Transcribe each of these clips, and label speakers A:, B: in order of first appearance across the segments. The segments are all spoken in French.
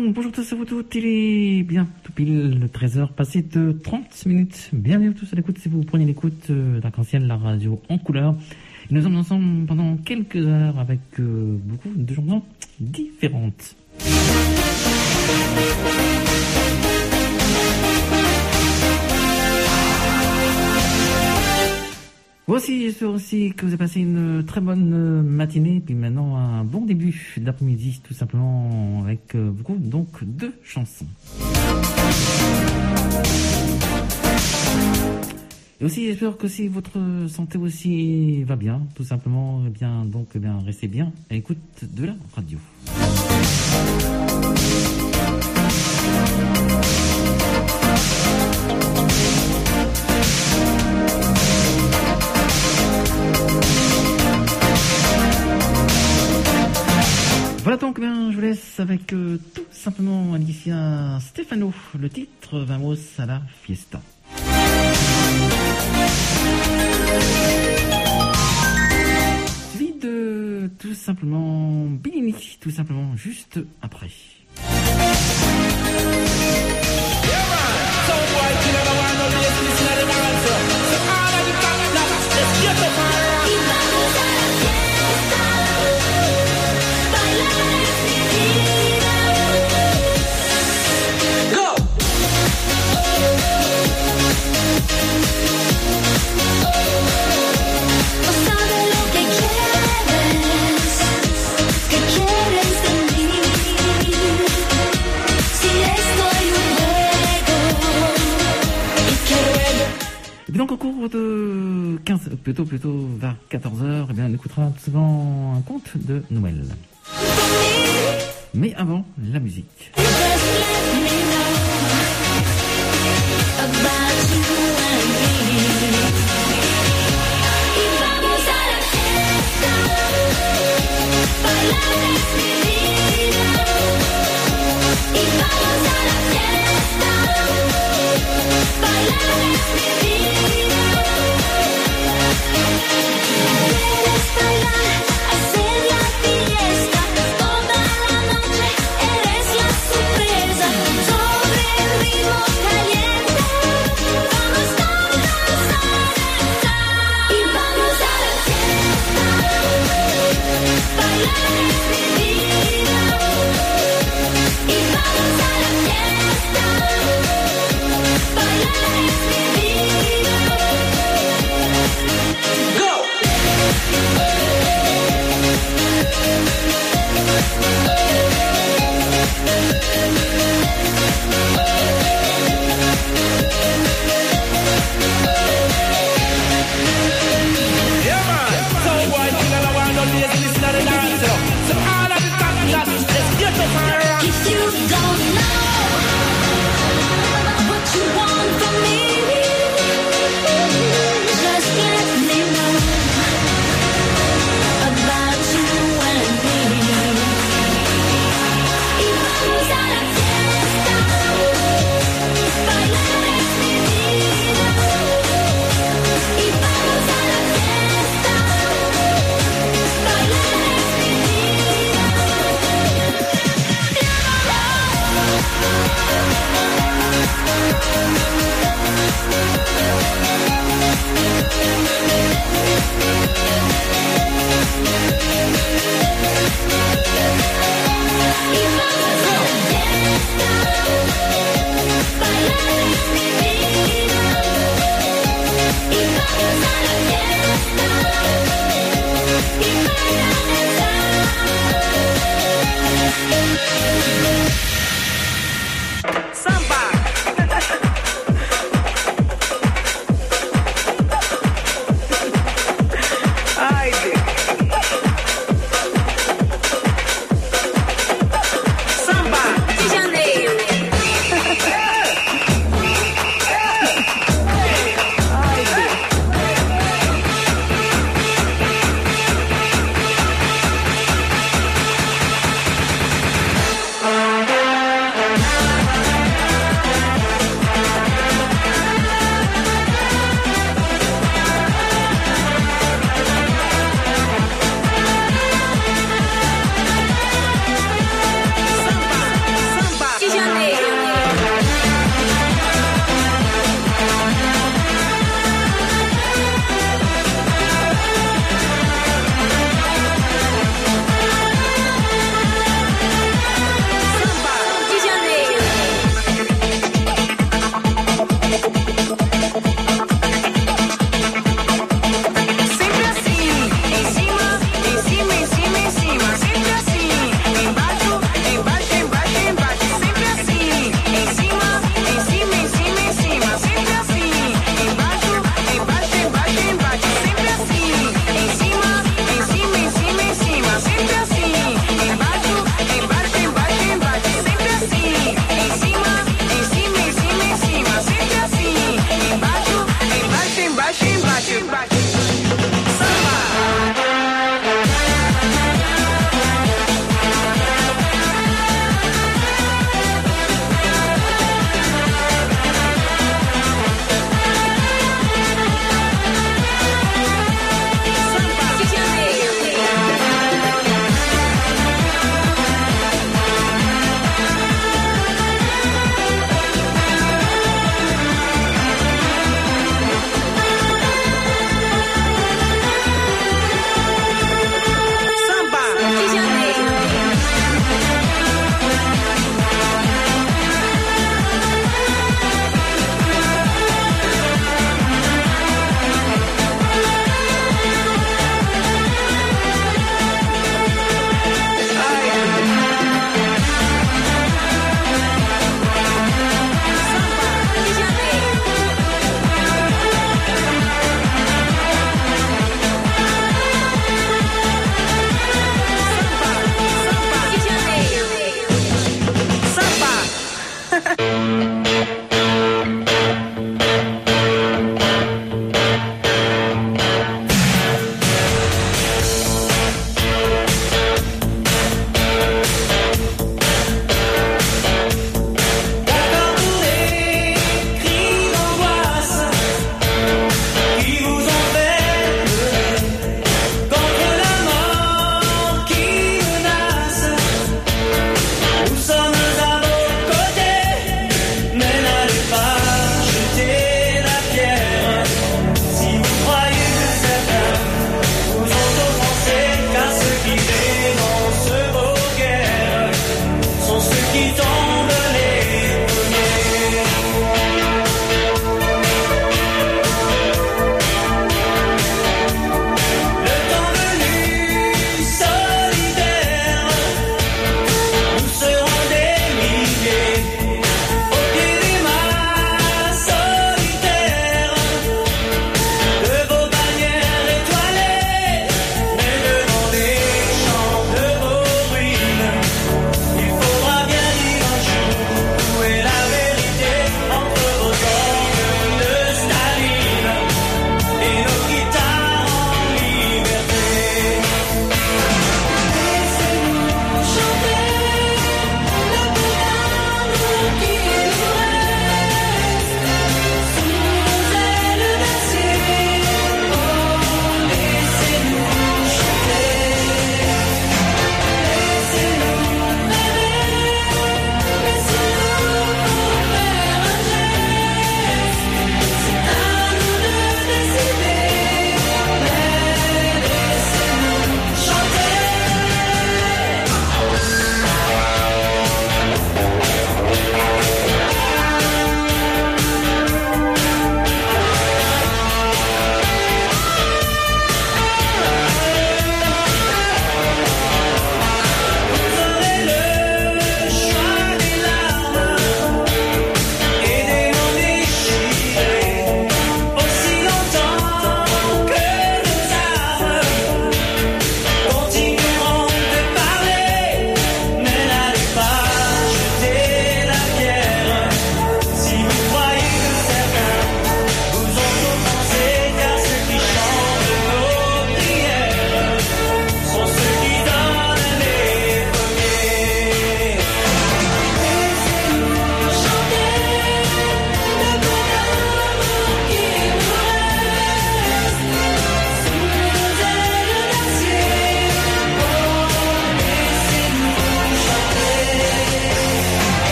A: monde, bonjour tous à vous toutes, il est bien tout pile 13h passé de 30 minutes. Bienvenue à tous à l'écoute, si vous prenez l'écoute d'Arc-en-Ciel, la radio en couleur. Et nous sommes ensemble pendant quelques heures avec beaucoup de chansons différentes. Voici, j'espère aussi que vous avez passé une très bonne matinée, puis maintenant un bon début d'après-midi, tout simplement, avec beaucoup donc de chansons. Et aussi, j'espère que si votre santé aussi va bien, tout simplement, restez bien à l'écoute de la radio. Voilà donc, je vous laisse avec tout simplement Alicia Stefano, le titre Vamos a la Fiesta. Suivi de tout simplement Bellini, tout simplement juste après. Et donc au cours de plutôt vers 14h, on écoutera tout simplement un conte de Noël. Mais avant, la musique.
B: Samba,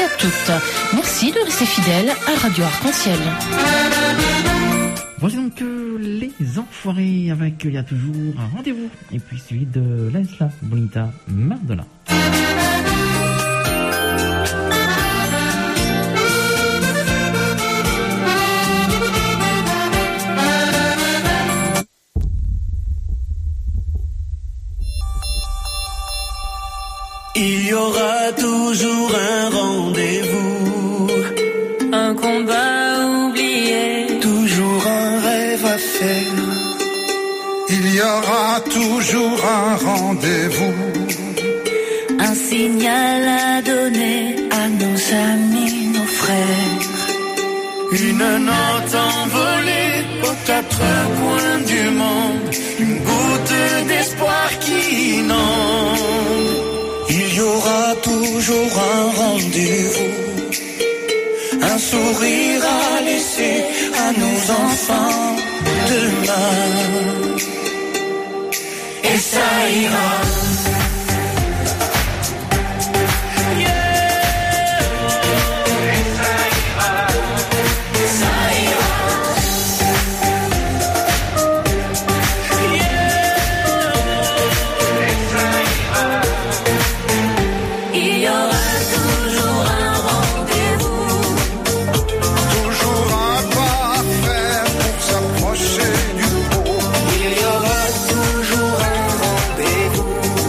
B: à toutes. Merci de rester fidèles à Radio Arc-en-Ciel.
A: Voici donc les enfoirés avec il y a toujours un rendez-vous. Et puis suivi de La Isla Bonita Mardona.
C: Il y aura toujours un rendez-vous,
D: un combat oublié,
C: toujours un rêve à faire.
E: Il y aura toujours un rendez-vous,
D: un signal à donner à nos amis, nos frères.
C: Une note envolée aux quatre coins du monde, une goutte d'espoir qui inonde. Il y aura toujours un rendez-vous, un sourire à laisser à nos enfants demain. Et ça ira.
E: du pot.
C: Il y aura toujours un rendez-vous.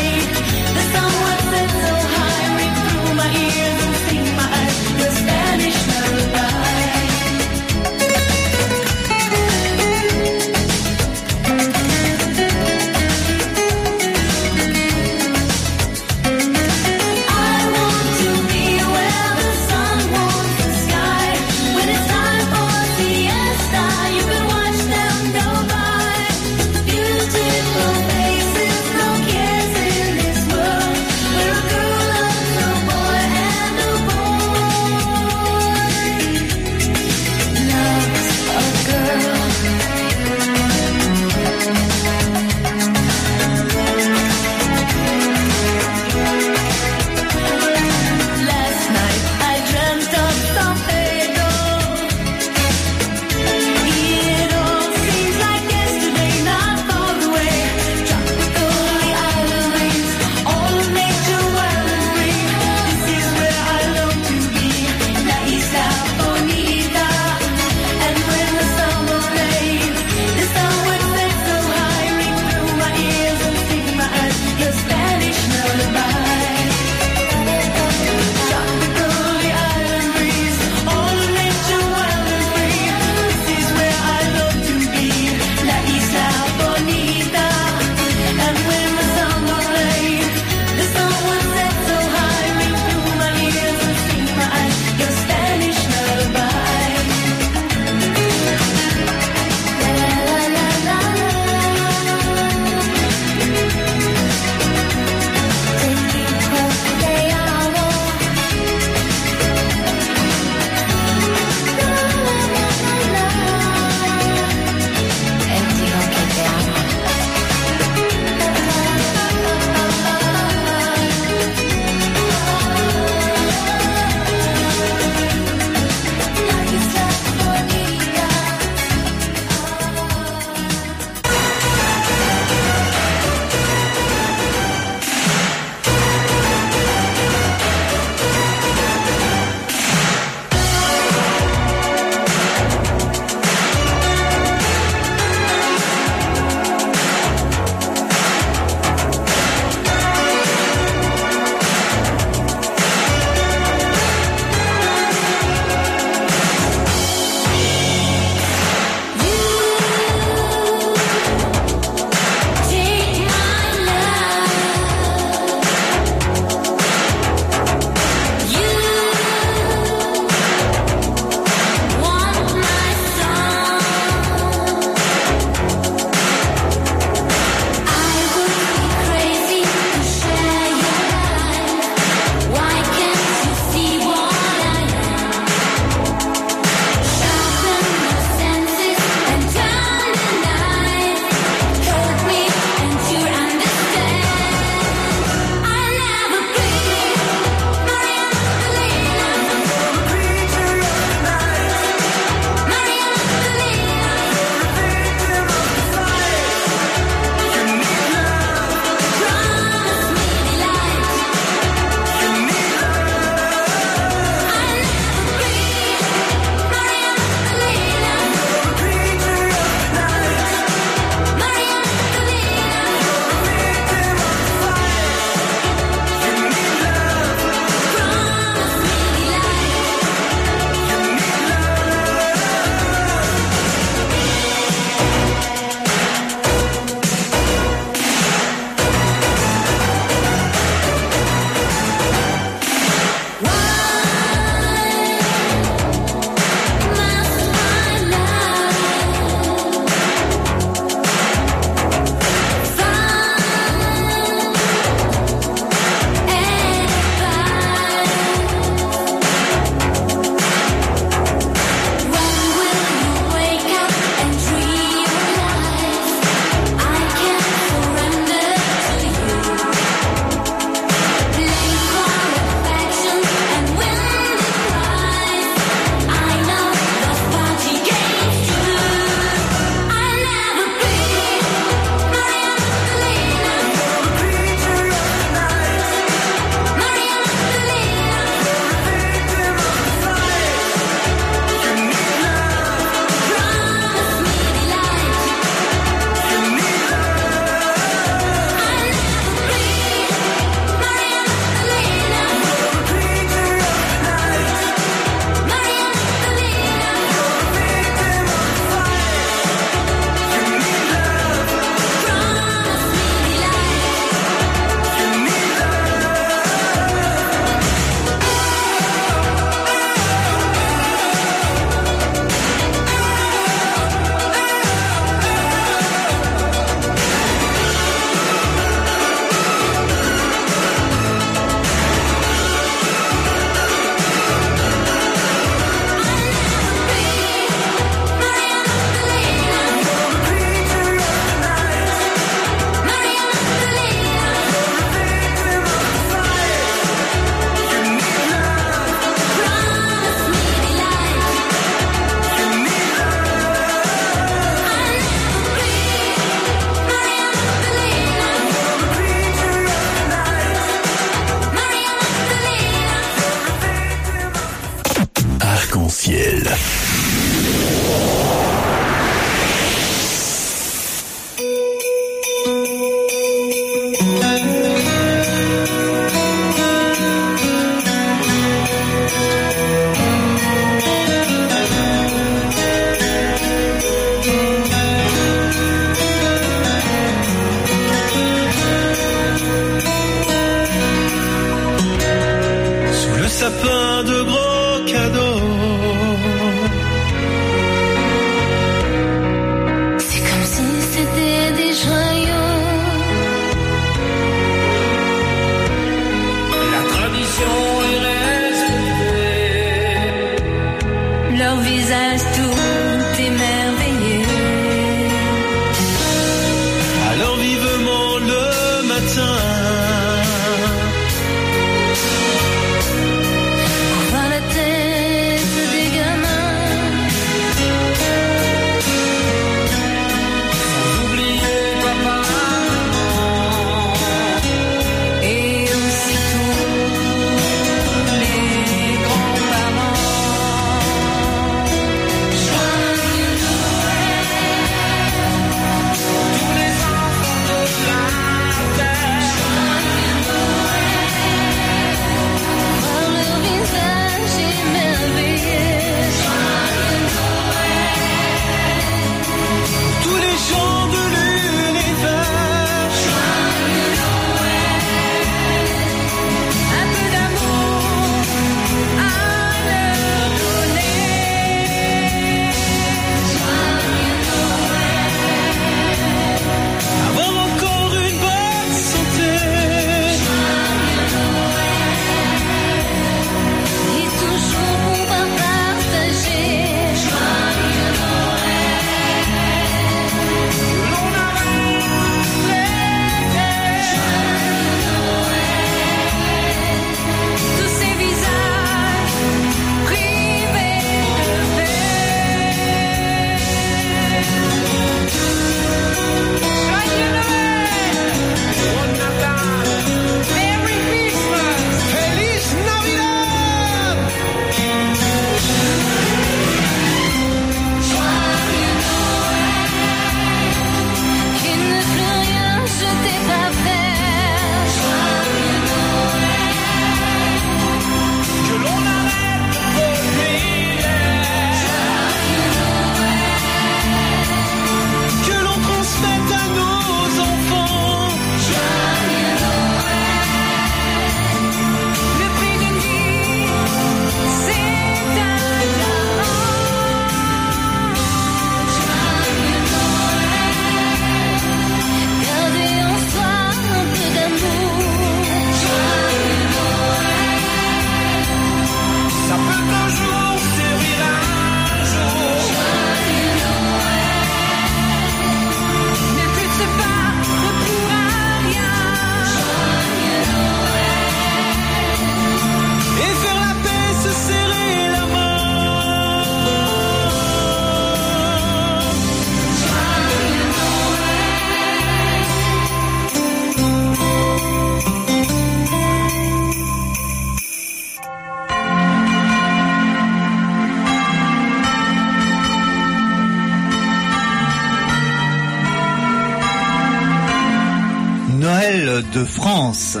F: Noël de France.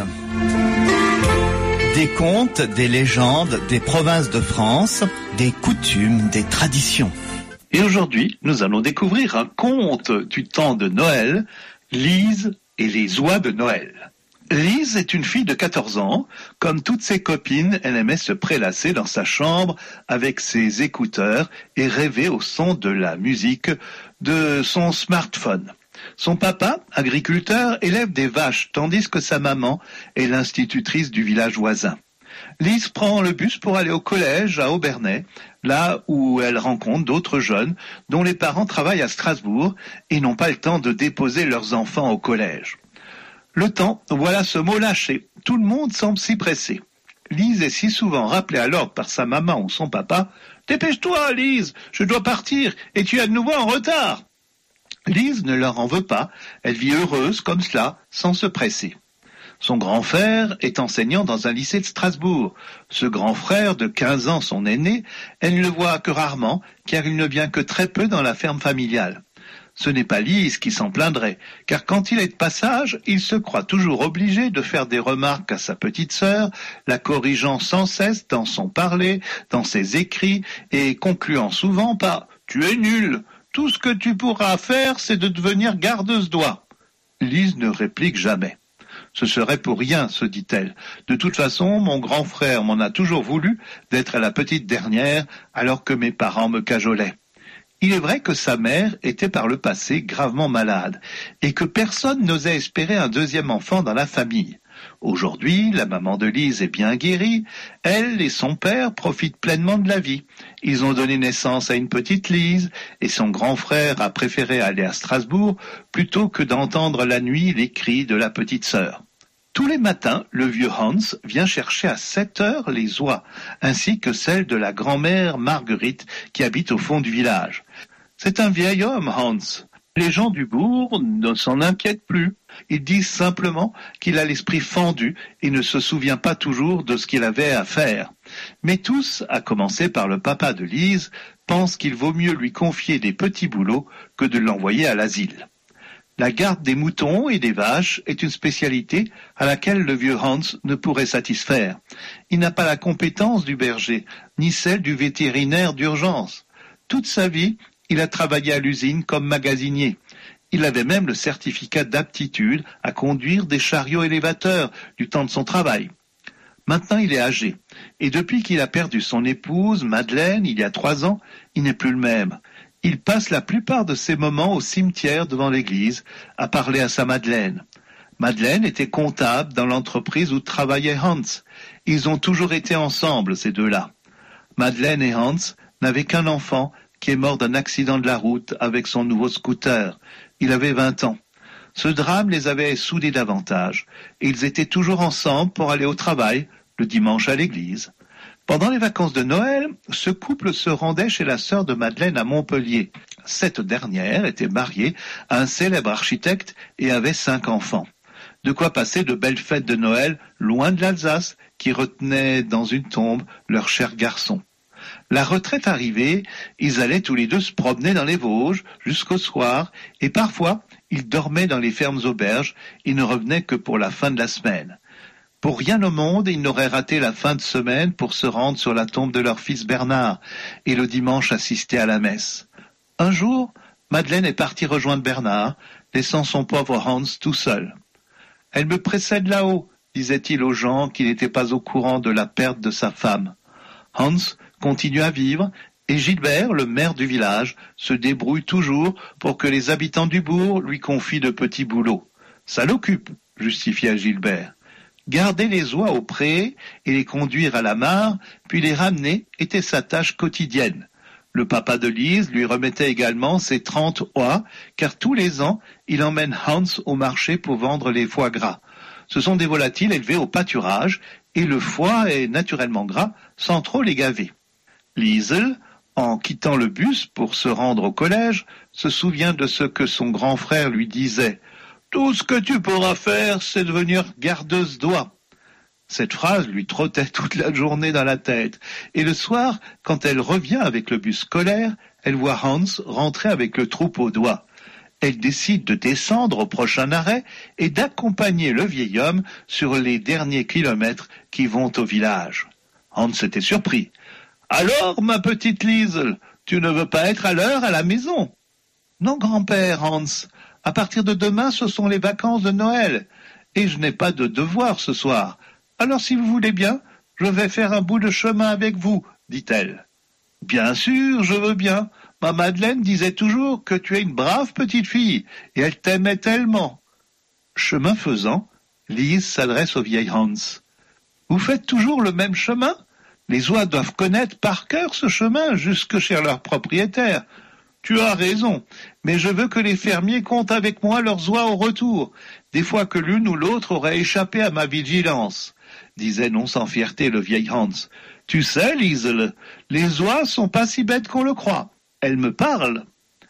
F: Des contes, des légendes, des provinces de France, des coutumes, des traditions.
G: Et aujourd'hui, nous allons découvrir un conte du temps de Noël, Lise et les oies de Noël. Lise est une fille de 14 ans. Comme toutes ses copines, elle aimait se prélasser dans sa chambre avec ses écouteurs et rêver au son de la musique de son smartphone. Son papa, agriculteur, élève des vaches, tandis que sa maman est l'institutrice du village voisin. Lise prend le bus pour aller au collège à Obernai, là où elle rencontre d'autres jeunes dont les parents travaillent à Strasbourg et n'ont pas le temps de déposer leurs enfants au collège. Le temps, voilà ce mot lâché. Tout le monde semble s'y presser. Lise est si souvent rappelée à l'ordre par sa maman ou son papa. « Dépêche-toi, Lise, je dois partir et tu es de nouveau en retard !» Lise ne leur en veut pas, elle vit heureuse comme cela, sans se presser. Son grand frère est enseignant dans un lycée de Strasbourg. Ce grand frère de 15 ans, son aîné, elle ne le voit que rarement, car il ne vient que très peu dans la ferme familiale. Ce n'est pas Lise qui s'en plaindrait, car quand il est de passage, il se croit toujours obligé de faire des remarques à sa petite sœur, la corrigeant sans cesse dans son parler, dans ses écrits, et concluant souvent par « Tu es nul, tout ce que tu pourras faire, c'est de devenir gardeuse d'oies ». Lise ne réplique jamais. « Ce serait pour rien, se dit-elle. De toute façon, mon grand frère m'en a toujours voulu d'être la petite dernière, alors que mes parents me cajolaient. » Il est vrai que sa mère était par le passé gravement malade et que personne n'osait espérer un deuxième enfant dans la famille. Aujourd'hui, la maman de Lise est bien guérie, elle et son père profitent pleinement de la vie. Ils ont donné naissance à une petite Lise et son grand frère a préféré aller à Strasbourg plutôt que d'entendre la nuit les cris de la petite sœur. Tous les matins, le vieux Hans vient chercher à 7 heures les oies, ainsi que celles de la grand-mère Marguerite qui habite au fond du village. C'est un vieil homme, Hans. Les gens du bourg ne s'en inquiètent plus. Ils disent simplement qu'il a l'esprit fendu et ne se souvient pas toujours de ce qu'il avait à faire. Mais tous, à commencer par le papa de Lise, pensent qu'il vaut mieux lui confier des petits boulots que de l'envoyer à l'asile. La garde des moutons et des vaches est une spécialité à laquelle le vieux Hans ne pourrait satisfaire. Il n'a pas la compétence du berger, ni celle du vétérinaire d'urgence. Toute sa vie, il a travaillé à l'usine comme magasinier. Il avait même le certificat d'aptitude à conduire des chariots élévateurs du temps de son travail. Maintenant, il est âgé, et depuis qu'il a perdu son épouse, Madeleine, il y a 3 ans, il n'est plus le même. Il passe la plupart de ses moments au cimetière devant l'église, à parler à sa Madeleine. Madeleine était comptable dans l'entreprise où travaillait Hans. Ils ont toujours été ensemble, ces deux-là. Madeleine et Hans n'avaient qu'un enfant qui est mort d'un accident de la route avec son nouveau scooter. Il avait 20 ans. Ce drame les avait soudés davantage. Et ils étaient toujours ensemble pour aller au travail, le dimanche à l'église. Pendant les vacances de Noël, ce couple se rendait chez la sœur de Madeleine à Montpellier. Cette dernière était mariée à un célèbre architecte et avait 5 enfants. De quoi passer de belles fêtes de Noël loin de l'Alsace, qui retenait dans une tombe leur cher garçon. La retraite arrivée, ils allaient tous les deux se promener dans les Vosges jusqu'au soir, et parfois ils dormaient dans les fermes auberges et ne revenaient que pour la fin de la semaine. Pour rien au monde, ils n'auraient raté la fin de semaine pour se rendre sur la tombe de leur fils Bernard et le dimanche assister à la messe. Un jour, Madeleine est partie rejoindre Bernard, laissant son pauvre Hans tout seul. « Elle me précède là-haut », disait-il aux gens qui n'étaient pas au courant de la perte de sa femme. Hans continue à vivre et Gilbert, le maire du village, se débrouille toujours pour que les habitants du bourg lui confient de petits boulots. « Ça l'occupe », justifia Gilbert. Garder les oies au pré et les conduire à la mare, puis les ramener, était sa tâche quotidienne. Le papa de Lise lui remettait également ses 30 oies, car tous les ans, il emmène Hans au marché pour vendre les foies gras. Ce sont des volatiles élevés au pâturage, et le foie est naturellement gras, sans trop les gaver. Liesel, en quittant le bus pour se rendre au collège, se souvient de ce que son grand frère lui disait. « Tout ce que tu pourras faire, c'est devenir gardeuse d'oies. » Cette phrase lui trottait toute la journée dans la tête, et le soir, quand elle revient avec le bus scolaire, elle voit Hans rentrer avec le troupeau d'oies. Elle décide de descendre au prochain arrêt et d'accompagner le vieil homme sur les derniers kilomètres qui vont au village. Hans était surpris. « Alors, ma petite Liesel, tu ne veux pas être à l'heure à la maison ?»« Non, grand-père Hans. À partir de demain, ce sont les vacances de Noël. Et je n'ai pas de devoir ce soir. Alors, si vous voulez bien, je vais faire un bout de chemin avec vous, dit-elle. « Bien sûr, je veux bien. Ma Madeleine disait toujours que tu es une brave petite fille, et elle t'aimait tellement. » Chemin faisant, Lise s'adresse au vieil Hans. « Vous faites toujours le même chemin ? Les oies doivent connaître par cœur ce chemin jusque chez leur propriétaire. Tu as raison, mais je veux que les fermiers comptent avec moi leurs oies au retour, des fois que l'une ou l'autre aurait échappé à ma vigilance, » disait non sans fierté le vieil Hans. « Tu sais, Liesel, les oies sont pas si bêtes qu'on le croit. Elles me parlent. »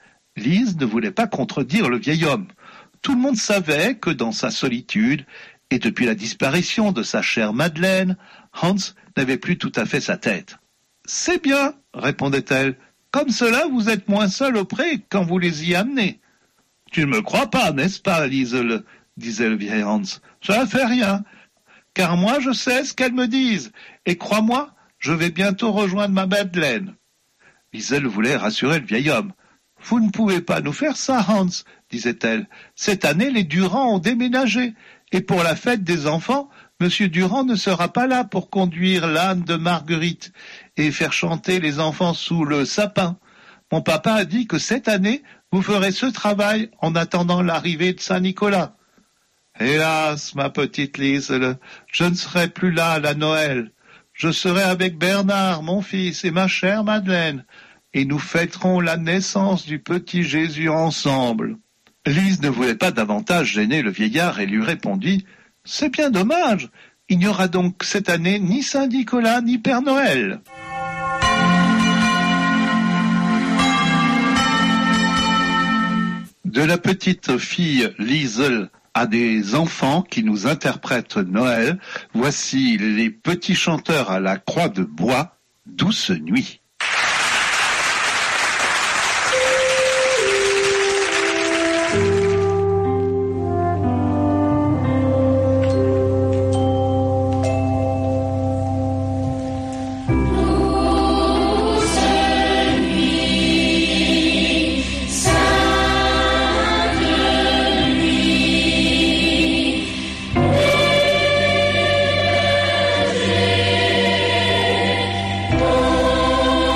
G: Lise ne voulait pas contredire le vieil homme. Tout le monde savait que dans sa solitude, et depuis la disparition de sa chère Madeleine, Hans n'avait plus tout à fait sa tête. « C'est bien, répondait-elle. Comme cela, vous êtes moins seul au pré quand vous les y amenez. »« Tu ne me crois pas, n'est-ce pas, Liesel ?» disait le vieil Hans. « Ça ne fait rien, car moi je sais ce qu'elles me disent, et crois-moi, je vais bientôt rejoindre ma Madeleine. » Liesel voulait rassurer le vieil homme. « Vous ne pouvez pas nous faire ça, Hans, disait-elle. Cette année, les Durand ont déménagé, et pour la fête des enfants, Monsieur Durand ne sera pas là pour conduire l'âne de Marguerite et faire chanter les enfants sous le sapin. Mon papa a dit que cette année, vous ferez ce travail en attendant l'arrivée de Saint-Nicolas. » « Hélas, ma petite Liesel, je ne serai plus là à la Noël. Je serai avec Bernard, mon fils, et ma chère Madeleine, et nous fêterons la naissance du petit Jésus ensemble. » Lise ne voulait pas davantage gêner le vieillard et lui répondit « C'est bien dommage, il n'y aura donc cette année ni Saint-Nicolas ni Père Noël. » De la petite fille Liesel à des enfants qui nous interprètent Noël, voici les petits chanteurs à la croix de bois, Douce nuit.
H: Oh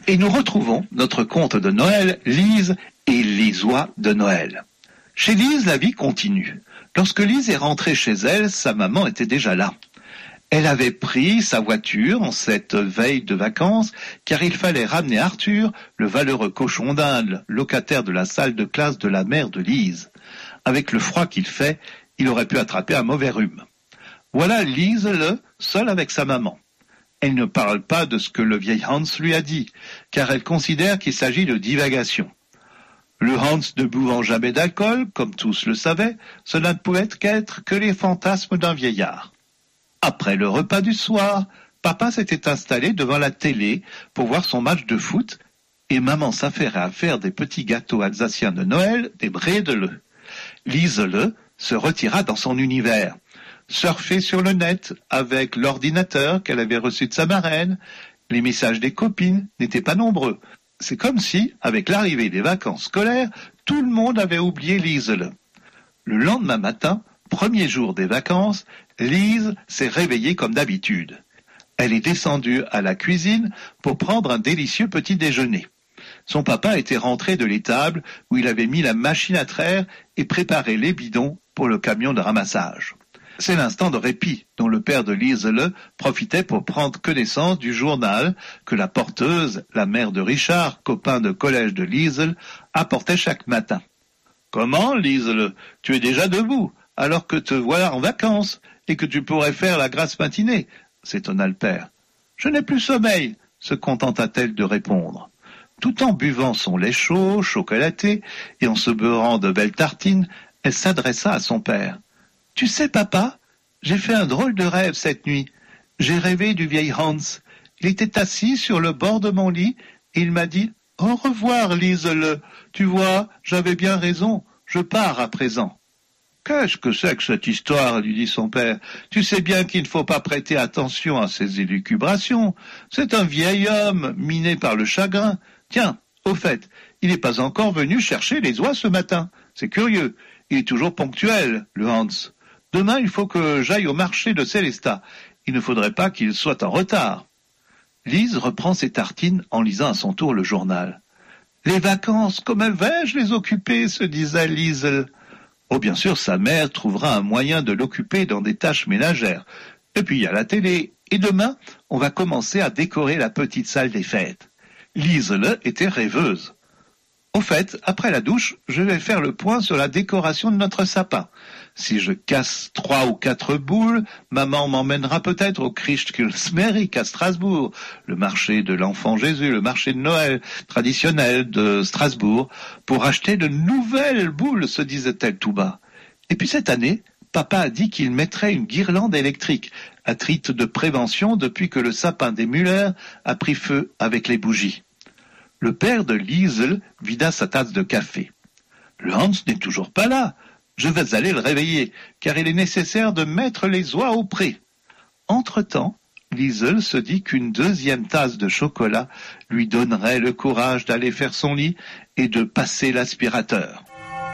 G: Et nous retrouvons notre conte de Noël, Lise et les oies de Noël. Chez Lise, la vie continue. Lorsque Lise est rentrée chez elle, sa maman était déjà là. Elle avait pris sa voiture en cette veille de vacances, car il fallait ramener Arthur, le valeureux cochon d'Inde, locataire de la salle de classe de la mère de Lise. Avec le froid qu'il fait, il aurait pu attraper un mauvais rhume. Voilà Lise, seule avec sa maman. Elle ne parle pas de ce que le vieil Hans lui a dit, car elle considère qu'il s'agit de divagation. Le Hans ne buvant jamais d'alcool, comme tous le savaient, cela ne pouvait qu'être que les fantasmes d'un vieillard. Après le repas du soir, papa s'était installé devant la télé pour voir son match de foot, et maman s'affairait à faire des petits gâteaux alsaciens de Noël, des bredele. Lise se retira dans son univers. Surfer sur le net avec l'ordinateur qu'elle avait reçu de sa marraine. Les messages des copines n'étaient pas nombreux. C'est comme si, avec l'arrivée des vacances scolaires, tout le monde avait oublié Lise. Le lendemain matin, premier jour des vacances, Lise s'est réveillée comme d'habitude. Elle est descendue à la cuisine pour prendre un délicieux petit déjeuner. Son papa était rentré de l'étable où il avait mis la machine à traire et préparé les bidons pour le camion de ramassage. C'est l'instant de répit dont le père de Lise profitait pour prendre connaissance du journal que la porteuse, la mère de Richard, copain de collège de Lise, apportait chaque matin. « Comment, Lise, tu es déjà debout, alors que te voilà en vacances et que tu pourrais faire la grasse matinée ?» s'étonna le père. « Je n'ai plus sommeil » se contenta-t-elle de répondre. Tout en buvant son lait chaud, chocolaté, et en se beurrant de belles tartines, elle s'adressa à son père. « Tu sais, papa, j'ai fait un drôle de rêve cette nuit. J'ai rêvé du vieil Hans. Il était assis sur le bord de mon lit et il m'a dit « Au revoir, Lise, tu vois, j'avais bien raison, je pars à présent. » « Qu'est-ce que c'est que cette histoire ?» lui dit son père. « Tu sais bien qu'il ne faut pas prêter attention à ces élucubrations. C'est un vieil homme miné par le chagrin. Tiens, au fait, il n'est pas encore venu chercher les oies ce matin. C'est curieux, il est toujours ponctuel, le Hans. Demain, il faut que j'aille au marché de Célestat. Il ne faudrait pas qu'il soit en retard. » Lise reprend ses tartines en lisant à son tour le journal. « Les vacances, comment vais-je les occuper ?» se disait Lise. Oh, bien sûr, sa mère trouvera un moyen de l'occuper dans des tâches ménagères. Et puis il y a la télé. Et demain, on va commencer à décorer la petite salle des fêtes. Lise était rêveuse. Au fait, après la douche, je vais faire le point sur la décoration de notre sapin. Si je casse 3 ou 4 boules, maman m'emmènera peut-être au Christkindlesmerk à Strasbourg, le marché de l'enfant Jésus, le marché de Noël traditionnel de Strasbourg, pour acheter de nouvelles boules, se disait-elle tout bas. Et puis cette année, papa a dit qu'il mettrait une guirlande électrique, à titre de prévention depuis que le sapin des Müller a pris feu avec les bougies. Le père de Lise vida sa tasse de café. Le Hans n'est toujours pas là. Je vais aller le réveiller, car il est nécessaire de mettre les oies au pré. Entre-temps, Lise se dit qu'une deuxième tasse de chocolat lui donnerait le courage d'aller faire son lit et de passer l'aspirateur.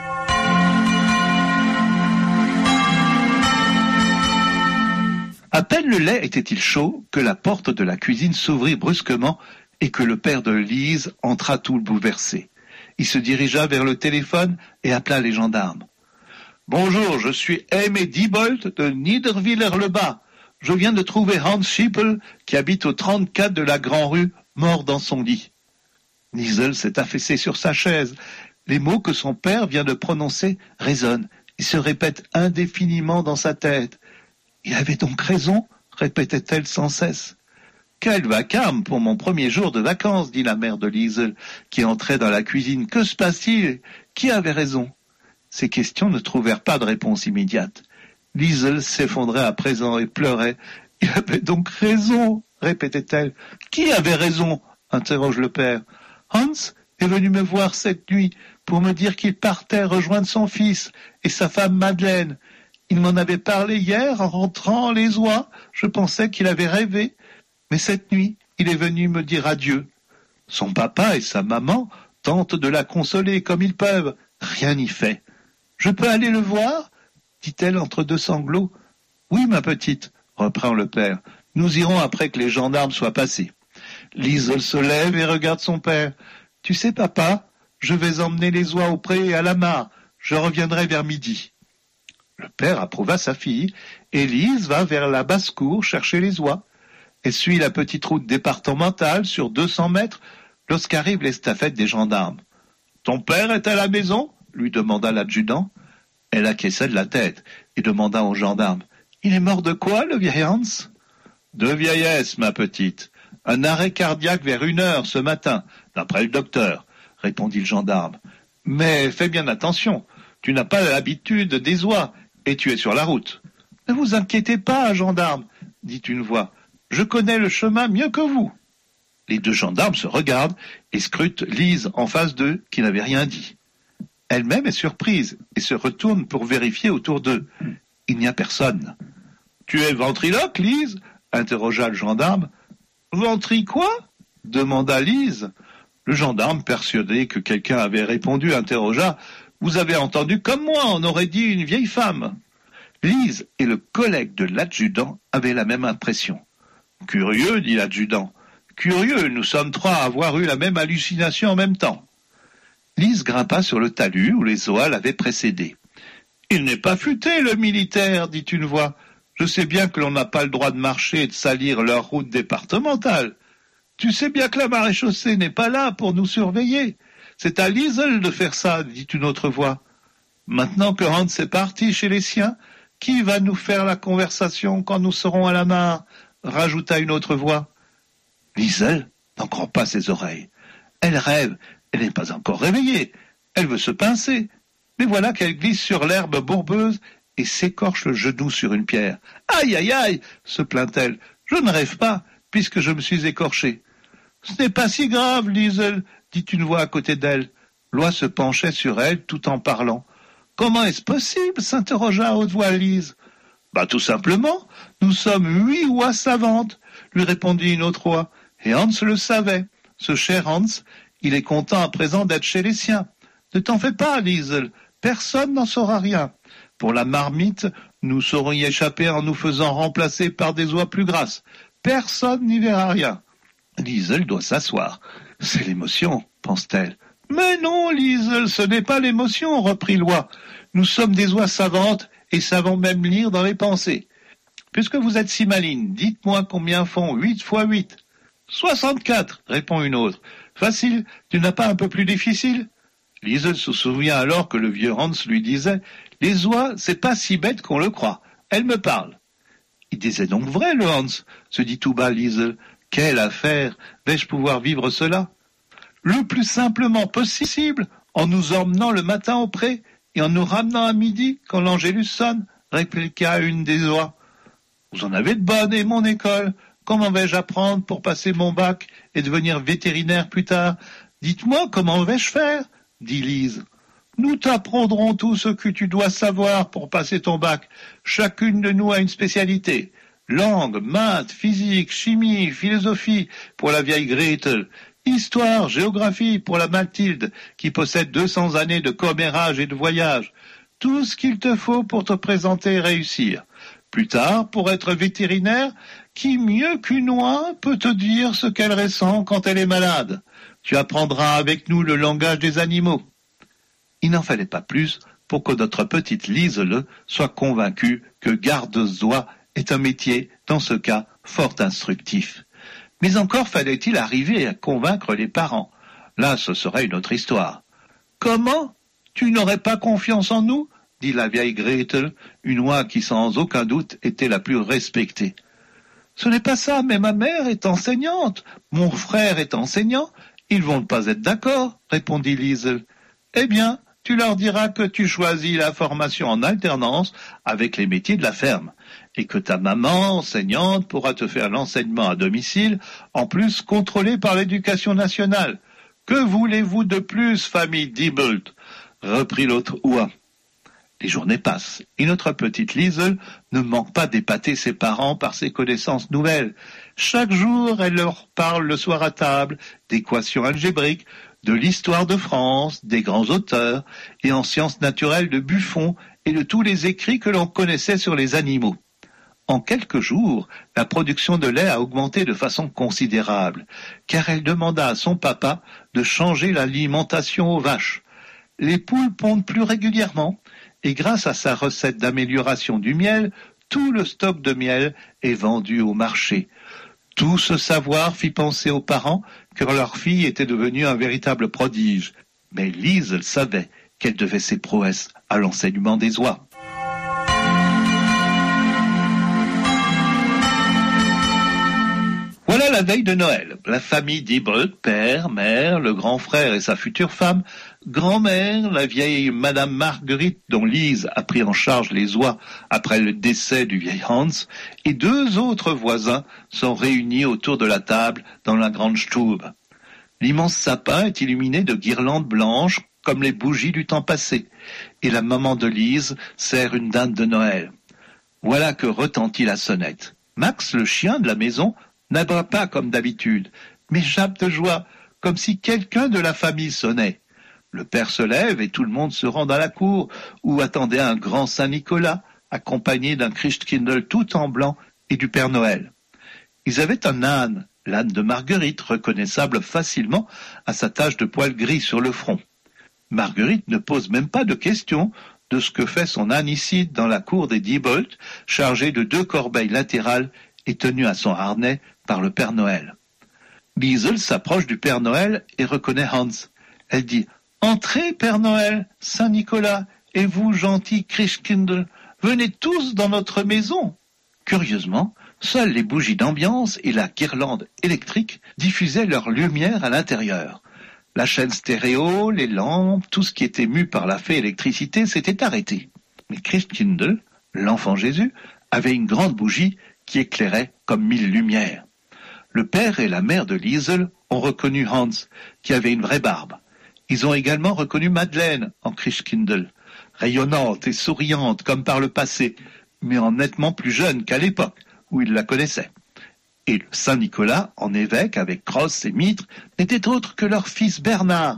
G: À peine le lait était-il chaud que la porte de la cuisine s'ouvrit brusquement et que le père de Lise entra tout bouleversé. Il se dirigea vers le téléphone et appela les gendarmes. « Bonjour, je suis Aimé Diebold de Niederwiller-le-Bas. Je viens de trouver Hans Schippel, qui habite au 34 de la Grand-Rue, mort dans son lit. » Lise s'est affaissée sur sa chaise. Les mots que son père vient de prononcer résonnent. Ils se répètent indéfiniment dans sa tête. « Il avait donc raison ?» répétait-elle sans cesse. « Quel vacarme pour mon premier jour de vacances » dit la mère de Lise, qui entrait dans la cuisine. « Que se passe-t-il ? Qui avait raison ?» Ces questions ne trouvèrent pas de réponse immédiate. Lise s'effondrait à présent et pleurait. « Il avait donc raison » répétait-elle. « Qui avait raison ?» interroge le père. « Hans est venu me voir cette nuit pour me dire qu'il partait rejoindre son fils et sa femme Madeleine. Il m'en avait parlé hier en rentrant les oies. Je pensais qu'il avait rêvé. Mais cette nuit, il est venu me dire adieu. Son papa et sa maman tentent de la consoler comme ils peuvent. Rien n'y fait. Je peux aller le voir ? Dit-elle entre deux sanglots. Oui, ma petite, reprend le père. Nous irons après que les gendarmes soient passés. Liesel se lève et regarde son père. « Tu sais, papa, je vais emmener les oies au pré et à la mare. Je reviendrai vers midi. » Le père approuva sa fille, et Lise va vers la basse-cour chercher les oies. Elle suit la petite route départementale sur 200 mètres lorsqu'arrivent l'estafette des gendarmes. « Ton père est à la maison ?» lui demanda l'adjudant. Elle acquiesça de la tête et demanda au gendarme. « Il est mort de quoi, le vieil Hans ?»« De vieillesse, ma petite. Un arrêt cardiaque vers 1h ce matin, d'après le docteur, » répondit le gendarme. « Mais fais bien attention, tu n'as pas l'habitude des oies et tu es sur la route. »« Ne vous inquiétez pas, gendarme, » dit une voix. « Je connais le chemin mieux que vous. » Les deux gendarmes se regardent et scrutent Lise en face d'eux qui n'avait rien dit. Elle-même est surprise et se retourne pour vérifier autour d'eux. Il n'y a personne. « Tu es ventriloque, Lise ?» interrogea le gendarme. « Ventri quoi ?» demanda Lise. Le gendarme, persuadé que quelqu'un avait répondu, interrogea. « Vous avez entendu comme moi, on aurait dit une vieille femme. » Lise et le collègue de l'adjudant avaient la même impression. « Curieux, dit l'adjudant. Curieux, nous sommes 3 à avoir eu la même hallucination en même temps. » Lise grimpa sur le talus où les oies l'avaient précédé. « Il n'est pas futé, le militaire, dit une voix. Je sais bien que l'on n'a pas le droit de marcher et de salir leur route départementale. Tu sais bien que la maréchaussée n'est pas là pour nous surveiller. C'est à Liesel de faire ça, dit une autre voix. Maintenant que Hans est parti chez les siens, qui va nous faire la conversation quand nous serons à la mare, rajouta une autre voix. Liesel n'en croit pas ses oreilles. Elle rêve, elle n'est pas encore réveillée. Elle veut se pincer. Mais voilà qu'elle glisse sur l'herbe bourbeuse et s'écorche le genou sur une pierre. « Aïe, aïe, aïe !» se plaint-elle. « Je ne rêve pas, puisque je me suis écorchée. »« Ce n'est pas si grave, Liesel, » dit une voix à côté d'elle. L'oie se penchait sur elle tout en parlant. « Comment est-ce possible ?» s'interrogea à haute voix Lise. « Tout simplement, nous sommes 8 oies savantes, » lui répondit une autre oie. Et Hans le savait. Ce cher Hans, il est content à présent d'être chez les siens. Ne t'en fais pas, Liesel, personne n'en saura rien. Pour la marmite, nous saurons y échapper en nous faisant remplacer par des oies plus grasses. Personne n'y verra rien. Liesel doit s'asseoir. C'est l'émotion, pense-t-elle. Mais non, Liesel, ce n'est pas l'émotion, reprit l'oie. Nous sommes des oies savantes et savons même lire dans les pensées. Puisque vous êtes si maligne, dites-moi combien font 8 fois 8. 64, répond une autre. Facile, tu n'as pas un peu plus difficile? Liesel se souvient alors que le vieux Hans lui disait « Les oies, c'est pas si bête qu'on le croit. Elles me parlent. » Il disait donc vrai, le Hans, se dit tout bas Liesel. Quelle affaire! Vais-je pouvoir vivre cela? Le plus simplement possible, en nous emmenant le matin au pré et en nous ramenant à midi quand l'Angélus sonne, répliqua une des oies. Vous en avez de bonnes, et mon école. Comment vais-je apprendre pour passer mon bac et devenir vétérinaire plus tard? Dites-moi, comment vais-je faire? Dit Lise. Nous t'apprendrons tout ce que tu dois savoir pour passer ton bac. Chacune de nous a une spécialité. Langue, maths, physique, chimie, philosophie pour la vieille Gretel. Histoire, géographie pour la Mathilde qui possède 200 années de commérage et de voyage. Tout ce qu'il te faut pour te présenter et réussir. Plus tard, pour être vétérinaire, qui mieux qu'une oie peut te dire ce qu'elle ressent quand elle est malade? Tu apprendras avec nous le langage des animaux. Il n'en fallait pas plus pour que notre petite Liesel soit convaincue que garde-oies est un métier, dans ce cas, fort instructif. Mais encore fallait-il arriver à convaincre les parents. Là, ce serait une autre histoire. « Comment? Tu n'aurais pas confiance en nous ?» dit la vieille Gretel, une oie qui sans aucun doute était la plus respectée. « Ce n'est pas ça, mais ma mère est enseignante, mon frère est enseignant, ils vont pas être d'accord, » répondit Liesel. « Eh bien, tu leur diras que tu choisis la formation en alternance avec les métiers de la ferme, et que ta maman, enseignante, pourra te faire l'enseignement à domicile, en plus contrôlé par l'éducation nationale. Que voulez-vous de plus, famille Diebold ?» reprit l'autre oie. Les journées passent, et notre petite Liesel ne manque pas d'épater ses parents par ses connaissances nouvelles. Chaque jour, elle leur parle le soir à table d'équations algébriques, de l'histoire de France, des grands auteurs, et en sciences naturelles de Buffon et de tous les écrits que l'on connaissait sur les animaux. En quelques jours, la production de lait a augmenté de façon considérable, car elle demanda à son papa de changer l'alimentation aux vaches. Les poules pondent plus régulièrement, et grâce à sa recette d'amélioration du miel, tout le stock de miel est vendu au marché. Tout ce savoir fit penser aux parents que leur fille était devenue un véritable prodige. Mais Liesl savait qu'elle devait ses prouesses à l'enseignement des oies. Voilà la veille de Noël. La famille Diebold, père, mère, le grand frère et sa future femme, grand-mère, la vieille Madame Marguerite dont Lise a pris en charge les oies après le décès du vieil Hans, et 2 autres voisins sont réunis autour de la table dans la grande Stube. L'immense sapin est illuminé de guirlandes blanches comme les bougies du temps passé, et la maman de Lise sert une dinde de Noël. Voilà que retentit la sonnette. Max, le chien de la maison, n'aboie pas comme d'habitude, mais jappe de joie, comme si quelqu'un de la famille sonnait. Le père se lève et tout le monde se rend dans la cour, où attendait un grand Saint-Nicolas, accompagné d'un Christkindl tout en blanc et du Père Noël. Ils avaient un âne, l'âne de Marguerite, reconnaissable facilement à sa tache de poils gris sur le front. Marguerite ne pose même pas de questions de ce que fait son âne ici dans la cour des Diebold, chargé de 2 corbeilles latérales et tenu à son harnais par le Père Noël. Liesl s'approche du Père Noël et reconnaît Hans. Elle dit « Entrez, Père Noël, Saint Nicolas, et vous, gentil Christkindl, venez tous dans notre maison. » Curieusement, seules les bougies d'ambiance et la guirlande électrique diffusaient leur lumière à l'intérieur. La chaîne stéréo, les lampes, tout ce qui était mu par la fée électricité s'était arrêté. Mais Christkindl, l'enfant Jésus, avait une grande bougie qui éclairait comme 1000 lumières. Le père et la mère de Liesl ont reconnu Hans, qui avait une vraie barbe. Ils ont également reconnu Madeleine en Christkindl, rayonnante et souriante comme par le passé, mais en nettement plus jeune qu'à l'époque où ils la connaissaient. Et le Saint-Nicolas, en évêque avec crosse et mitre, n'était autre que leur fils Bernard.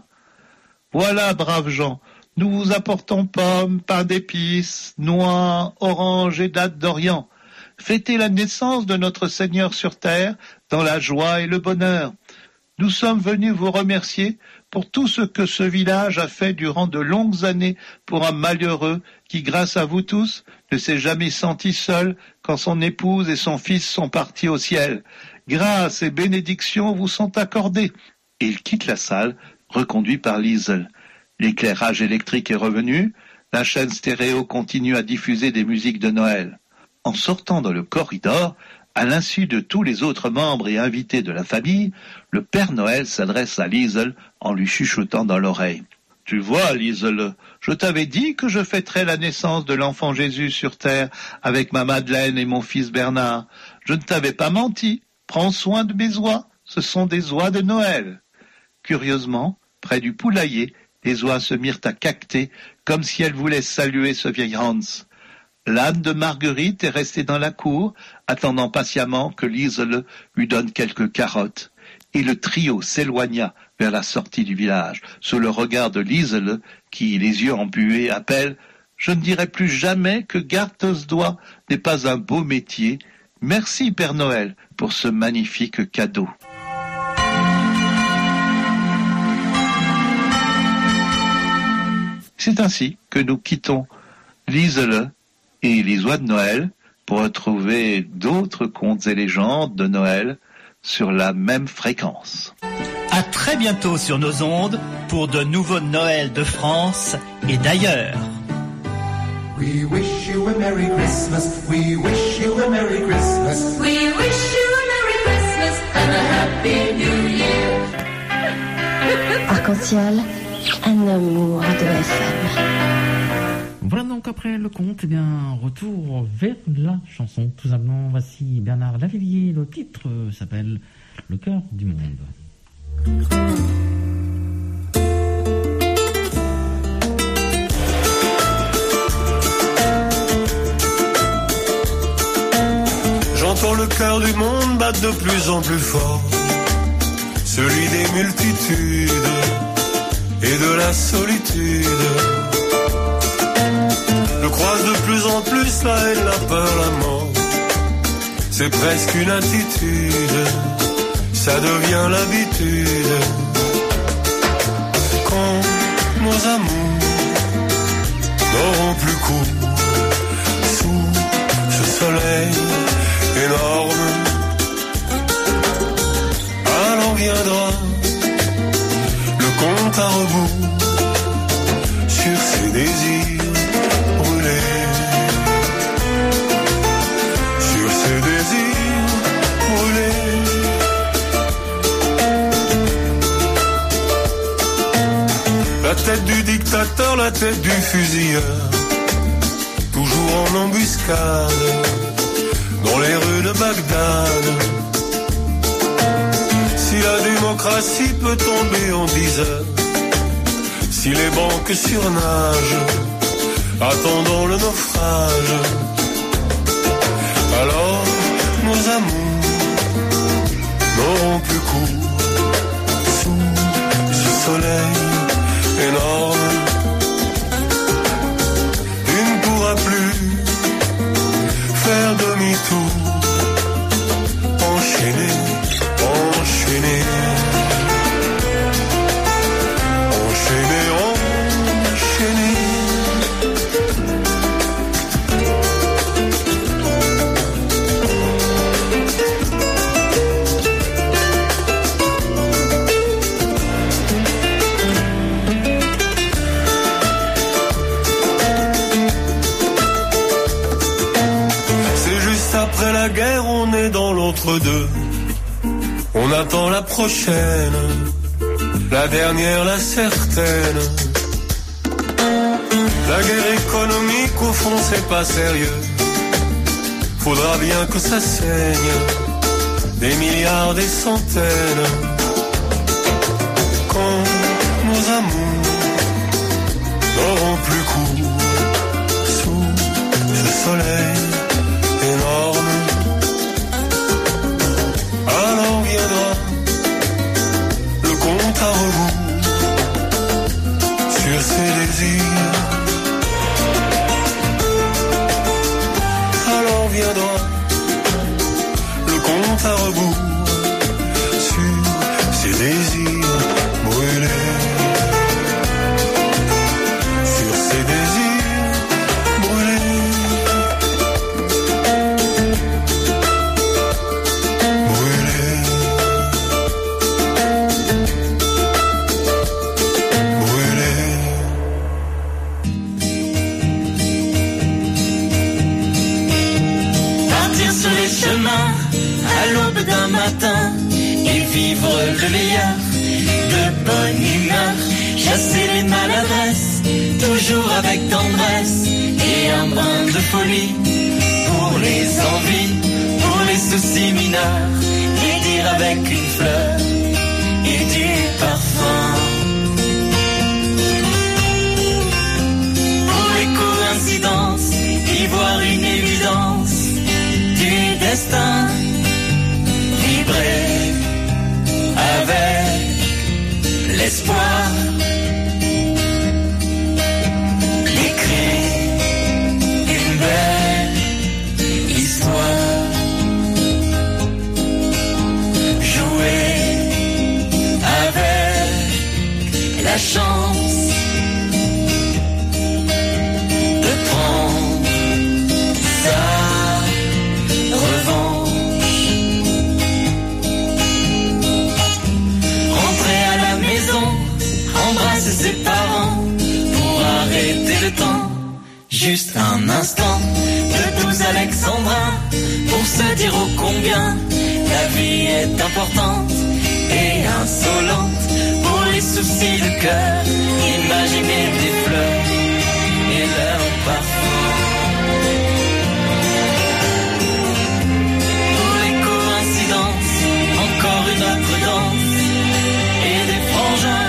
G: « Voilà, braves gens, nous vous apportons pommes, pain d'épices, noix, oranges et dattes d'Orient. Fêtez la naissance de notre Seigneur sur terre dans la joie et le bonheur. Nous sommes venus vous remercier pour tout ce que ce village a fait durant de longues années pour un malheureux qui, grâce à vous tous, ne s'est jamais senti seul quand son épouse et son fils sont partis au ciel. Grâce et bénédictions vous sont accordées. » Et il quitte la salle, reconduit par Liesl. L'éclairage électrique est revenu, la chaîne stéréo continue à diffuser des musiques de Noël. En sortant dans le corridor, à l'insu de tous les autres membres et invités de la famille, le Père Noël s'adresse à Liesl en lui chuchotant dans l'oreille. « Tu vois, Liesl, je t'avais dit que je fêterais la naissance de l'enfant Jésus sur terre avec ma Madeleine et mon fils Bernard. Je ne t'avais pas menti. Prends soin de mes oies, ce sont des oies de Noël. » Curieusement, près du poulailler, les oies se mirent à caqueter comme si elles voulaient saluer ce vieil Hans. L'âne de Marguerite est resté dans la cour, attendant patiemment que Liesl lui donne quelques carottes. Et le trio s'éloigna vers la sortie du village, sous le regard de Liesl, qui, les yeux embués, appelle « Je ne dirai plus jamais que garde-doigt n'est pas un beau métier. Merci, Père Noël, pour ce magnifique cadeau. » C'est ainsi que nous quittons Liesl et les oies de Noël pour retrouver d'autres contes et légendes de Noël sur la même fréquence.
F: À très bientôt sur nos ondes pour de nouveaux Noëls de France et d'ailleurs.
H: We wish you a Merry Christmas, we wish you a Merry Christmas,
D: We wish you a Merry Christmas and a Happy New Year.
B: Arc-en-ciel, un amour de FM.
A: Voilà donc après le conte, eh bien, retour vers la chanson. Tout simplement, voici Bernard Lavilliers. Le titre s'appelle Le cœur du monde.
C: J'entends le cœur du monde battre de plus en plus fort, celui des multitudes et de la solitude. Je croise de plus en plus la haine, la peur, la mort, c'est presque une attitude, ça devient l'habitude. Quand nos amours n'auront plus cours sous ce soleil énorme, alors viendra le compte à rebours sur ces désirs brûlés, sur ces désirs brûlés. La tête du dictateur, la tête du fusilleur, toujours en embuscade dans les rues de Bagdad. Si la démocratie peut tomber en 10 heures, si les banques surnagent, attendons le naufrage, alors nos amours n'auront plus cours sous ce soleil énorme. Tu ne pourras plus faire demi-tour, enchaîner, enchaîner, enchaîner, enchaîner. Après la guerre, on est dans l'entre-deux. On attend la prochaine, la dernière, la certaine. La guerre économique, au fond, c'est pas sérieux. Faudra bien que ça saigne, des milliards, des centaines. Quand nos amours n'auront plus cours sous ce soleil énorme, alors viendra le compte à rebours sur ces désirs. Alors viendra le compte à rebours sur ces désirs brûlés, sur ces désirs brûlés.
I: À l'aube d'un matin et vivre le meilleur de bonne humeur, chasser les maladresses, toujours avec tendresse et un brin de folie pour les envies, pour les soucis mineurs, et dire avec une fleur et du parfum. Pour les coïncidences, y voir une évidence du destin, vibrer avec l'espoir, écrire une belle histoire, jouer avec la chance de prendre sa revanche. Embrasser ses parents pour arrêter le temps, juste un instant de 12 alexandrins pour se dire ô combien la vie est importante et insolente. Pour les soucis de cœur, imaginer des fleurs et leur parfum. Pour les coïncidences, encore une autre danse et des frangins,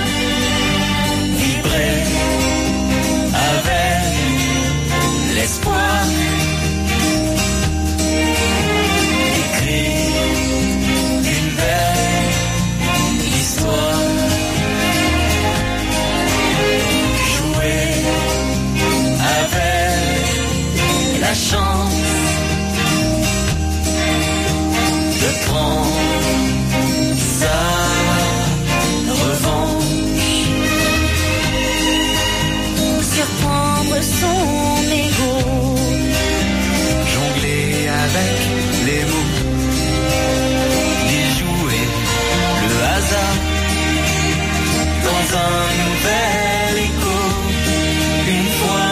I: avec l'espoir, écrire une belle histoire, jouer un nouvel écho, une fois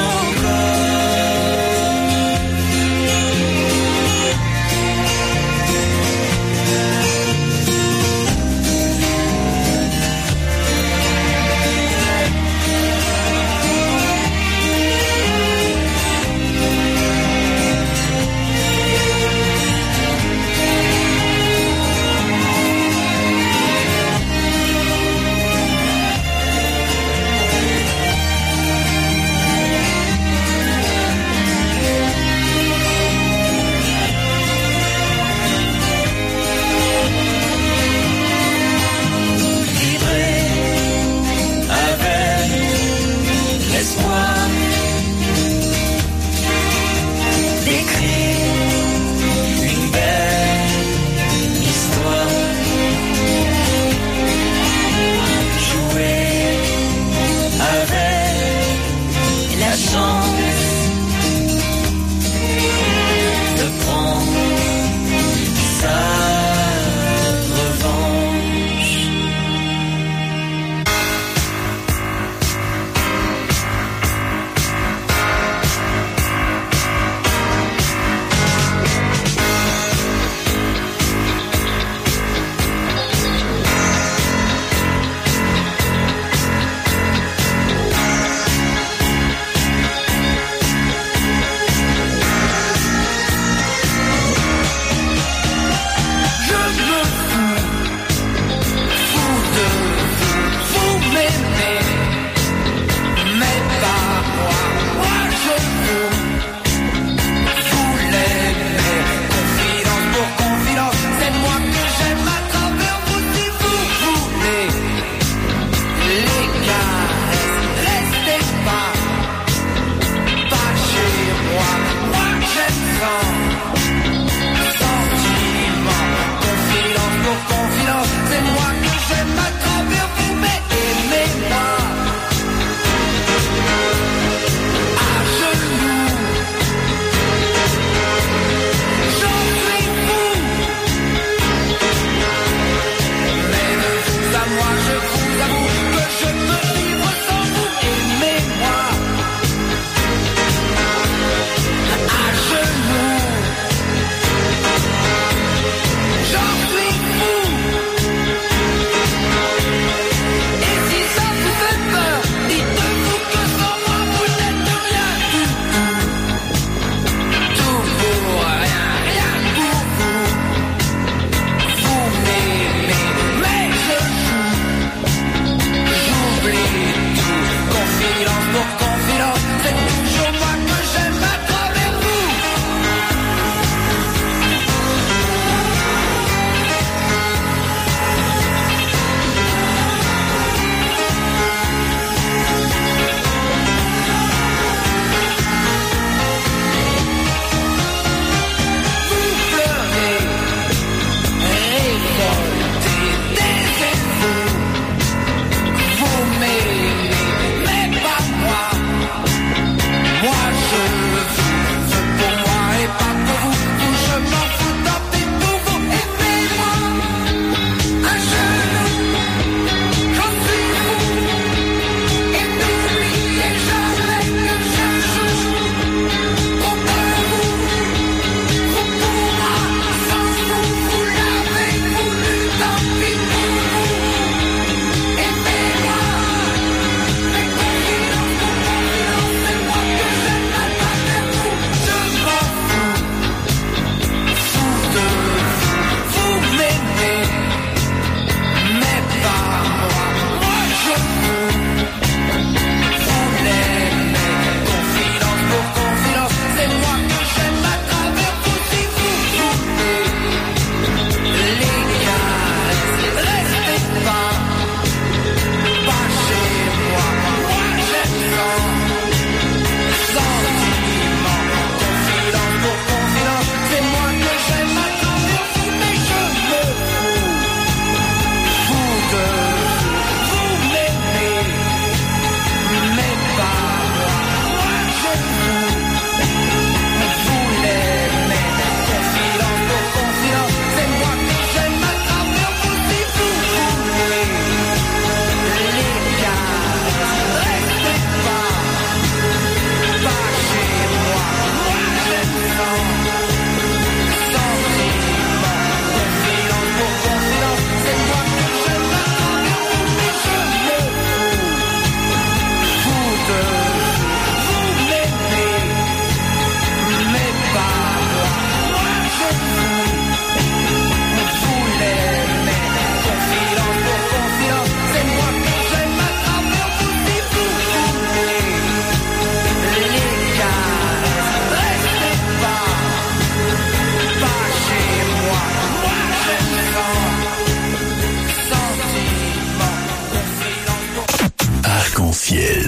J: Arc-en-Ciel.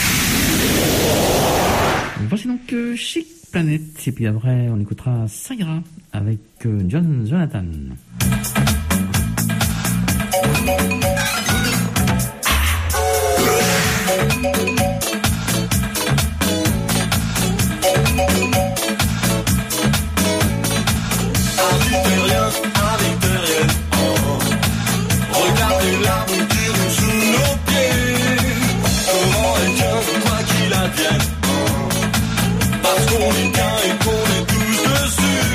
A: Voici donc Chic Planet, et puis après on écoutera Saïra avec John Jonathan.
K: Regardez l'arbre qui roule sous nos pieds. Comment elle tient, quoi qu'il advienne. Parce qu'on est qu'un et qu'on est tous dessus.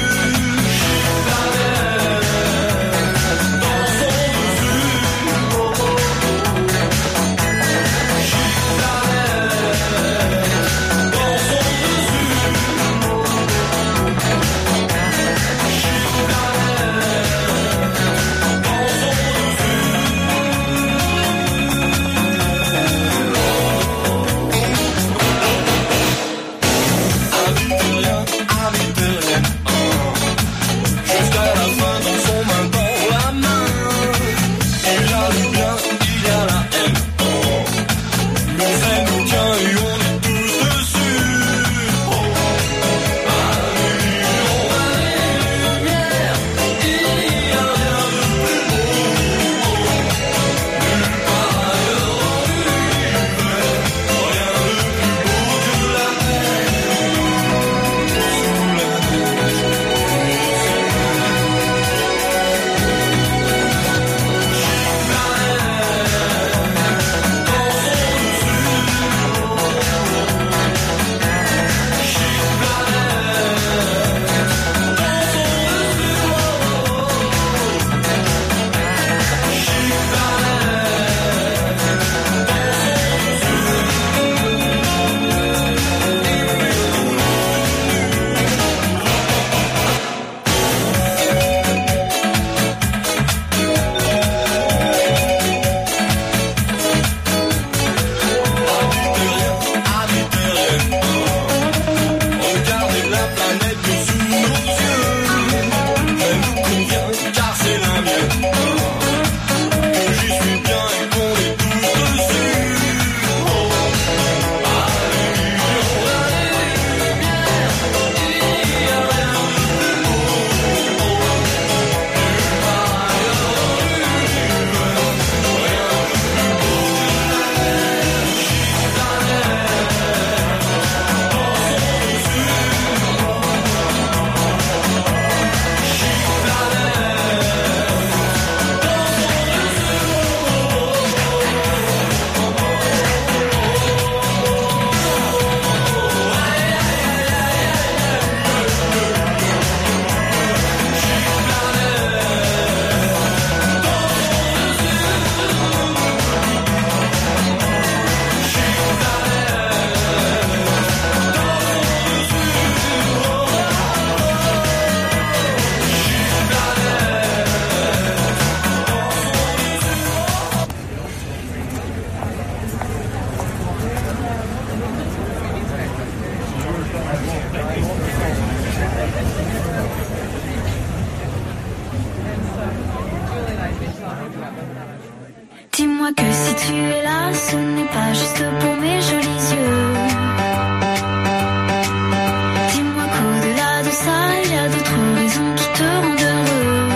K: Dans son dessus. Dans son jusqu'à la fin dans son main dans la main. Il y a le bien, il y a la haine. Mais elle nous tient et on est tous dessus. Allez, on va les lumières. Il y a rien de plus beau. Nulle part ailleurs dans l'univers. Rien de plus beau que la mer. Sous la neige. Regardez la planète sous nos yeux. Elle nous convient car c'est la mienne. Que j'y suis bien et qu'on est tous dessus. Allez, on va les lumières. Il y a rien de plus beau. Nulle part ailleurs dans l'univers. Rien de plus beau que la mer.
L: Dis-moi que si tu es là, ce n'est pas juste pour mes jolis yeux. Dis-moi qu'au-delà de ça, il y a d'autres raisons qui te rendent heureux.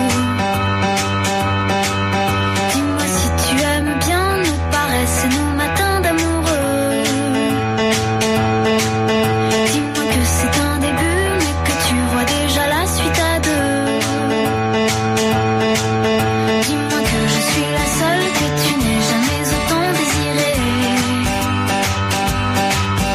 L: Dis-moi si tu aimes bien nos paresses et nos matins d'amoureux. Dis-moi que c'est un début, mais que tu vois déjà la suite à deux. Dis-moi que je suis la seule que tu n'aies jamais autant désirée.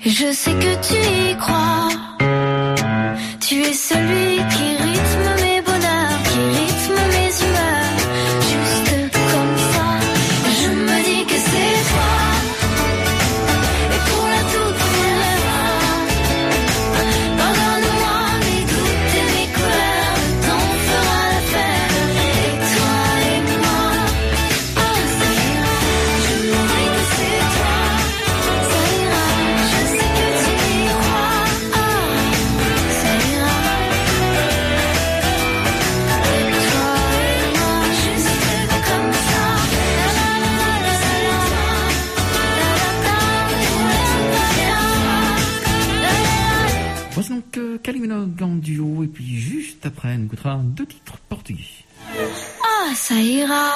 L: Je sais que tu y crois. Tu es celui qui rythme mes bonheurs, qui rythme mes humeurs. Juste comme ça, je me dis que c'est toi. Et pour la toute première fois, pardonne-moi mes doutes et mes couleurs. Le temps fera l'affaire. Et toi et moi, oh ça ira. Je me dis que c'est toi. Ça ira. Je sais que tu y crois. Oh, ça ira. Et toi et moi, juste comme ça.
A: Voici donc Kylie Minogue en duo, et puis juste après, on écoutera 2 titres portugais.
L: Ah, ça ira.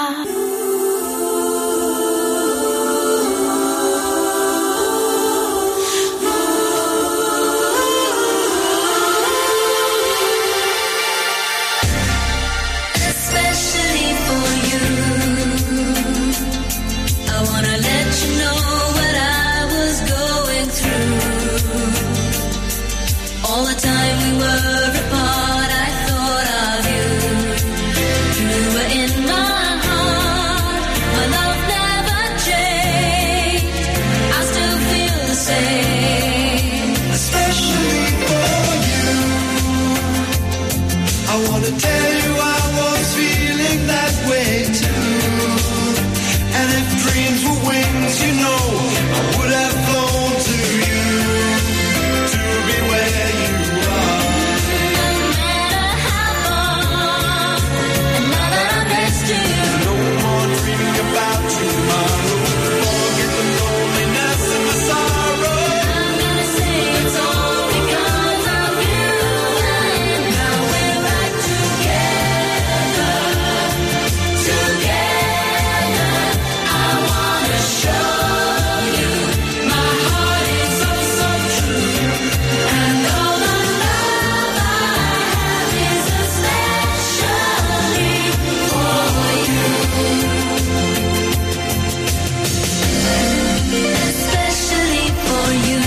I: Especially for you, I wanna let you know what I was going through. All the time we were apart, I thought of you. You were in my heart, my love never changed. I still feel the same.
K: Especially for you, I wanna tell you I was feeling that way too. And if dreams were wings, you know, I would have flown to you, to be where you are.
I: No matter how far, and now that I'm next to you,
K: No more dreaming about tomorrow. Forget the loneliness and the sorrow.
I: I'm gonna say it's all because of you. And now we're back together, together. I wanna show you my heart is so, so true. And all the love I have is especially for you. Especially for you.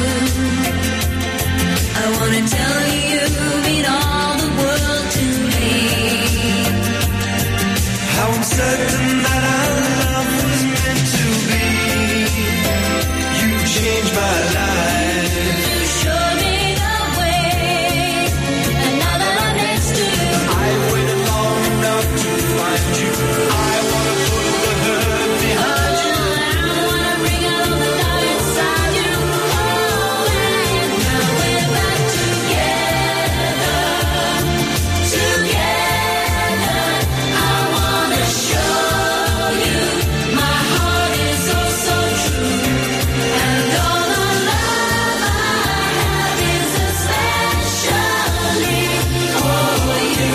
I: I wanna tell you, you mean all the world to me.
K: How I'm certain that our love was meant to be. You changed my life.
I: You showed me the way, and now that I'm next to you,
K: I waited long enough to find you. I wanna put the hurt behind you.
I: I wanna bring out the love inside you. Oh, and now we're back together, together. I wanna show you my heart is so, so true. And all the love I have is especially for you.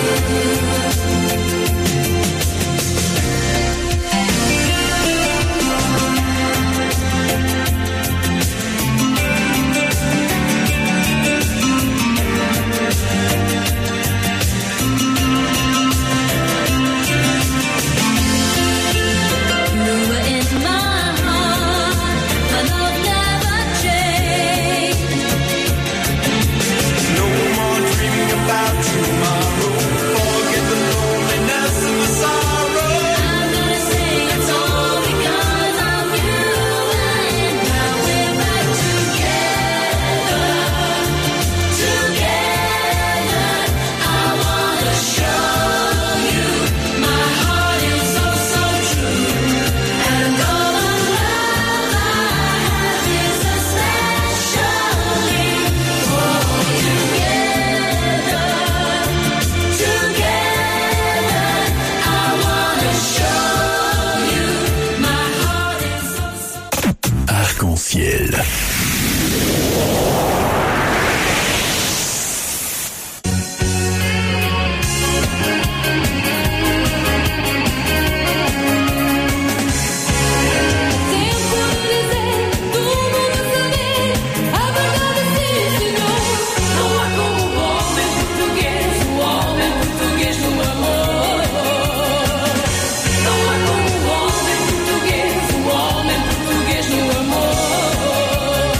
I: You were in my heart, my love never changed.
K: No more dreaming about tomorrow. Forget the loneliness and the sorrow.
I: I'm gonna say it's all because of you. And now we're back together, together. I wanna show you my heart is so, so true. And all the love I have is especially for you. Together, I wanna show you my heart is so, so.
J: Arc-en-ciel.
I: Tempo de dizer, todo mundo saber a verdade se ensinou. Não há como o homem português do amor. Não há como o homem português do amor.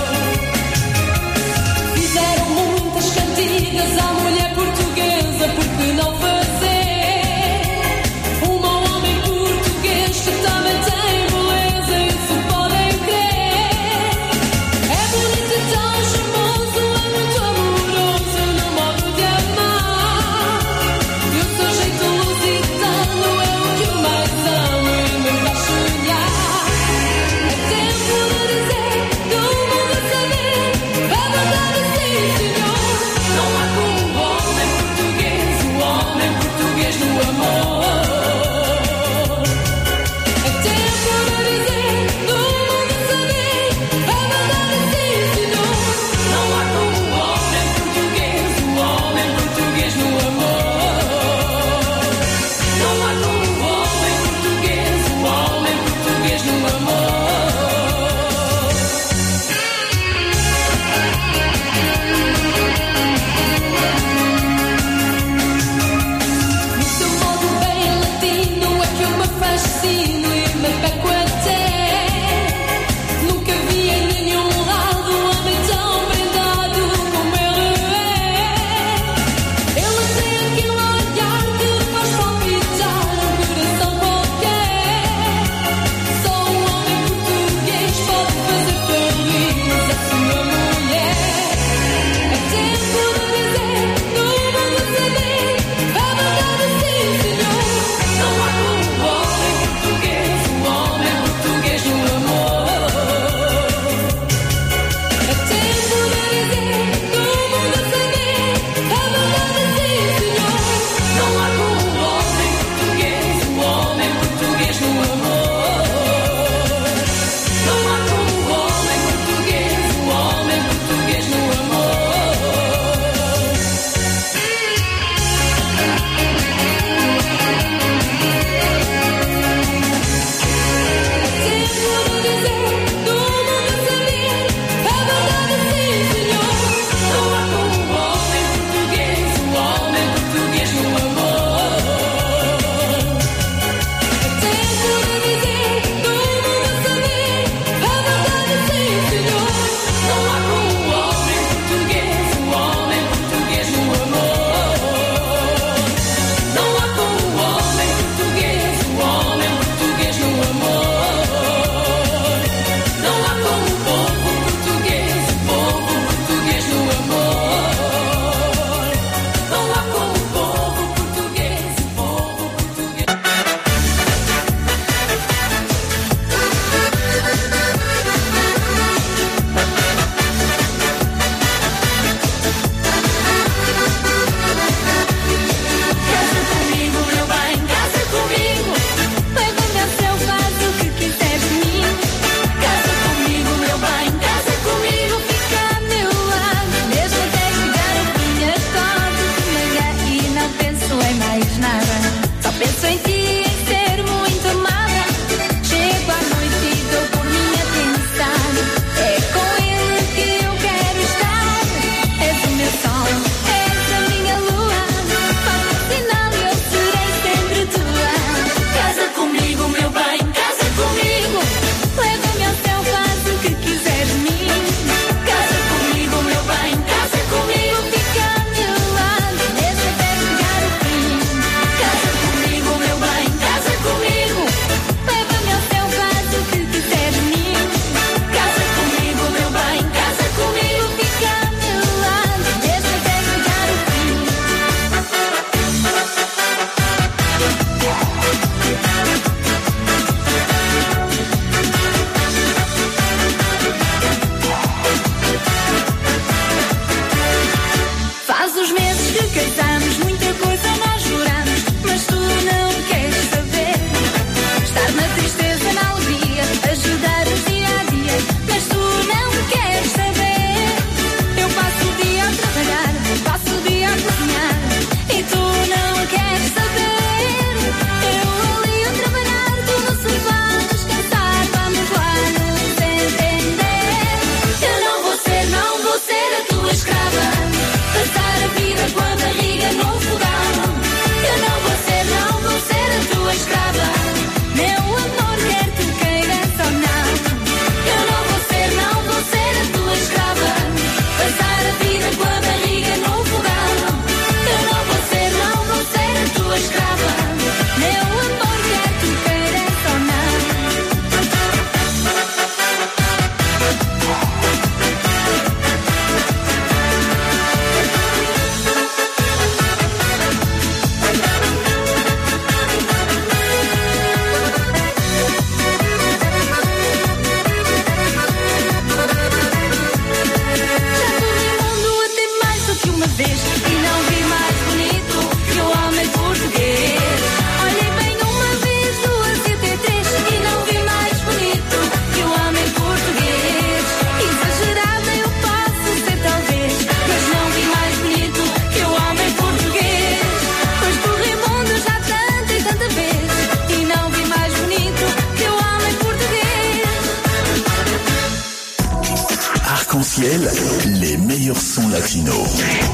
J: Arc-en-ciel, les meilleurs sons latinos.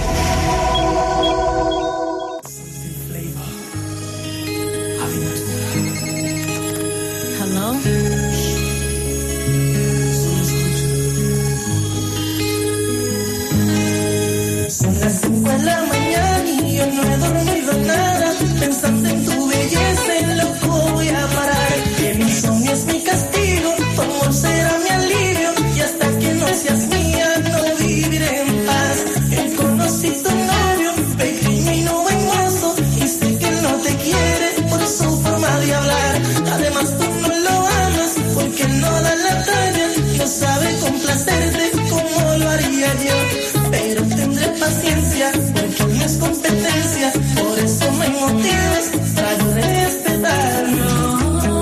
B: Hello?
M: Son las 5 de la mañana y yo no he dormido nada, pensando en tu belleza, en lo que voy a parar. Que mi insomnio es mi castigo, tu amor será mi alivio, y hasta que no seas mía no viviré en paz. Él conocí tu novio, pequeño buen mozo, y sé que él no te quiere por su forma de hablar. Además tú no lo amas porque no da la talla, no sabe complacerte como lo haría yo. Pero tendré paciencia porque no es competencia, por eso me motivas para yo respetarlo.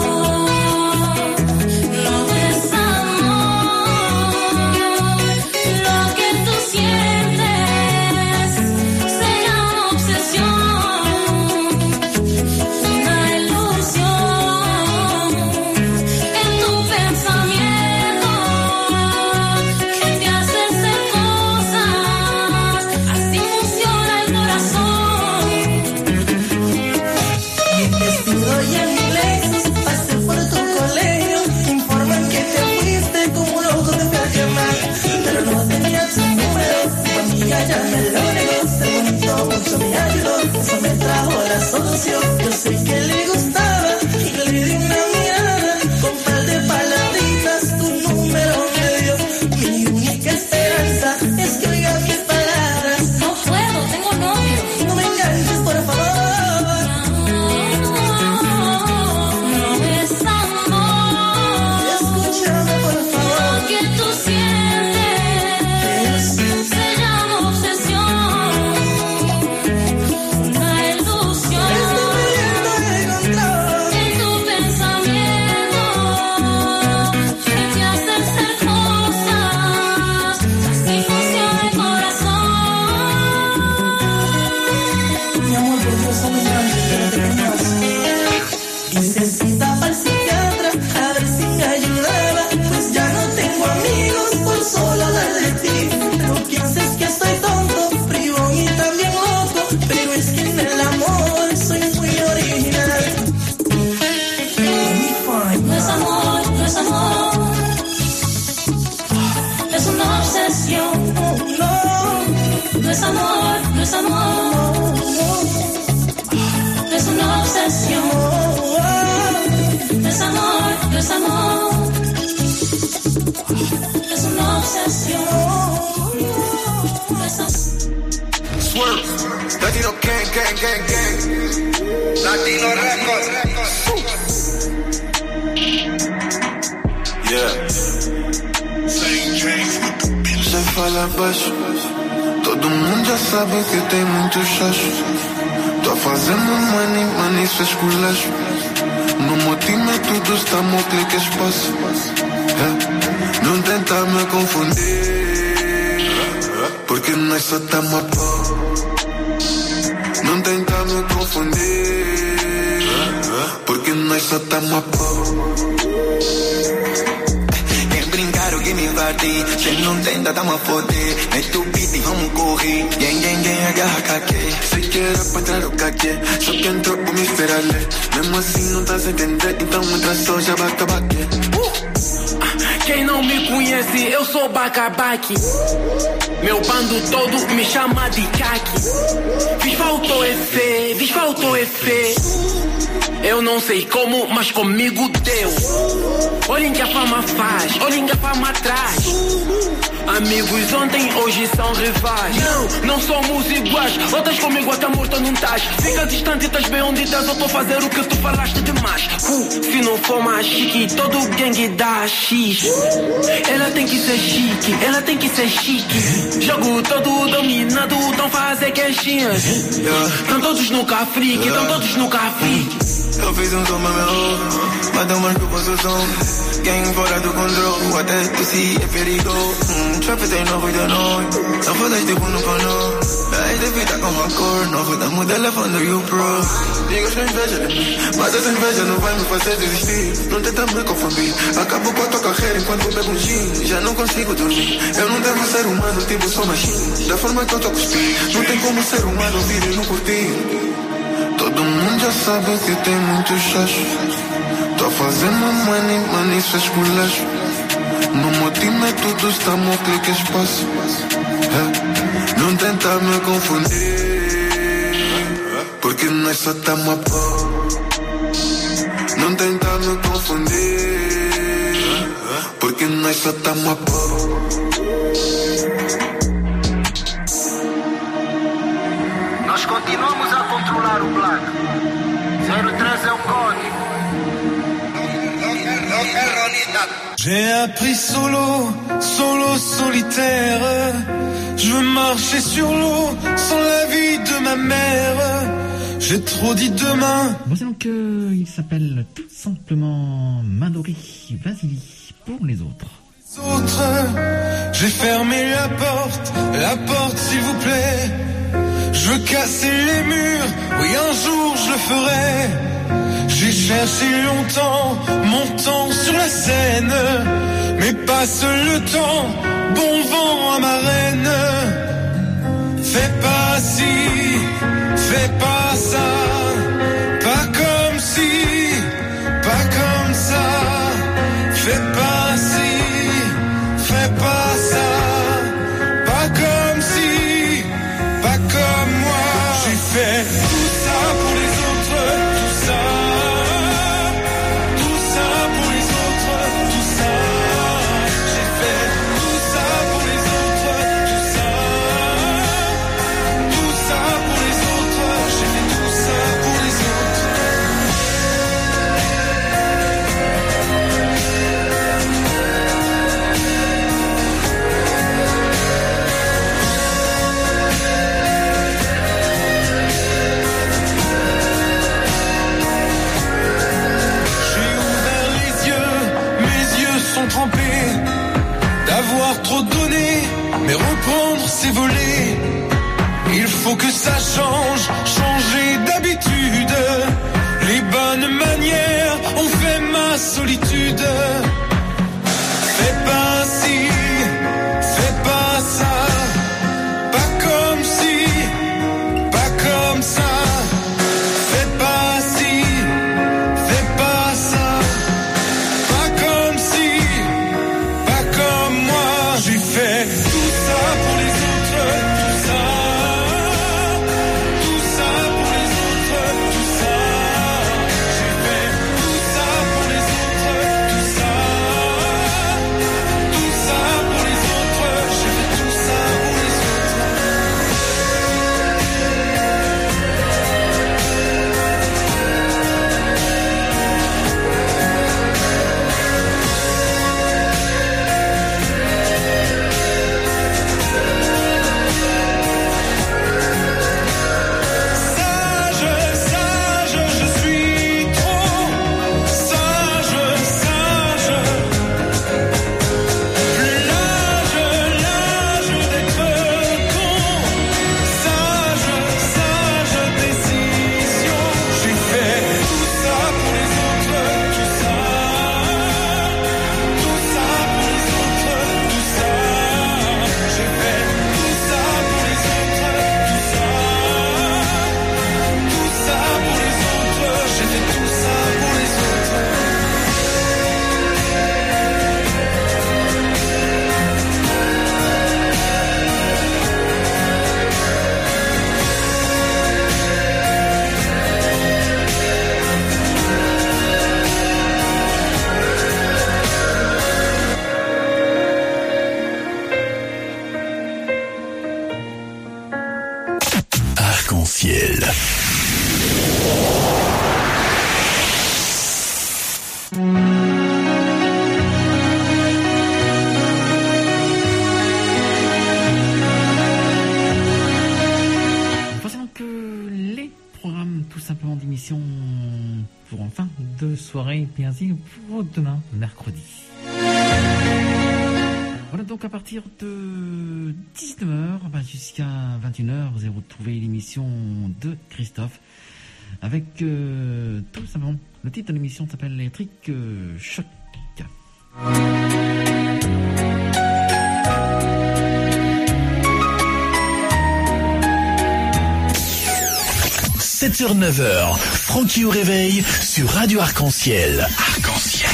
M: Yo sé que le gustaba y le di una mirada, con par de palabritas tu número me dio. Mi única esperanza es que oiga mis palabras.
L: No puedo, tengo novio.
M: No me engañes, por favor.
L: No es amor.
M: Escúchame, por favor.
L: Lo que tú sientes se llama obsesión. Una ilusión.
M: Necesitaba al psiquiatra a ver si me ayudaba, pues ya no tengo amigos por solo hablar de ti. No pienses que estoy tonto, bribón y también loco, pero es que en el amor soy muy original.
L: No es amor, no es amor. Es una obsesión. No es amor, no es amor. Es una obsesión. No es amor, no es amor. Es una obsesión.
N: Swerve, Latino gang. Latino Records. Yeah.
O: Sem falar baixo, todo mundo já sabe que tem muito chacho. Tô fazendo money, isso é esculacho. No meu time é tudo está meu clique espaço. Não tenta me confundir, porque nós só tamo a pau. Não tenta me confundir, porque nós só tamo a pau.
I: Que me invadir, cê não tenta, tamo a foder. Mete o beat e vamos correr. Gang, agarra caque.
O: Sei que era pra entrar o caque, só que entrou o me esperarle. Mesmo assim não tá sem entender, então entra só, já vai acabar aqui.
P: Quem não me conhece, eu sou Bacabaque. Meu bando todo me chama de caque. Fiz faltou efê. Eu não sei como, mas comigo deu. Olhem que a fama faz, olhem que a fama traz. Amigos ontem, hoje são rivais. Não somos iguais. Voltas comigo até morto não estás. Fica distante, estás bem onde estás. Eu tô a fazer o que tu falaste demais. Se não for mais chique, todo gangue dá X. Ela tem que ser chique, ela tem que ser chique. Jogo todo dominado, tão fazer queixinhas. Tão todos no cafrique, tão todos no cafrique.
O: Eu fiz som pra meu ovo, mas não marco com seu som. gang fora do controle. Até tossi é perigo. Trap tem novo de nós. Não fodas de buno pra nós. Daí de vida com rancor. Não vou dar modelo quando you pro. Diga sem inveja de mim. Mas essa inveja não vai me fazer desistir. Não tenta me confundir. Acabo com a tua carreira enquanto bebo um gin. Já não consigo dormir. Eu não devo ser humano, tipo sou machine. Da forma que eu tô a cuspir. Não tem como ser humano ouvir e não curtir.
Q: Todo mundo já sabe que tem muito chacho. Tô a fazer money, money, isso é esculacho. No meu time é tudo, estamos clique espaço. Não tenta me confundir, porque nós só estamos a pó. Não tenta me confundir, porque nós só estamos a pó.
R: Nós continuamos a controlar o Black. 03 é o código.
K: J'ai appris solo, solitaire. Je veux marcher sur l'eau sans la vie de ma mère. J'ai trop dit demain.
A: Voici donc il s'appelle tout simplement Madori Vasily pour les autres.
K: J'ai fermé la porte s'il vous plaît. Je veux casser les murs, oui un jour je le ferai. J'ai cherché longtemps mon temps sur la scène, mais passe le temps, bon vent à ma reine. Fais pas ci, fais pas ça, pas comme si, pas comme ça. Fais pas ci, fais pas ça, pas comme si, pas comme moi. J'ai fait tout ça pour les autres, tout ça. Tout ça pour les autres, tout ça. J'ai fait tout ça pour les autres, tout ça. Tout ça pour les autres, j'ai fait tout ça pour les autres. Trempé d'avoir trop donné, mais reprendre c'est voler. Il faut que ça change, changer d'habitude. Les bonnes manières ont fait ma solitude. Fais pas ci, fais pas ça, pas comme si, pas comme ça. Fais pas ci, fais pas ça. J'ai fait tout ça pour les autres, tout ça. Tout ça pour les autres, tout ça. J'ai fait tout ça pour les autres, tout ça. Tout ça pour les autres, j'ai fait tout ça pour les
J: Arc-en-ciel.
A: Voici donc les programmes tout simplement d'émission pour enfin de soirée, et ainsi pour demain, mercredi. Voilà, donc à partir de 19h jusqu'à 21h, vous allez retrouver l'émission de Christophe avec tout simplement, le titre de l'émission s'appelle Électrique Choc.
J: 7h-9h, Francky au réveil sur Radio Arc-en-Ciel. Arc-en-Ciel.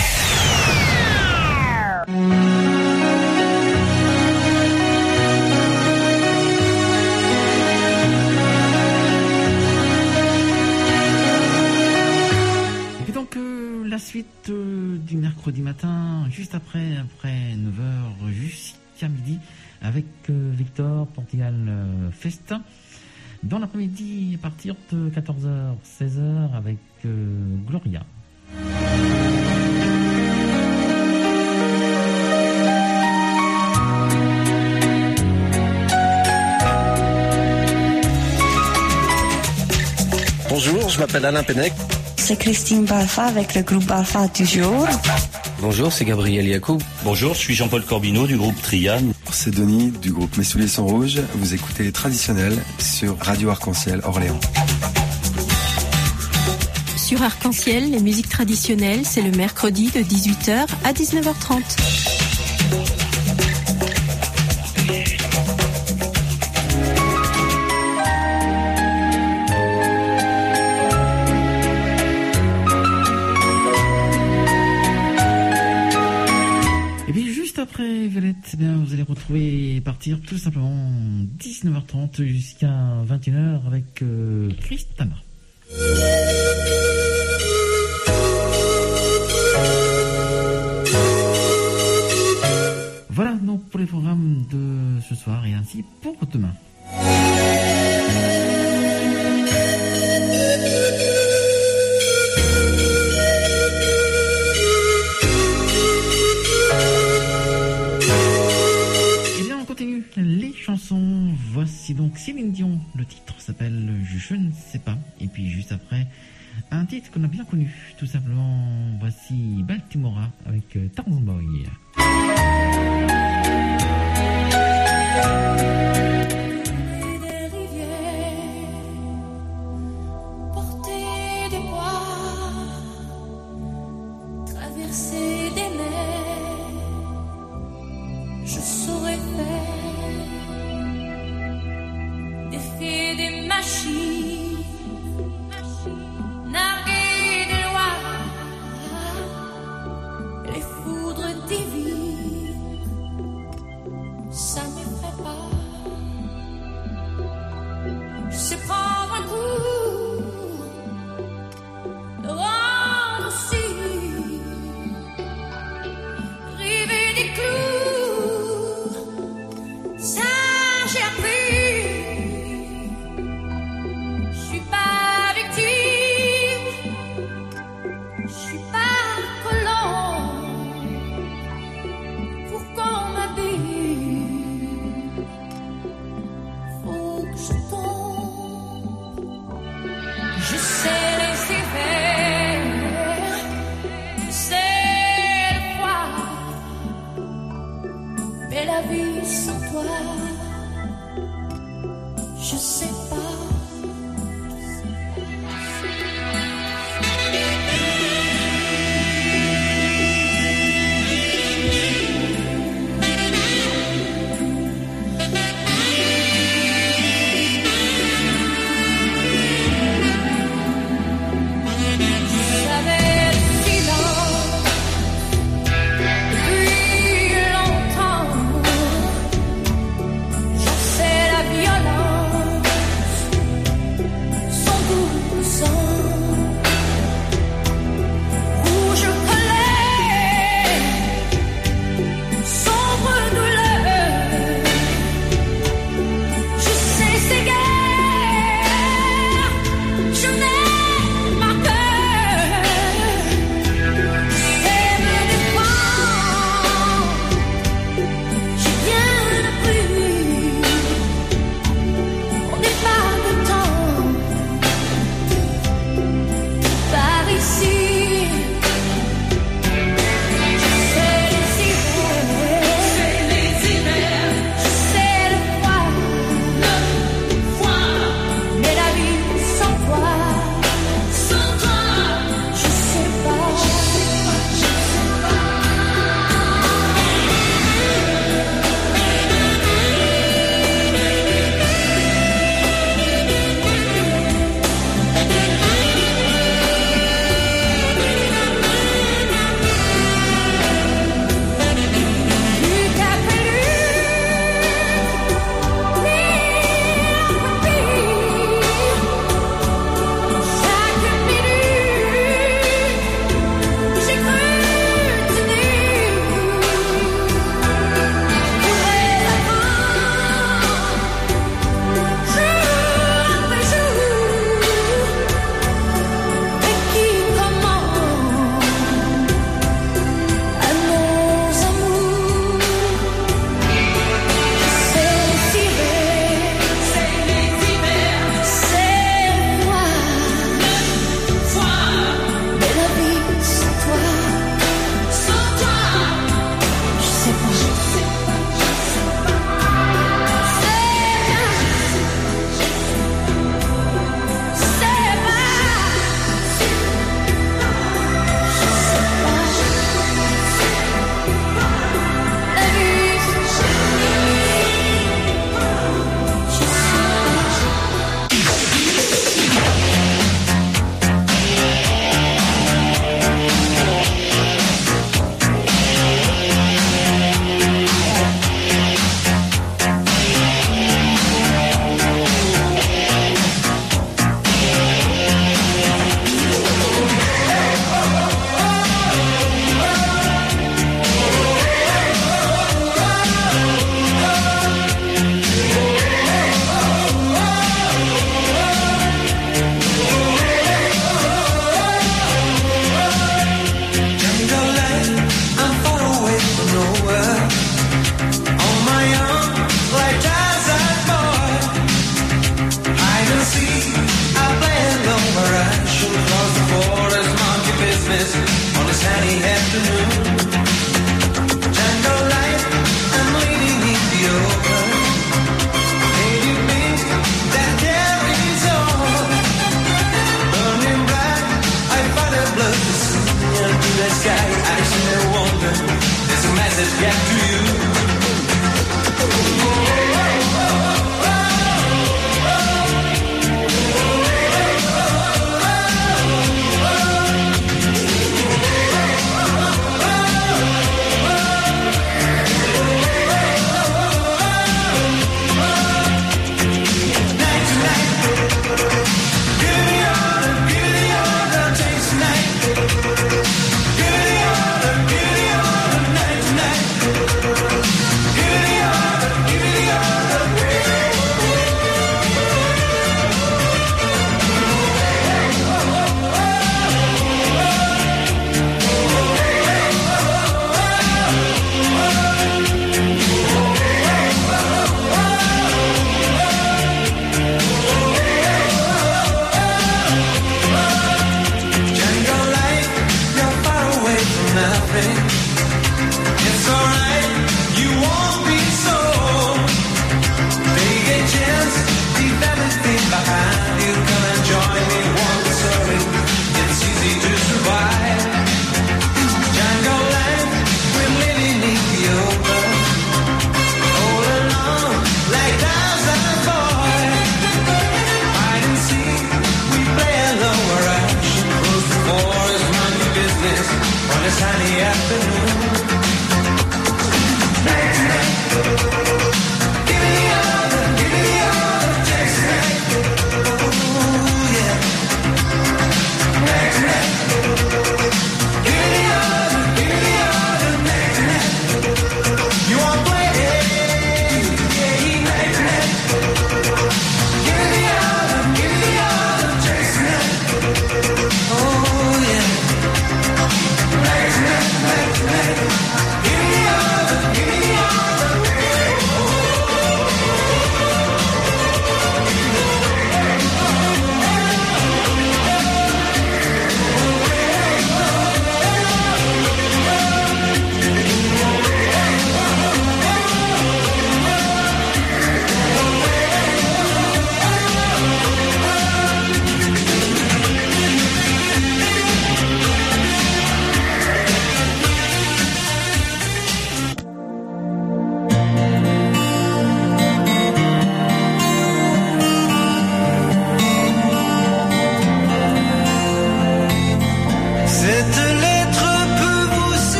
A: Et donc la suite du mercredi matin, juste après 9h jusqu'à midi, avec Victor Portugal Festa. Dans l'après-midi, à partir de 14h, 16h, avec Gloria.
S: Bonjour, je m'appelle Alain Pennec.
T: C'est Christine Balfa avec le groupe Balfa toujours.
U: Bonjour, c'est Gabriel Yacoub.
V: Bonjour, je suis Jean-Paul Corbineau du groupe Trian.
W: C'est Denis du groupe Mes Souliers sont rouges. Vous écoutez les traditionnels sur Radio Arc-en-Ciel Orléans.
X: Sur Arc-en-Ciel, les musiques traditionnelles, c'est le mercredi de 18h à 19h30.
A: Après Violette, eh bien, vous allez retrouver partir tout simplement 19h30 jusqu'à 21h avec Christana. Voilà donc pour les programmes de ce soir et ainsi pour demain. Les chansons, voici donc Céline Dion, le titre s'appelle Je ne sais pas, et puis juste après un titre qu'on a bien connu, tout simplement, voici Baltimora avec Tarzan Boy.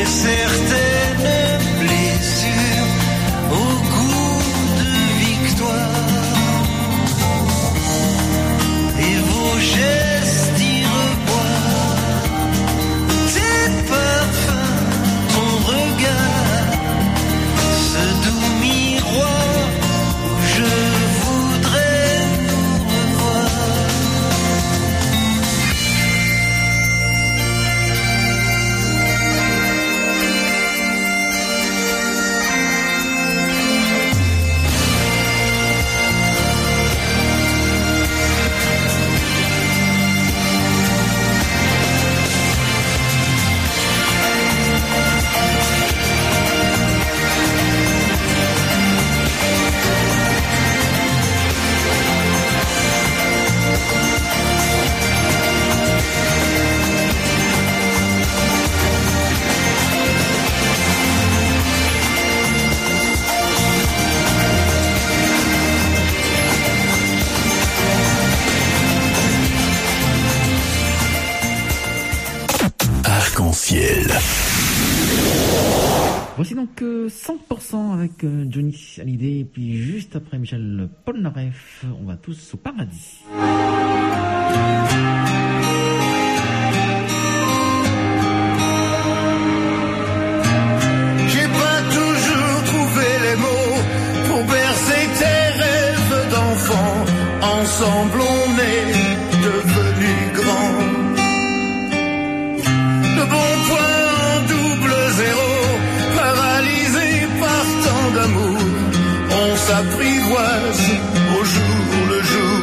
I: certaines blessures au goût de victoire. Et vos gestes y reboient, tes parfums, ton regard, ce doux miroir où je voudrais nous revoir.
J: Arc-en-ciel.
A: Voici donc 100% avec Johnny Hallyday, et puis juste après Michel Polnareff, on va tous au paradis.
I: J'ai pas toujours trouvé les mots pour bercer tes rêves d'enfant. Ensemble on est devenus grands. De bons points en double zéro, paralysé par tant d'amour, on s'apprivoise au jour le jour.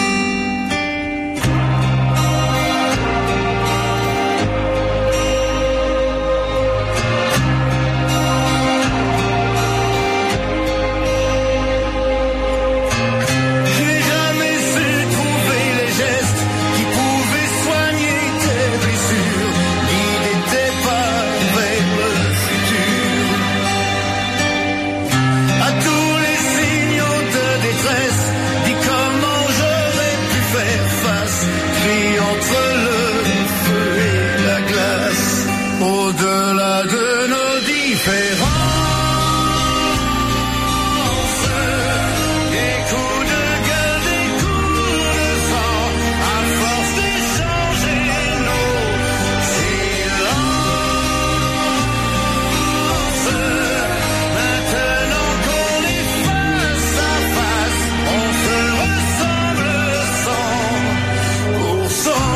I: J'ai jamais su trouver les gestes qui pouvaient soigner tes blessures, guider tes pas vers le futur. À tous les signaux de détresse, dis comment j'aurais pu faire face, pris entre le feu et la glace, au-delà de nos différences. Des coups de gueule, des coups de sang, à force d'échanger nos silences. Maintenant qu'on est face à face, on se ressemble 100%.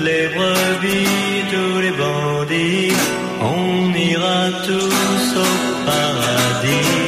I: les brebis, tous les bandits, on ira tous au paradis.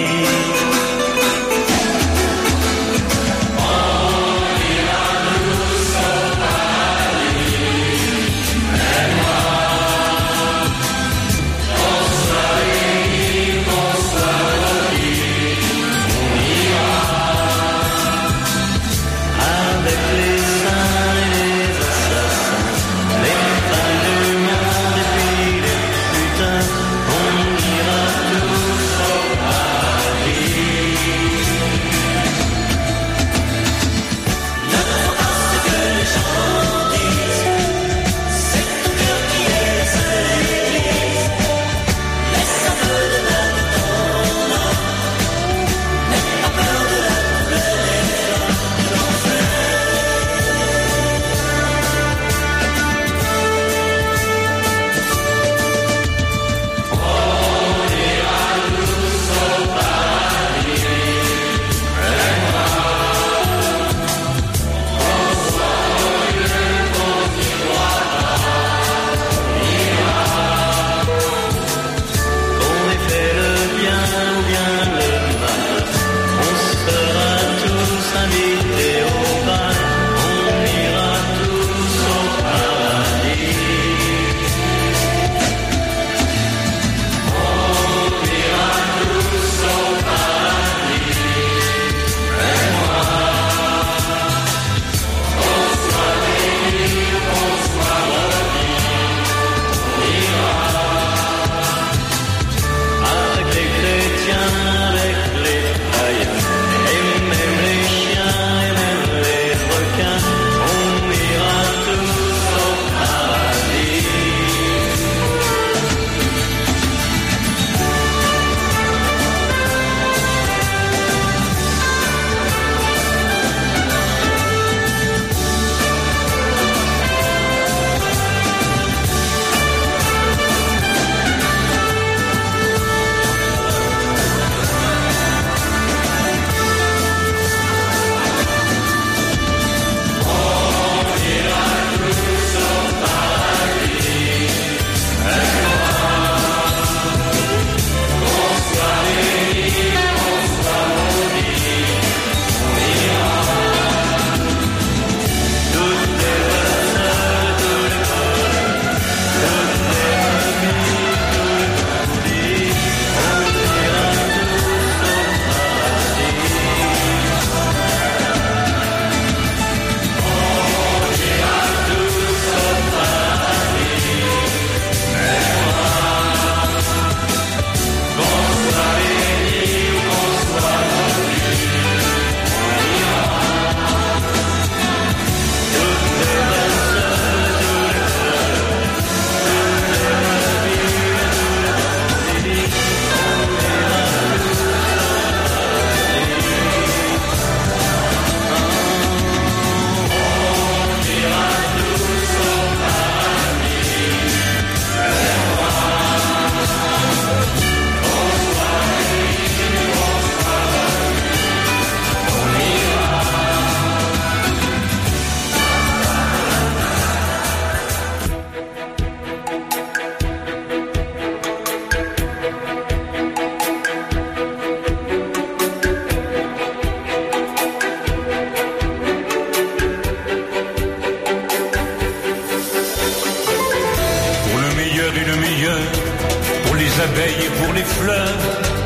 C: abeilles et pour les fleurs.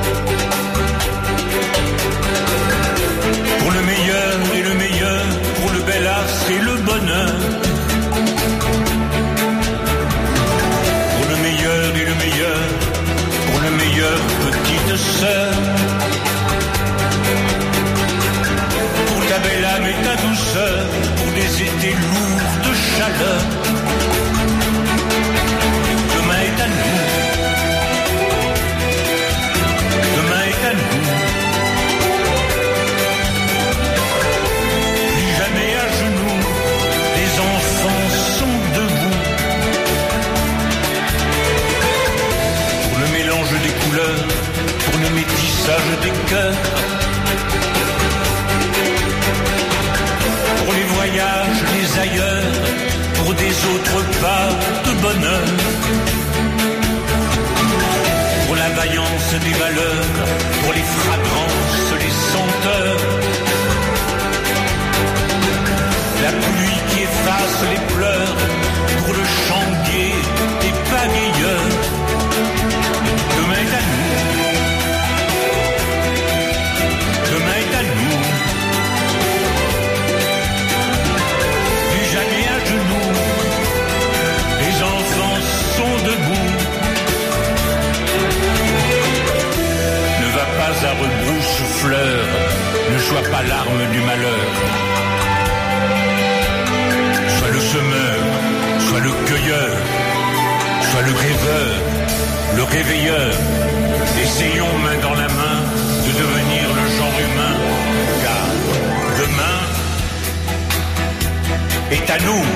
C: Pour le meilleur et le meilleur, pour le bel astre et le bonheur. Pour le meilleur et le meilleur, pour le meilleur petite sœur. Pour ta belle âme et ta douceur, pour des étés lourds de chaleur. Demain est à nous. Demain est à nous. Plus jamais à genoux, les enfants sont debout. Pour le mélange des couleurs, pour le métissage des cœurs. Pour les voyages, les ailleurs, pour des autres pas de bonheur, pour la vaillance des valeurs, pour les fragrances, les senteurs, la pluie qui efface les pleurs, pour le chant gai des pagayeurs. Demain est à nous, demain est à nous. Plus jamais à genoux, les enfants sont debout. Ne va pas à rebrousse-fleur, ne sois pas l'arme du malheur. Sois le semeur, sois le cueilleur, sois le rêveur, le réveilleur. Essayons main dans la main de devenir le genre humain, car demain est à nous.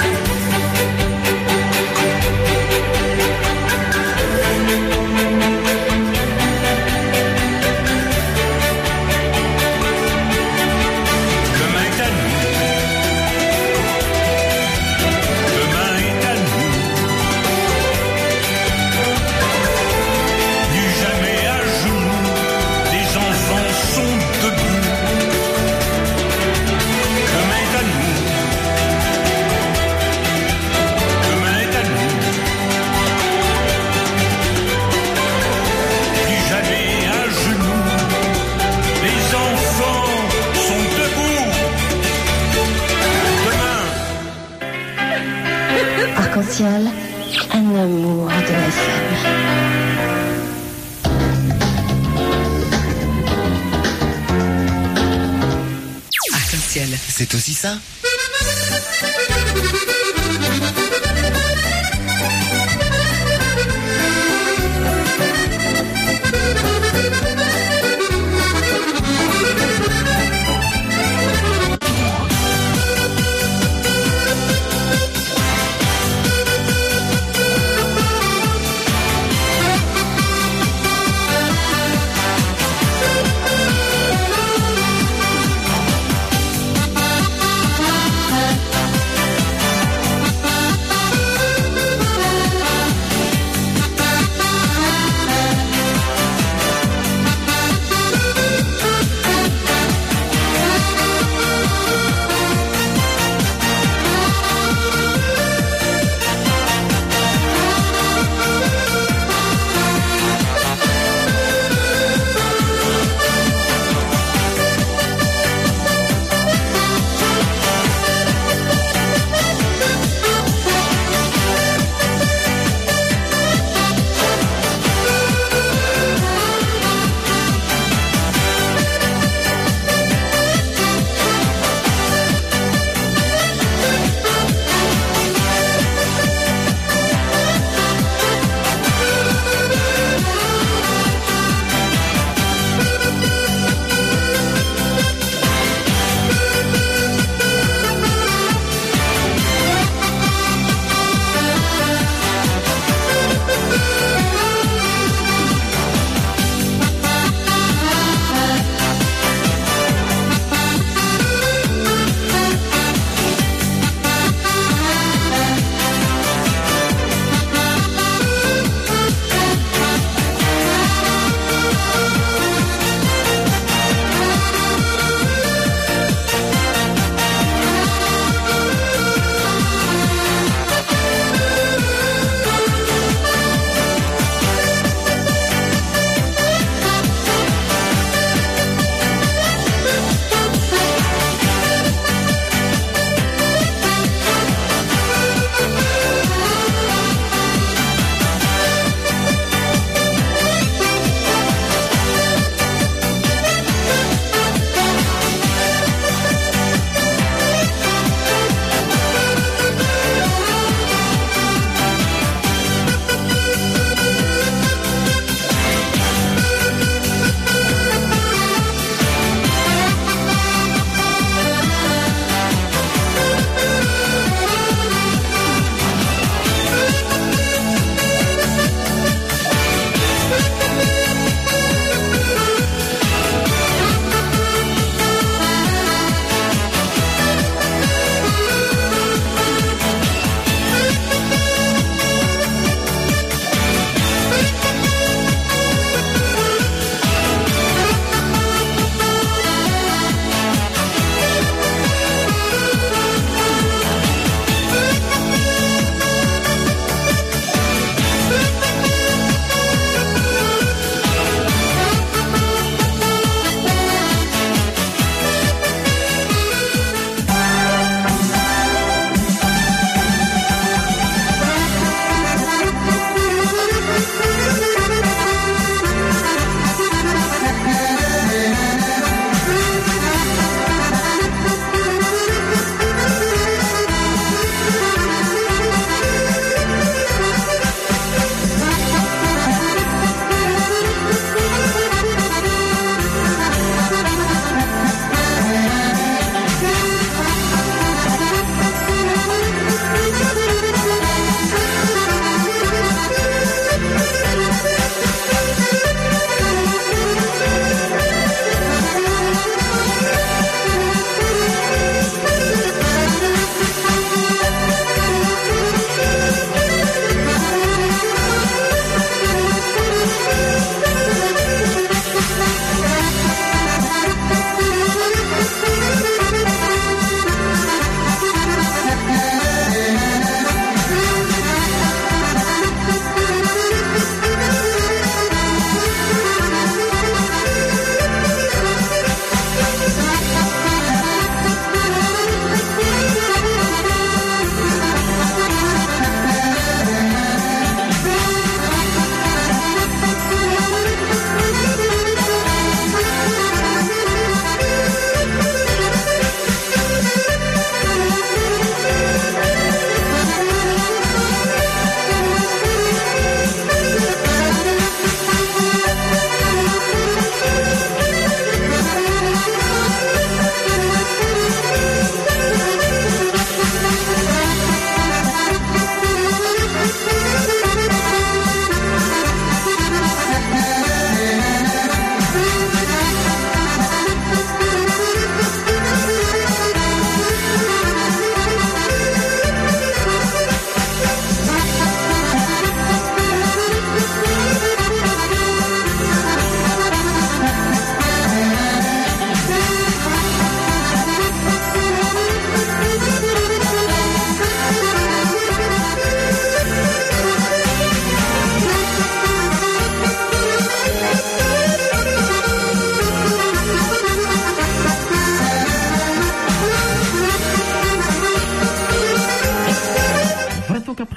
E: Arc-en-ciel, un amour de FM.
F: Arc-en-ciel, c'est aussi ça.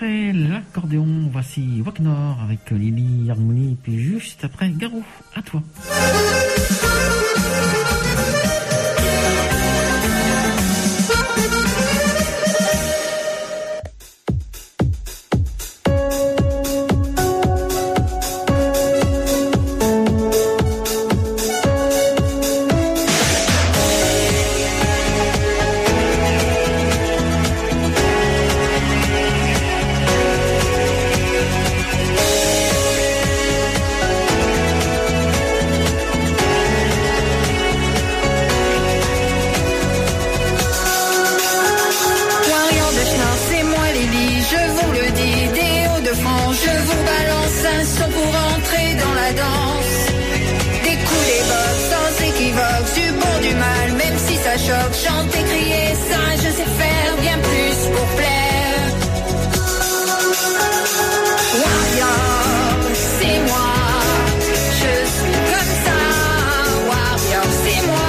A: après l'accordéon, voici Wagnor avec Lily Harmonie, puis juste après Garou, à toi.
B: Chanter, crier, ça je sais faire bien plus pour plaire. Warrior, c'est moi, je suis comme ça. Warrior, c'est moi.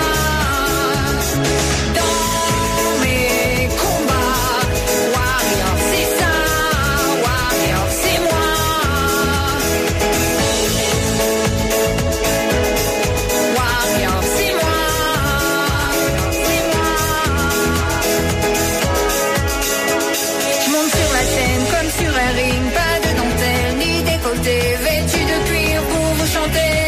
B: Dans mes combats, Warrior, c'est ça. Warrior, c'est moi. Warrior, c'est moi. Vêtu de cuir pour vous chanter.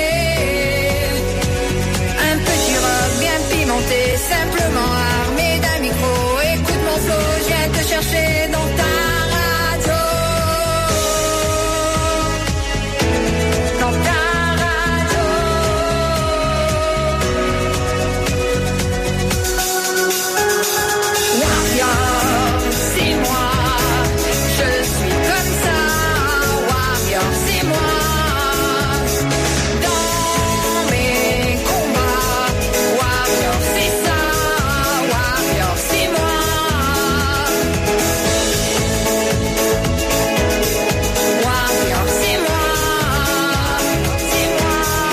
B: Un petit rock bien pimenté, simplement armé d'un micro. Écoute mon flow, je viens te chercher dans ta radio. Dans ta radio. Warrior, c'est moi. Je suis comme ça. C'est moi, dans mes combats, Warrior, c'est ça, Warrior, c'est moi. Warrior, c'est moi, c'est moi.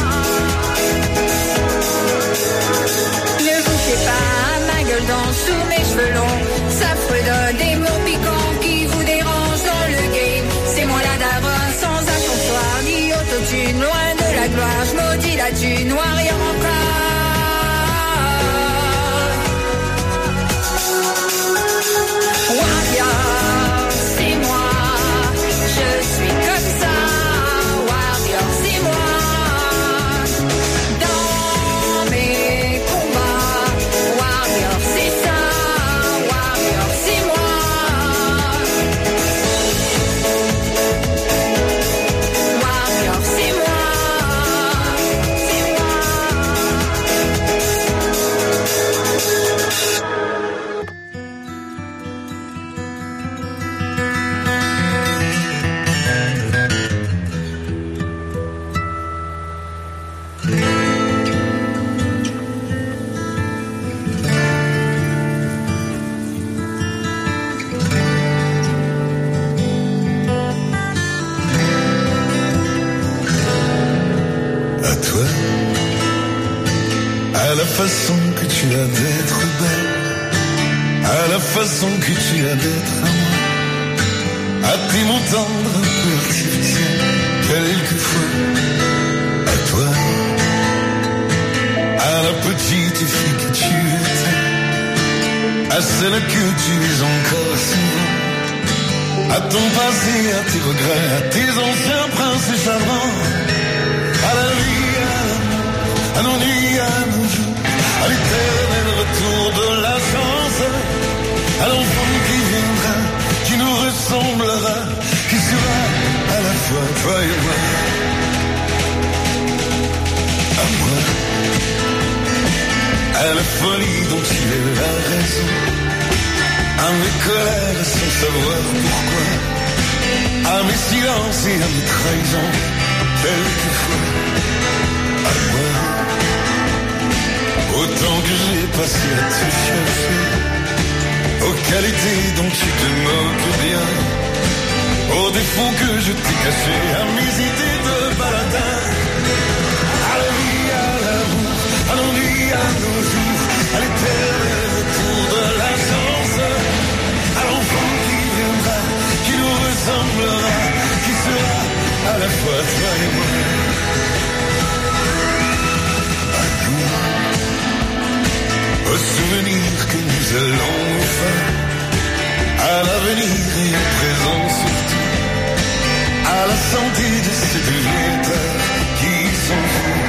B: Ne vous faites pas ma gueule dans sous mes cheveux longs, ça fredonne des mots piquants qui vous dérangent dans le game. C'est moi la daronne sans accessoire ni autotune, loin de la gloire, je maudis la thune, Warrior encore. Warrior, c'est moi, je suis comme ça, Warrior, c'est moi. Dans mes combats, Warrior, c'est ça, Warrior, c'est moi. Warrior, c'est moi, c'est moi.
D: À toi, à la façon que tu as d'être belle, à la façon que tu as d'être à moi, à tes mots tendres un peu artificiels, quelquefois. À toi, à la petite fille que tu étais, à celle que tu es encore souvent, à ton passé, à tes regrets, à tes anciens princes et chagrins, à la vie, à l'amour, à nos nuits, à nos jours, à l'éternel retour de la chance, à l'enfant qui viendra, qui nous ressemblera, qui sera à la fois toi et moi. À moi, à la folie dont tu es la raison, à mes colères sans savoir pourquoi, à mes silences et à mes trahisons, quelquefois. À moi, autant que j'ai passé à te chercher, aux qualités dont tu te moques bien, aux défauts que je t'ai cachés, à mes idées de baladin, à la vie, à l'amour, à l'ennui, à nos jours, à l'éternel retour de la chance, à l'enfant qui viendra, qui nous ressemble. toi et moi. Aux souvenirs que nous allons nous faire, à l'avenir et au présent surtout, à la santé de cette vieille terre qui s'en fout,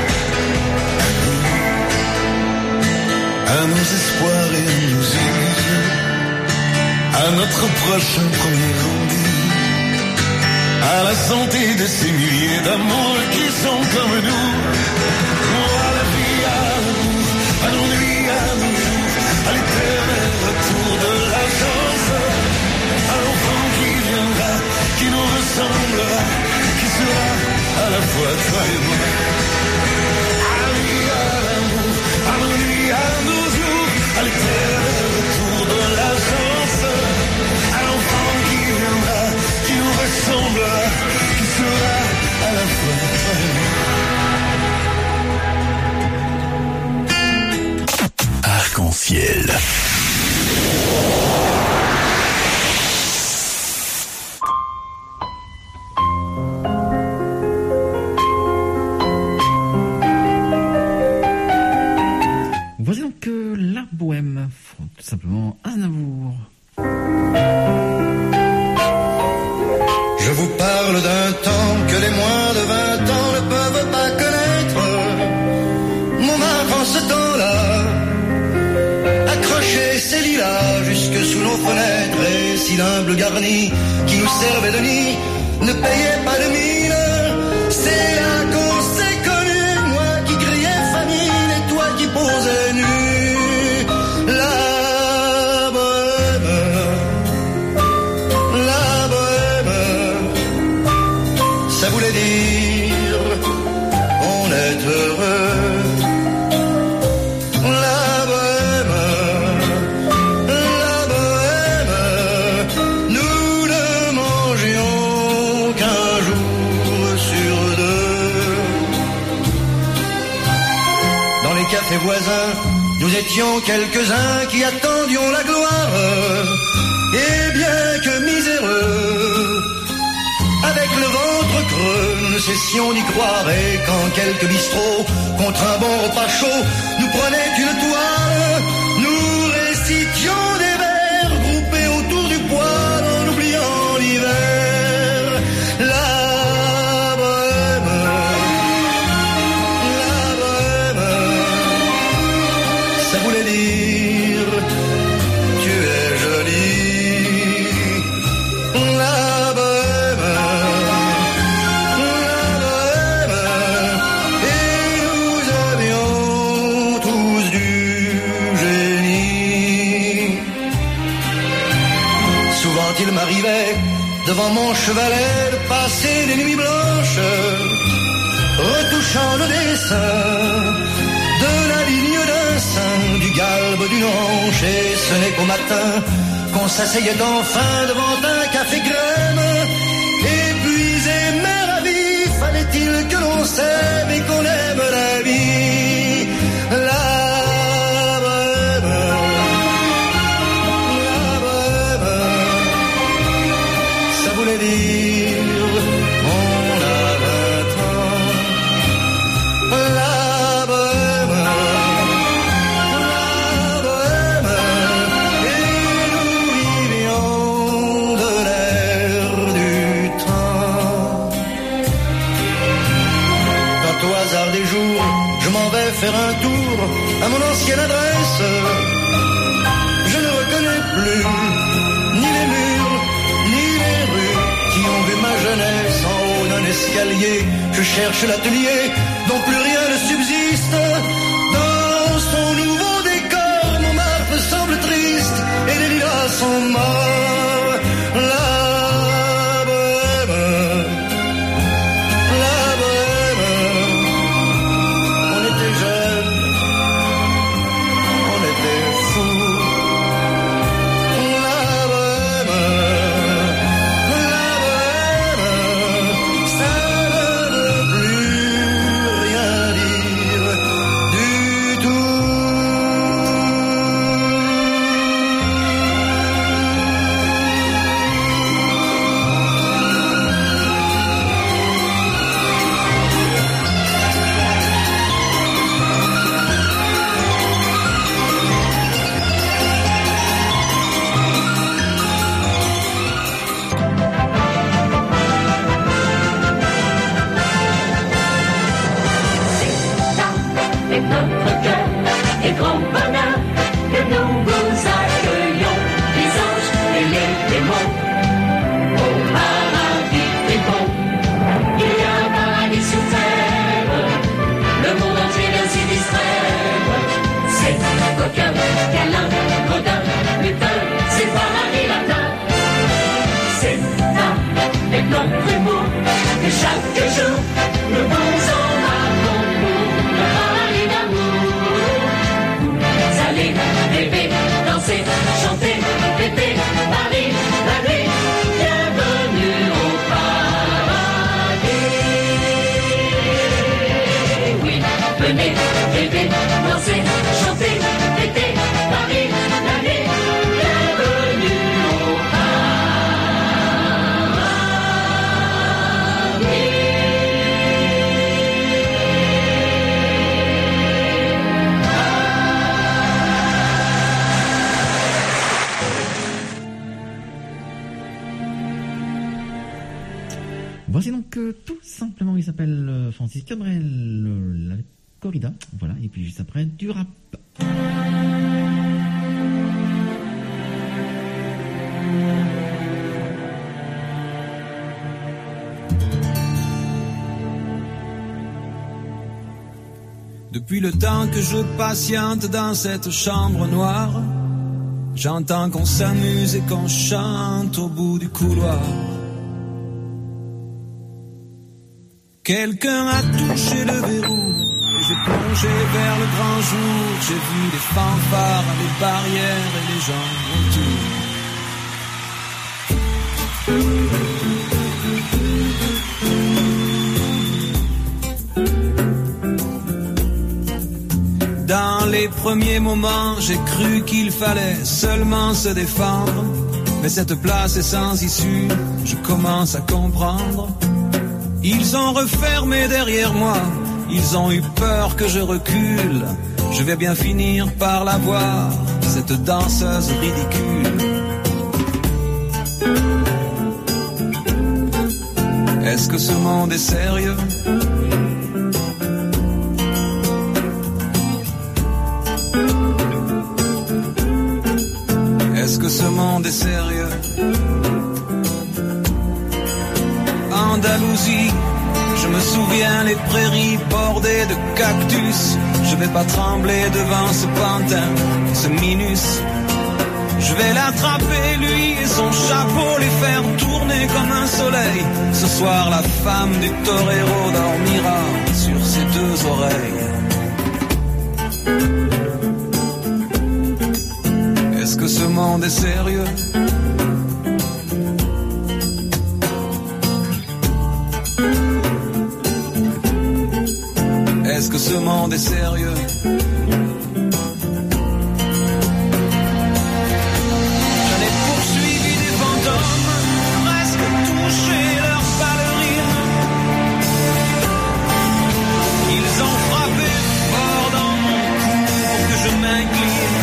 D: à nos espoirs et à nos illusions, à notre prochain premier rendez-vous, à la santé de ces milliers d'amours qui sont comme nous. À la vie, à l'amour, à nos nuits, à nos jours, à l'éternel retour de la chance, à l'enfant qui viendra, qui nous ressemblera, qui sera à la fois toi et moi. À la vie, à l'amour, à nos nuits, à nos jours, à l'éternel retour de la chance, à l'enfant qui viendra, qui nous ressemblera, qui sera à la fois toi et moi.
J: Arc-en-ciel.
A: Voici donc la bohème, tout simplement Aznavour.
G: Je vous parle d'un temps que les moins de 20 ans ne peuvent pas connaître. Montmartre en ce temps-là accrochait ses lilas jusque sous nos fenêtres, et si l'humble garni qui nous servait de nid ne payait pas de mine, c'est là qu'on s'est connus, moi qui criais famine et toi qui posais nu. Ça voulait dire on est heureux. La bohème, nous ne mangions qu'un jour sur deux. Dans les cafés voisins, nous étions quelques-uns qui attendions la gloire. Et bien que miséreux, avec le ventre creux, nous ne cessions d'y croire. Et quand quelques bistrots, contre un bon repas chaud, nous prenaient une toile, nous récitions des vers groupés autour du poêle en oubliant l'hiver. La bohème, ça voulait dire tu es jolie. Il m'arrivait devant mon chevalet de passer des nuits blanches, retouchant le dessin de la ligne d'un sein, du galbe d'une hanche. Et ce n'est qu'au matin qu'on s'asseyait enfin devant un café crème. Épuisé mais ravi, fallait-il que l'on s'aime et qu'on aime la vie. Dire on a 20 ans. La bohème, et nous vivions de l'air du temps. Quand au hasard des jours je m'en vais faire un tour à mon ancienne adresse, je ne reconnais plus ni les murs ni les rues qui ont vu ma jeunesse en haut d'un escalier. Je cherche l'atelier dont plus rien ne subsiste. Dans son nouveau décor, Montmartre semble triste et les lilas sont morts. La bohème, on était jeunes, on était fous. Ça ne veut plus rien
I: notre humour. Et chaque jour, nous vous en avons pour le paradis d'amour. Vous allez rêver, danser, chanter, fêter Paris la nuit. Bienvenue au paradis. Oui, venez rêver, danser, chanter, fêter Paris la nuit. Bienvenue au
A: Voici donc tout simplement, il s'appelle Francis Cabrel, la corrida, voilà, et puis juste après du rap.
H: Depuis le temps que je patiente dans cette chambre noire, j'entends qu'on s'amuse et qu'on chante au bout du couloir. Quelqu'un a touché le verrou et j'ai plongé vers le grand jour. J'ai vu les fanfares, les barrières et les gens autour. Dans les premiers moments, j'ai cru qu'il fallait seulement se défendre. Mais cette place est sans issue, je commence à comprendre. Ils ont refermé derrière moi, ils ont eu peur que je recule. Je vais bien finir par la voir, cette danseuse ridicule. Est-ce que ce monde est sérieux? Est-ce que ce monde est sérieux? Andalousie, je me souviens les prairies bordées de cactus. Je vais pas trembler devant ce pantin, ce minus. Je vais l'attraper lui et son chapeau, les faire tourner comme un soleil. Ce soir la femme du torero dormira sur ses deux oreilles. Est-ce que ce monde est sérieux? Est-ce que ce monde est sérieux? J'en ai poursuivi des fantômes, presque touché leurs ballerines. Ils ont frappé fort dans mon cou pour que je m'incline.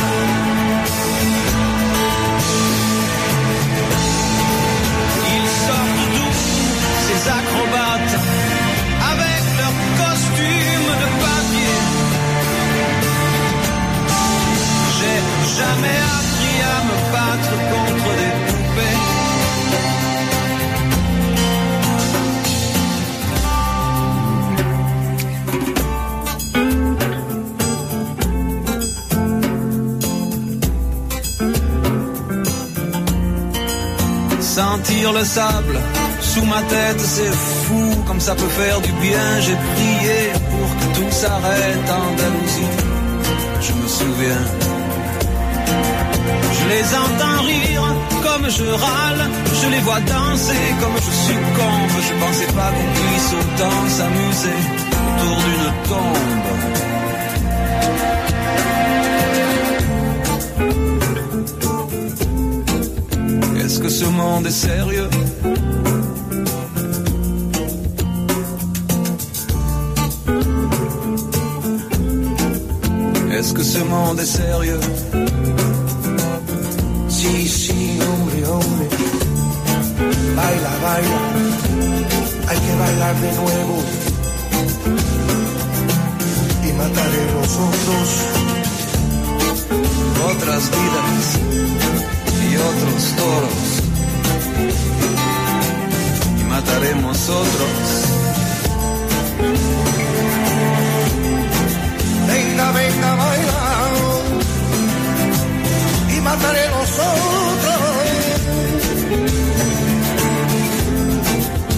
H: Ils sortent d'où ces acrobates avec leurs costumes de papier. J'ai jamais appris à me battre contre des poupées. Sentir le sable sous ma tête, c'est fou, comme ça peut faire du bien. J'ai prié pour que tout s'arrête en Andalousie. Je me souviens. Je les entends rire comme je râle. Je les vois danser comme je succombe. Je pensais pas qu'on puisse autant s'amuser autour d'une tombe. Est-ce que ce monde est sérieux? Est-ce que ce monde est sérieux?
L: Sí, sí, hombre, hombre. Baila, baila. Hay que bailar de nuevo. Y mataré los otros.
H: Otras vidas y otros toros. Y mataremos otros.
L: Venga, venga, baila. Y mataré los otros.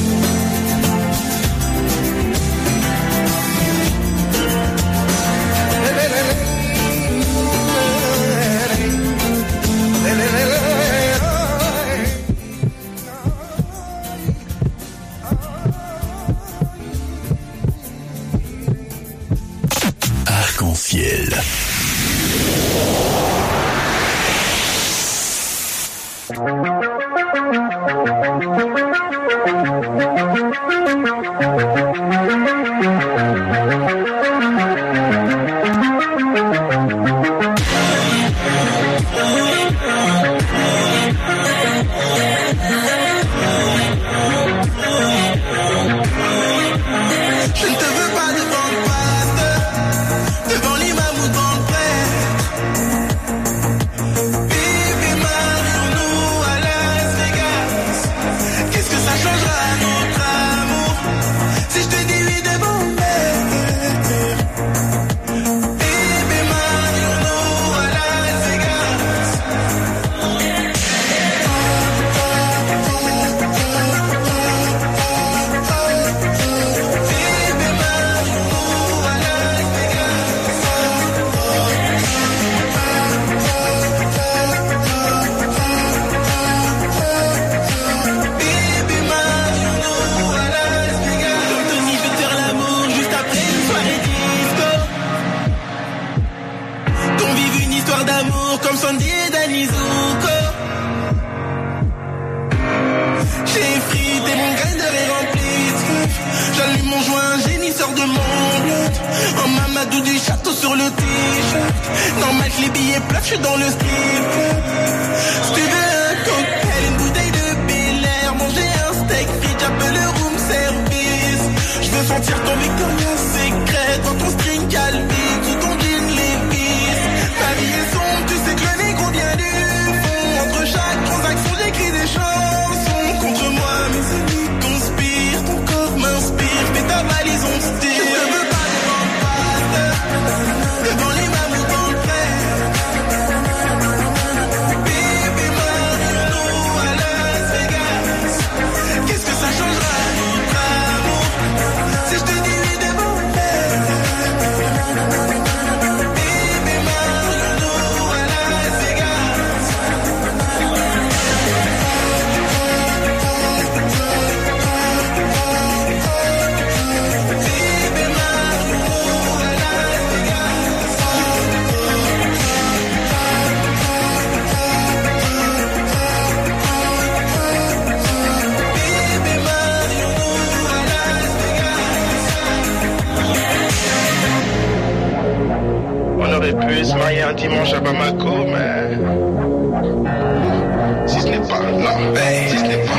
M: Un dimanche à Bamako, mais si ce n'est pas, non, si ce n'est pas,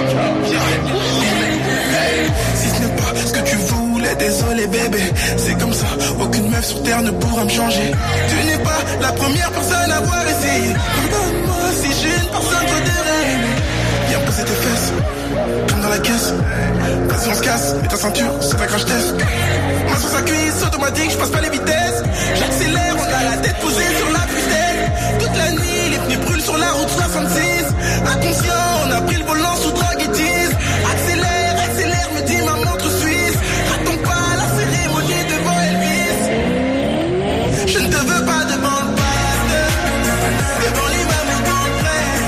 M: si ce n'est pas ce que tu voulais, désolé bébé, c'est comme ça, aucune meuf sur terre ne pourra me changer. Tu n'es pas la première personne à avoir essayé. Pardonne-moi si j'ai une personne trop déraillée. Viens poser tes fesses, comme dans la caisse. Vas-y on se casse, mets ta ceinture, c'est ta crash test. Main sur sa cuisse, automatique, je passe pas les vitesses. J'accélère, on a la tête posée sur la pustelle. Toute la nuit, les pneus brûlent sur la route 66. Inconscient, on a pris le volant sous drogue et tease. Accélère, accélère, me dit ma montre suisse. Ratons pas la cérémonie devant Elvis. Je ne te veux pas devant le paste, devant l'imam ou dans le prêtre.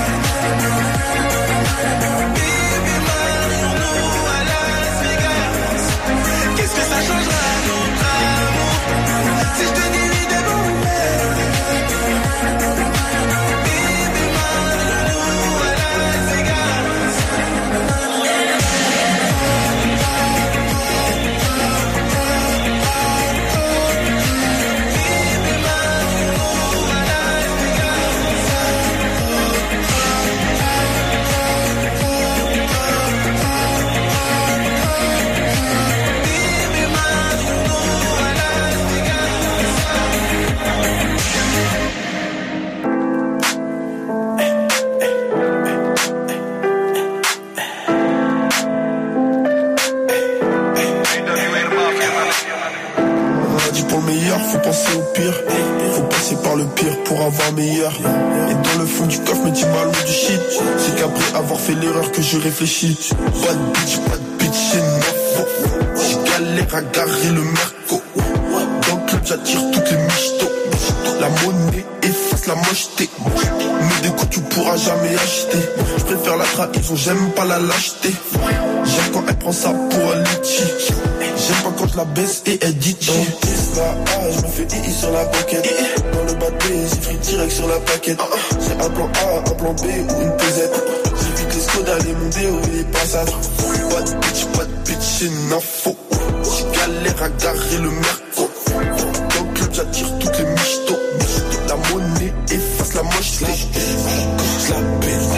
M: Baby, marions-nous à Las Vegas. Qu'est-ce que ça changera notre amour si je te dis oui devant le prêtre? Baby, marions-nous à Las Vegas.
N: Faut penser au pire, faut passer par le pire pour avoir meilleur. Et dans le fond du coffre me dit ballon du shit. C'est qu'après avoir fait l'erreur que je réfléchis. Pas de bitch, c'est une info. J'ai galère à garer le merco. Dans le club j'attire toutes les michtos. La monnaie efface la mocheté. Mais des coups tu pourras jamais acheter. Je préfère la trahison, j'aime pas la lâcheté. J'aime quand elle prend ça pour un litchi. J'aime pas quand je la baisse et elle dit Tesla, je me fais II sur la banquette. Dans le bateau j'écris direct sur la plaquette. J'ai un plan A, un plan B ou une PZ. J'évite les Skoda, les Mondeo et les Passat. Pas de bitch, c'est une info. J'ai galère à garer le merco. Dans le club, j'attire toutes les michtos. La monnaie efface la mocheté. Je la baise,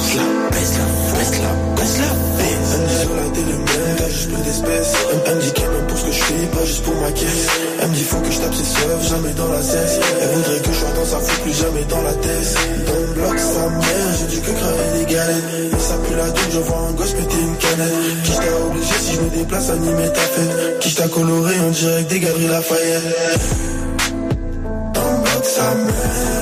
N: Elle me dit sur la télé, mais juste peu d'espèces. Elle me dit qu'elle m'aime pour ce que je fais, pas juste pour ma caisse. Elle me dit faut que je tape ses seufs, jamais dans la cesse. Elle voudrait que je sois dans sa foule, plus jamais dans la tête. Dans le bloc, sa mère, j'ai dû que craver des galettes. Et ça pue la douche, je vois un gosse péter une canette. Qui t'a obligé si je me déplace, animer ta fête. Qui t'a coloré en direct des Galeries Lafayette. Dans le bloc, sa mère.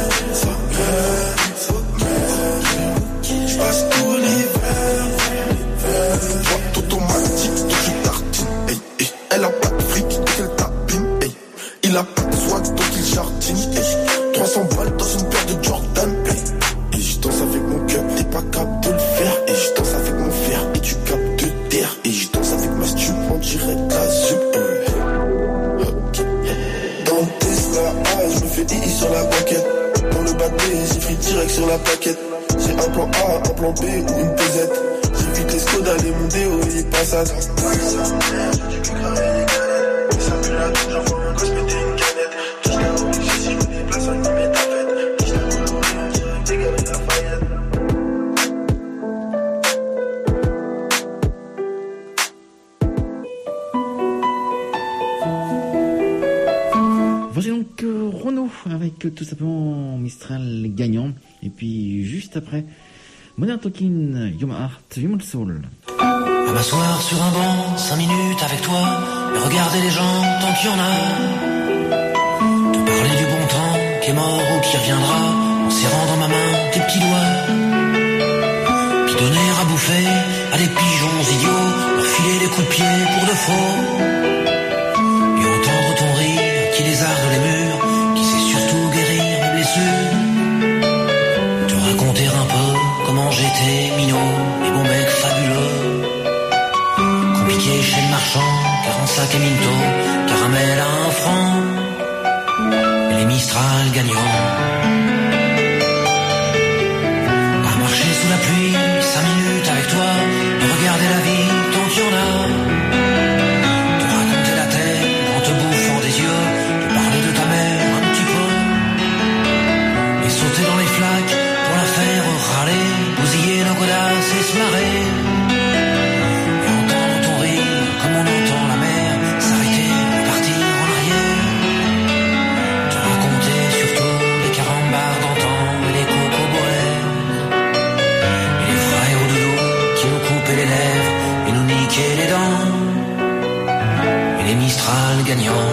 N: Je passe tout l'hiver. Boîte automatique, donc je tartine. Hey, hey. Elle a pas de fric, donc elle tapine. Hey. Il a pas de swag, donc il jardine. Hey. 300 balles dans une paire de Jordan. Hey. Et je danse avec mon cœur, t'es pas capable de le faire. Et je danse avec mon fer, et tu captes de terre. Et je danse avec ma stupe, on dirait de la zup. Dans le Tesla A, je me fais II sur la banquette. Dans le bac B, j'écris direct sur la plaquette. J'ai un plan A, un plan B ou une PZ. J'évite les Skoda, les Mondeo et les Passat.
A: Voici donc Renaud avec tout simplement Mistral gagnant. Et puis juste après, Modern Talking, Human Heart, Human Soul.
O: À m'asseoir sur un banc, 5 minutes avec toi, et regarder les gens tant qu'il y en a. Te parler du bon temps qui est mort ou qui reviendra, en serrant dans ma main tes petits doigts. Puis donner à bouffer à des pigeons idiots, leur filer des coups de pied pour de faux. Et entendre ton rire qui désarde les murs, qui sait surtout guérir mes blessures. Te raconter un peu comment j'étais minot et bon mec fabuleux. Compliqué chez le marchand, 45 et Minto, caramel à 1 franc, et les Mistral gagnants. À marcher sous la pluie, 5 minutes avec toi, et regarder la vie tant qu'il y en a. Te raconter la terre en te bouffant des yeux, te parler de ta mère un petit peu, et sauter dans les flaques pour la faire râler, bousiller nos godasses et se marrer. Les dents et les Mistral gagnants.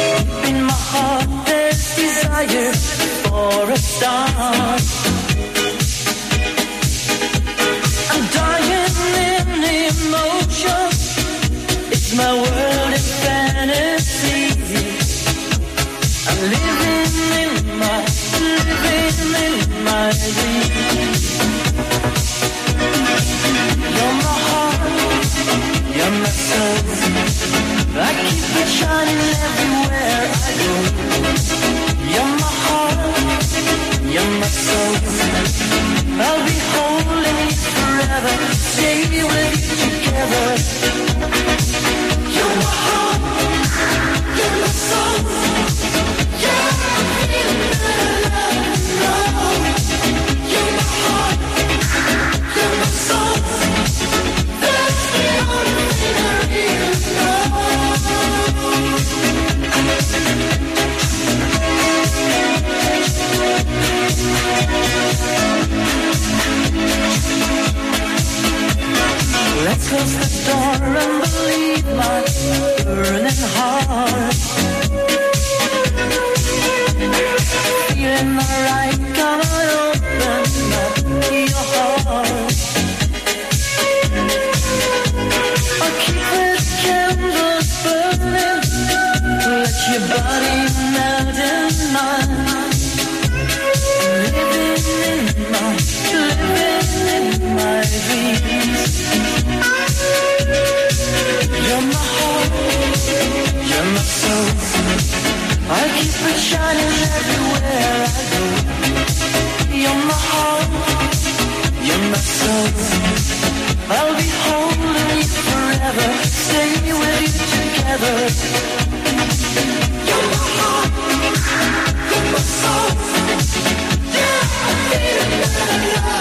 I: desire for a star. shining everywhere I go. You're my heart, you're my soul. I'll be holding you forever, stay with you together. You're my heart, you're my soul. Yeah, I'm feeling better. You're my heart, you're my soul. That's the only thing I really know. Let's close the door and believe my burning heart. Feeling alright, come on, open up your heart. I'll keep the candles burning, let your body melt in mine. Living in my dreams. You're my heart, you're my soul. I keep it shining everywhere I go. You're my heart, you're my soul. I'll be holding you forever, stay with you together. You're my heart, you're my soul. Yeah, I'm feeling better.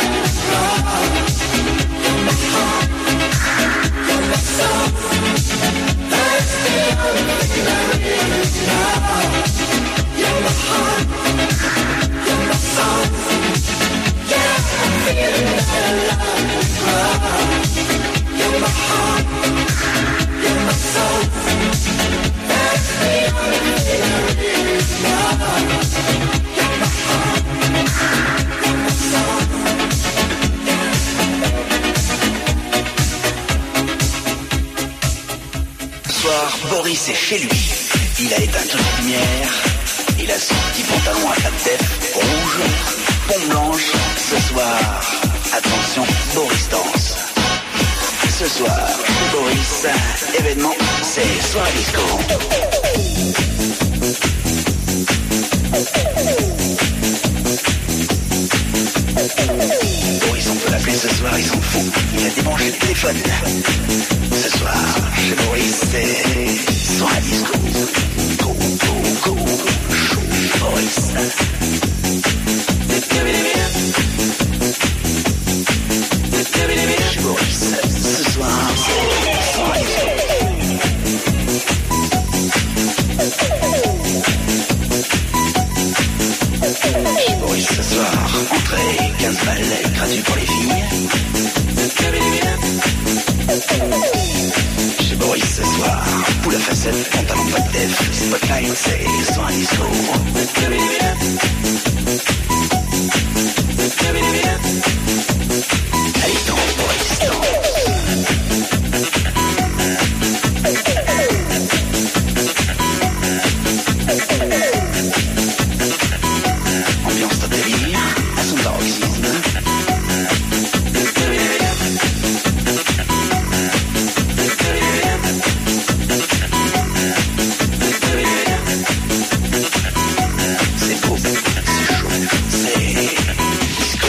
I: You're my heart, you're my soul. That's the only thing I really know. You're my heart, you're my soul. Yeah, I'm feeling better. You're my heart, you're my soul. That's the only thing I really know. You're my heart, you're my soul.
K: Boris est chez lui. Il a éteint toute la lumière. Il a son petit pantalon à cap-tête rouge, pompe blanche. Ce soir, attention, Boris danse. Ce soir, Boris, événement, c'est soirée disco. Boris, on peut l'appeler ce soir, il s'en fout. Il a débranché le téléphone. Ce soir, chez Boris, c'est soirée disco. Go, go, go, chaud, Boris. Chez Boris, ce soir, c'est soirée disco. Chez Boris, ce soir, entrée, 15 balles, gratuit pour les filles. Chez Boris ce soir, poule à facettes, pantalon pas de def, spotlight, c'est soir à disco. Allez, danse, Boris, danse. Ambiance de délire, à son paroxysme. C'est beau, c'est chaud, c'est disco.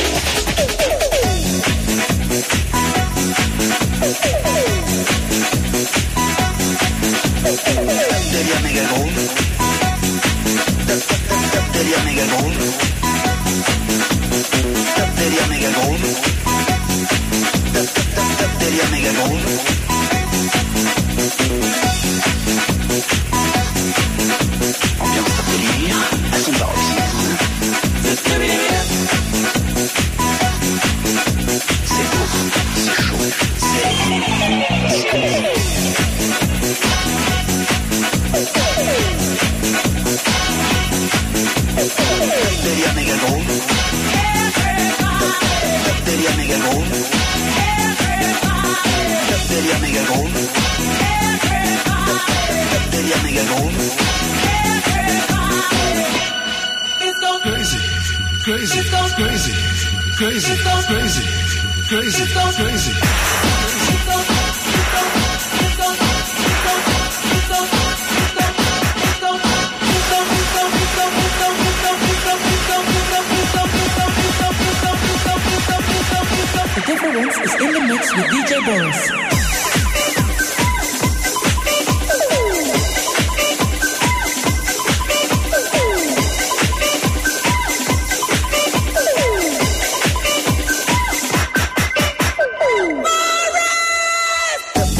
K: Délire méga gros. Délire méga gros. Délire méga gros. Délire méga gros. Ambiance top délire, à son paroxysme. C'est beau, c'est chaud, c'est disco. Délire méga gros. Délire méga gros. Délire méga gros. Délire méga gros.
P: Crazy, crazy, crazy, crazy, crazy, crazy, crazy.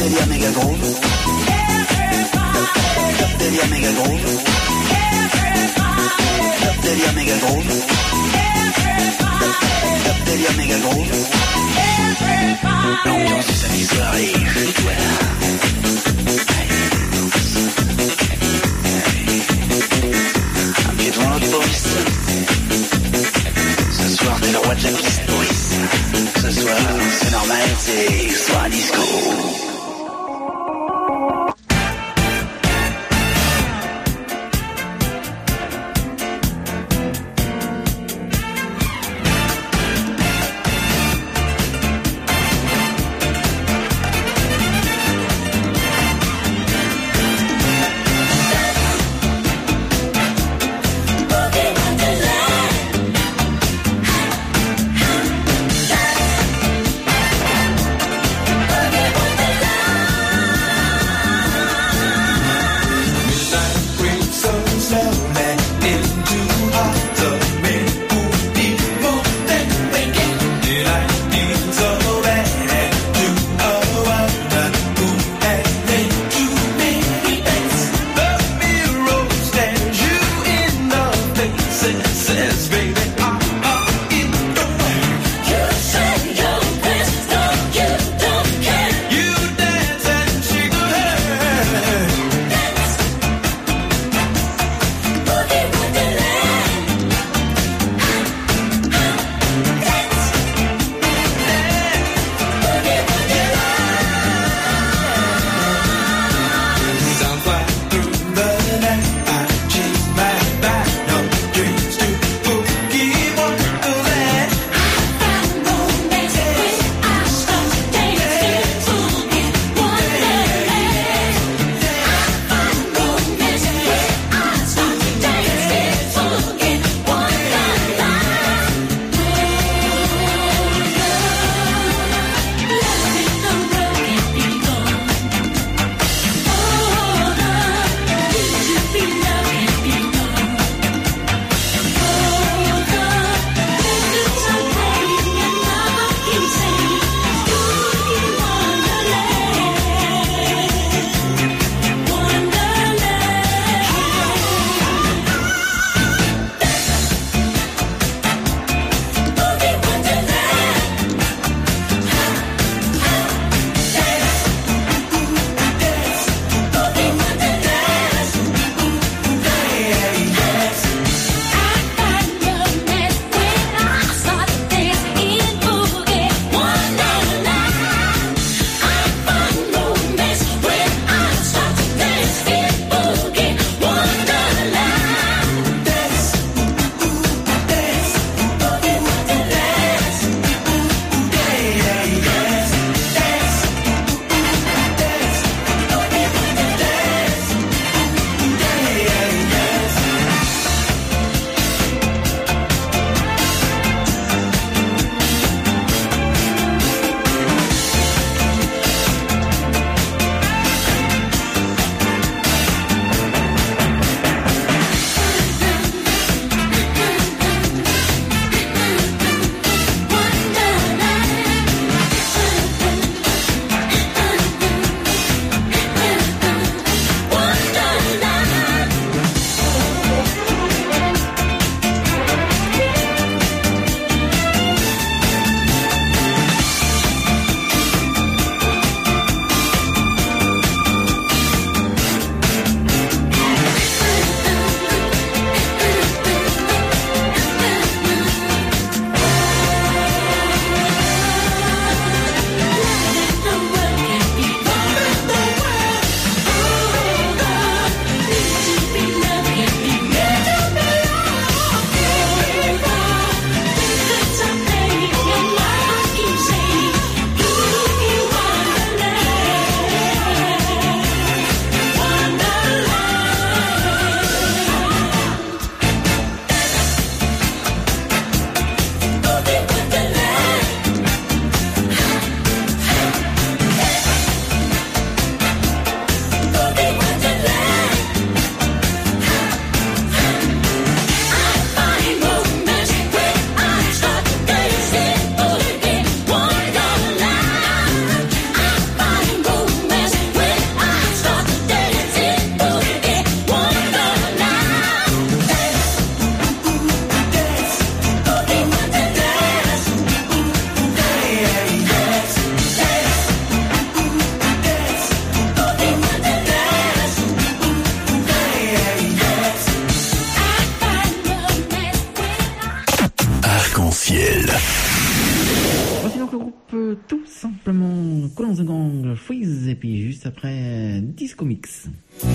K: Delia Mega Groove. Top Delia Mega Groove. Top Delia Mega Groove. Top Delia Mega Groove. L'ambiance du samedi soir est chez toi. Un pied devant l'autre Boris. Ce soir t'es le roi de la piste Boris. Ce soir c'est normal, c'est soir disco.
I: Boogie
A: Kool and the Gang, Freeze, et puis juste après Disco Mix.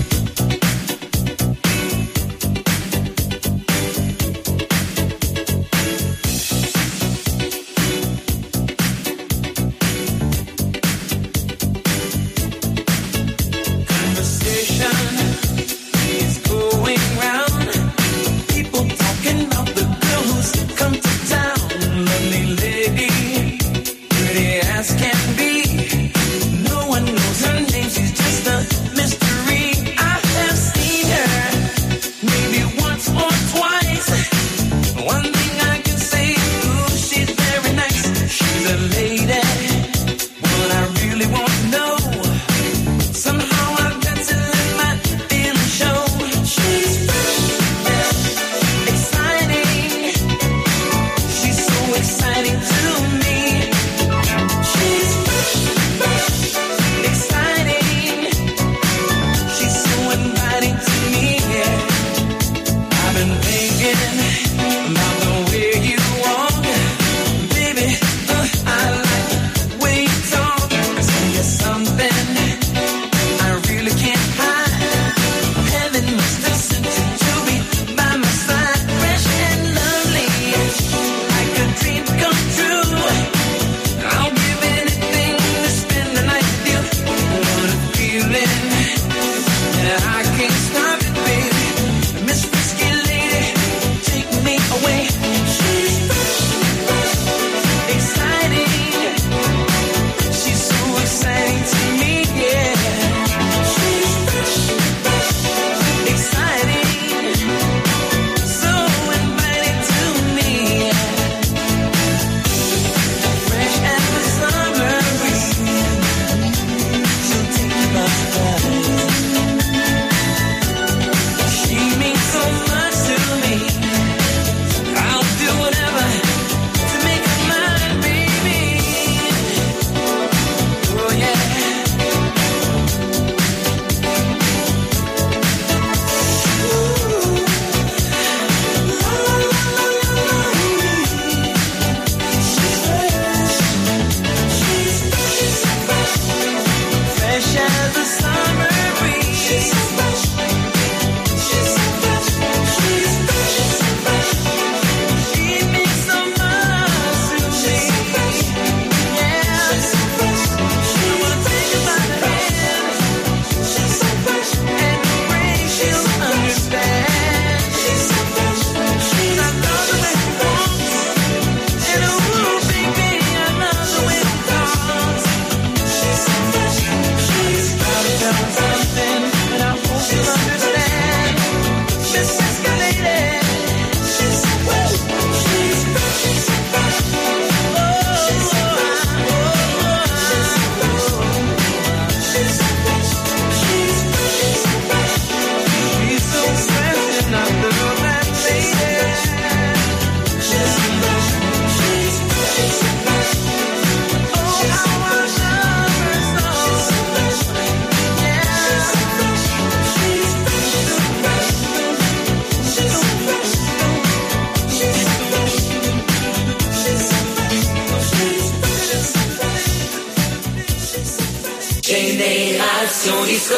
I: Génération Disco.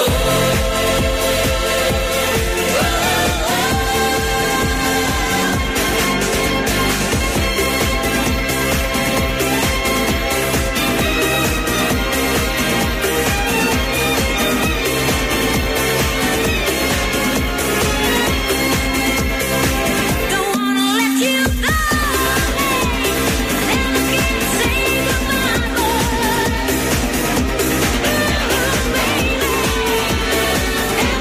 B: Never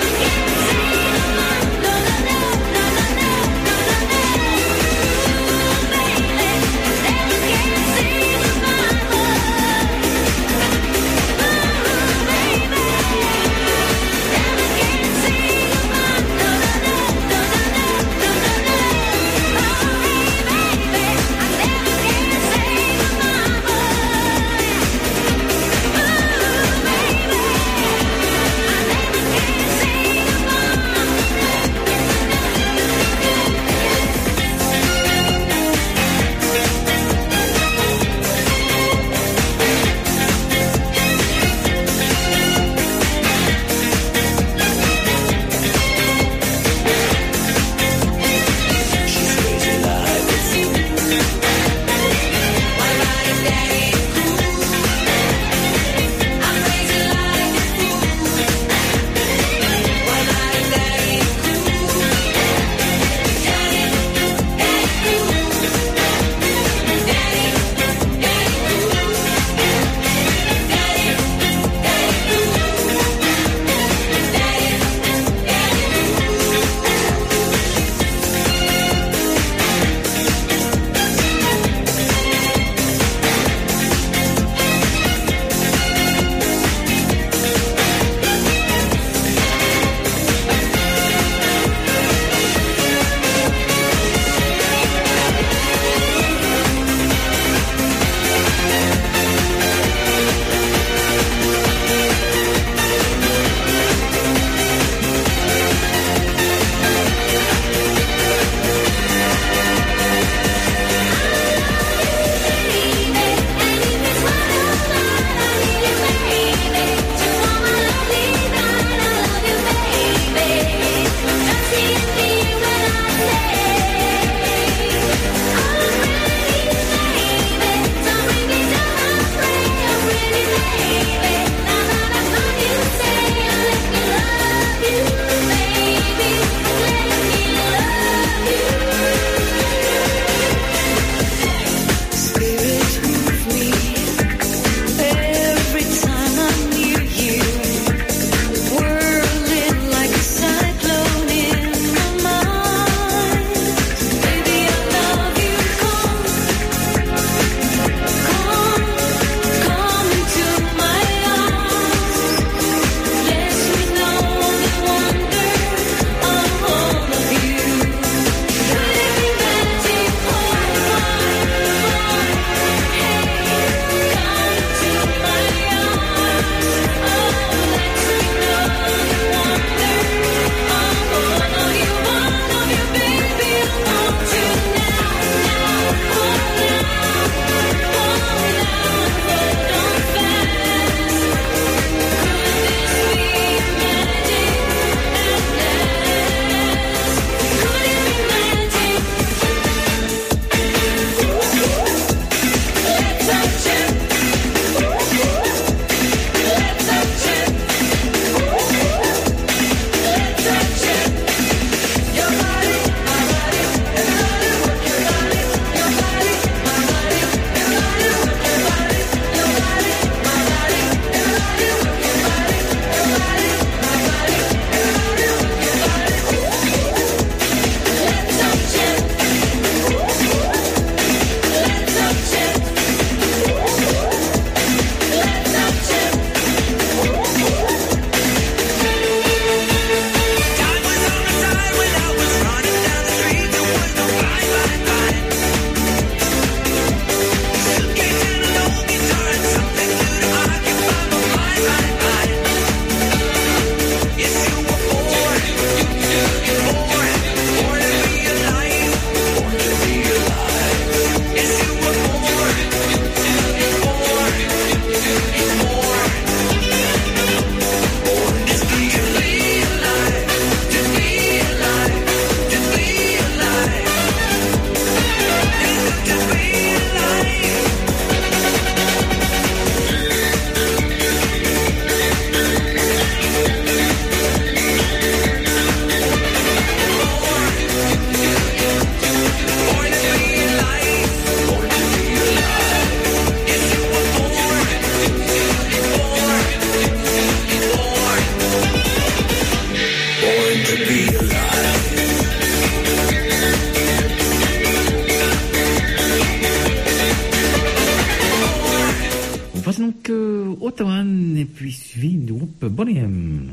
A: Boney M.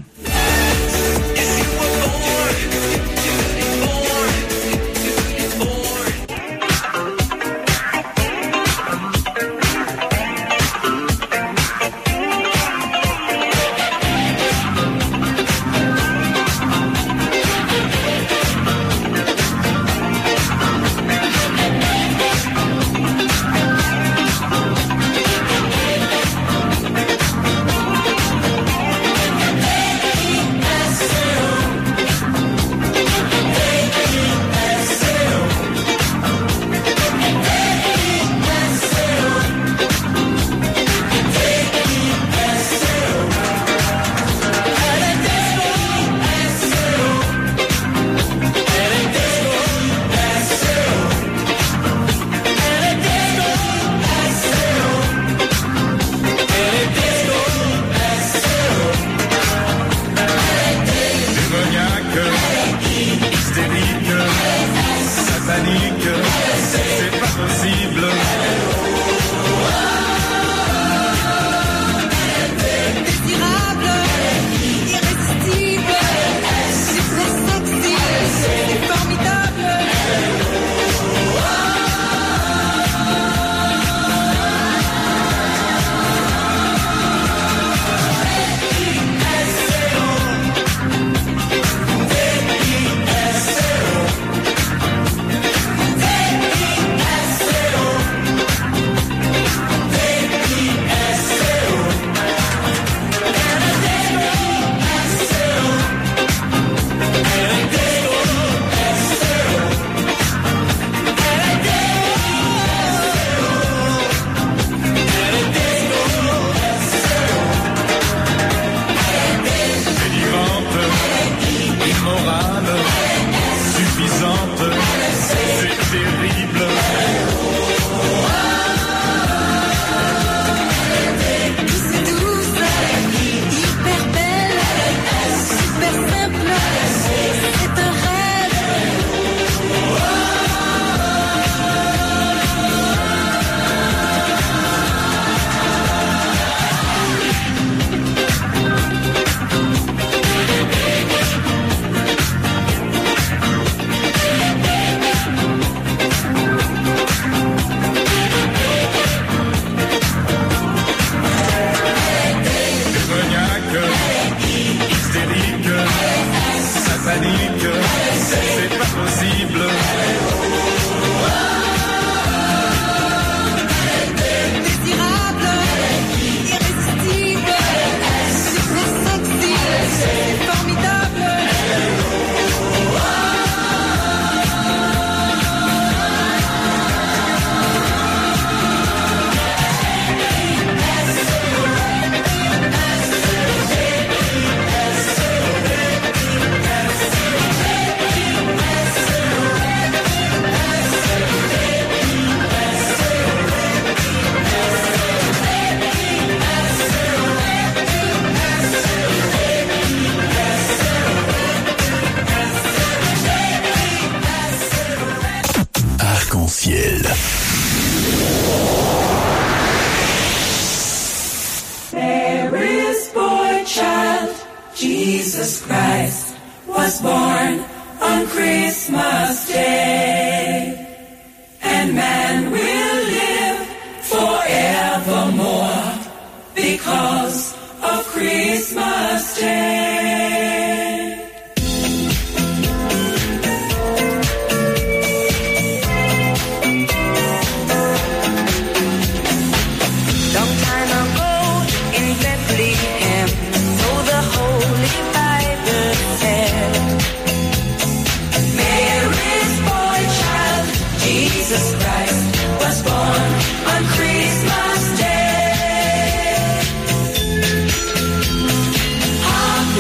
I: Jesus Christ was born on Christmas Day, and man will live forevermore because of Christmas Day.
B: Long time ago in Bethlehem, so the Holy Bible said, Mary's boy child, Jesus Christ, was born on Christmas Day. Hark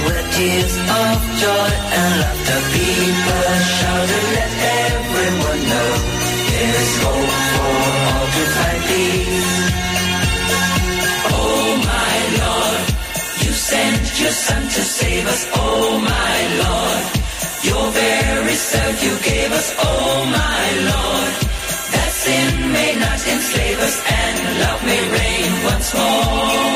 I: with tears of joy and laughter. People shout and let everyone know there is hope for all to find peace. Oh my Lord, you sent your Son to save us. Oh my Lord, your very self you gave us. Oh my Lord, that sin may not enslave us, and love may reign once more.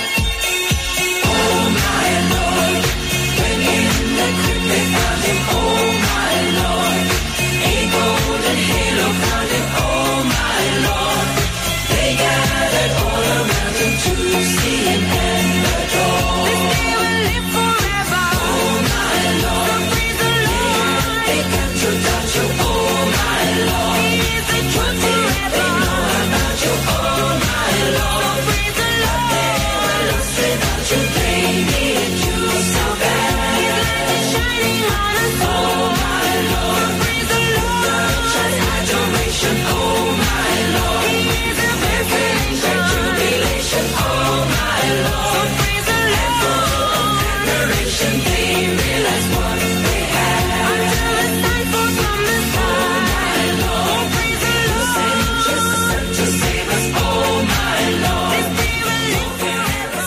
I: Oh my Lord, when in the crypt they found him. Oh my Lord, a golden halo found him. Oh my Lord, they gathered all around him to see him and adore. This day will live forever. Oh my Lord, so praise the Lord. They come to touch you. Oh my Lord, He is the truth forever. They know about you. Oh my Lord, so praise the Lord. They were lost without you. They needed you so bad. His light is shining on us. Oh my Lord, so praise the Lord. Such adoration. Oh my Lord, He is a perfect jubilation. Oh my Lord, so praise the Lord. Admiration, they realized what they had. Until the sun falls from the sky. Oh my Lord, so praise the Lord. Send your Son to save us. Oh my Lord, this day will live forever.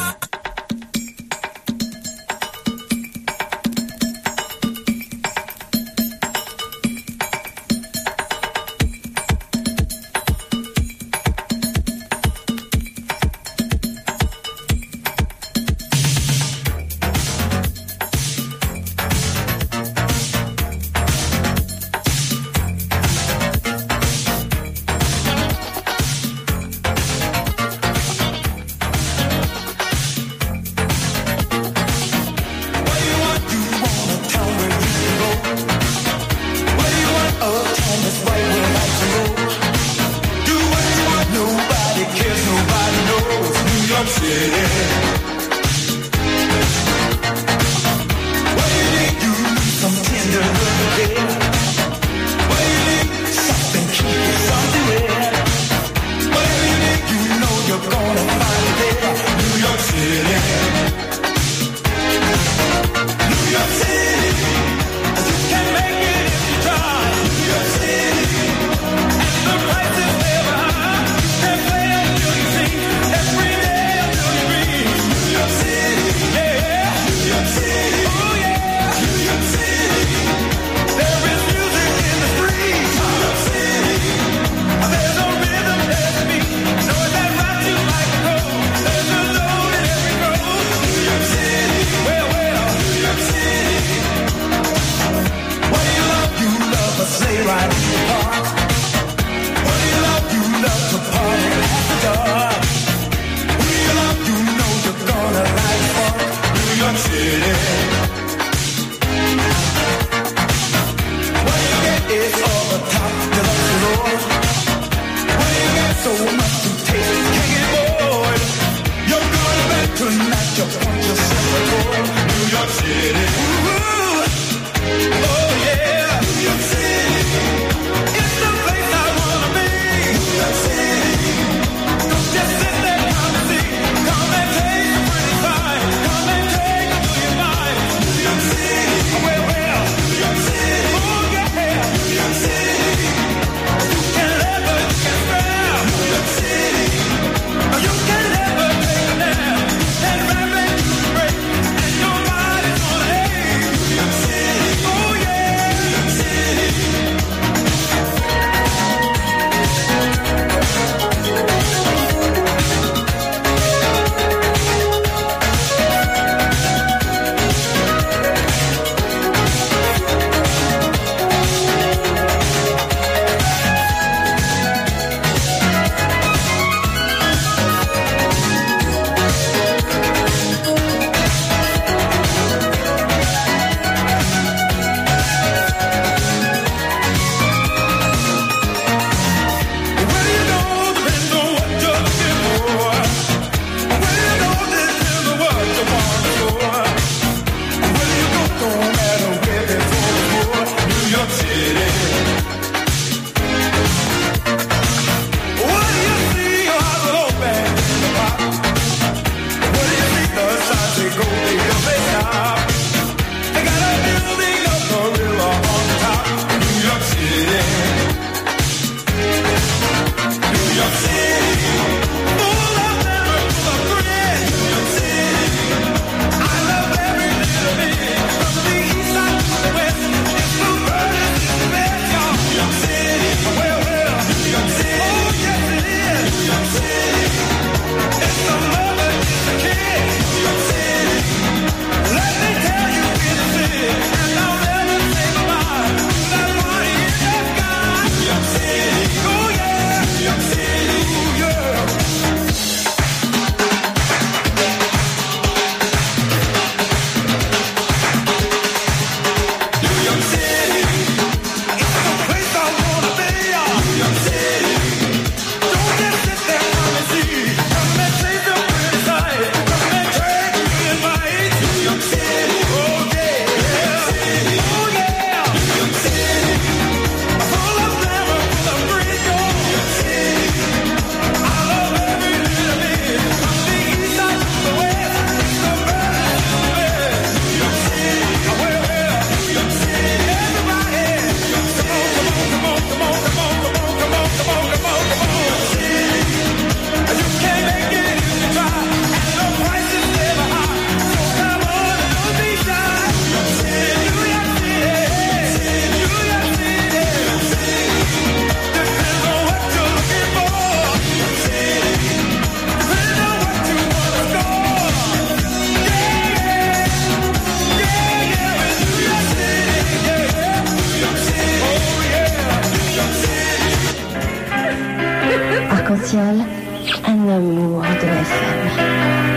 E: Arc-en-Ciel, un amour de FM.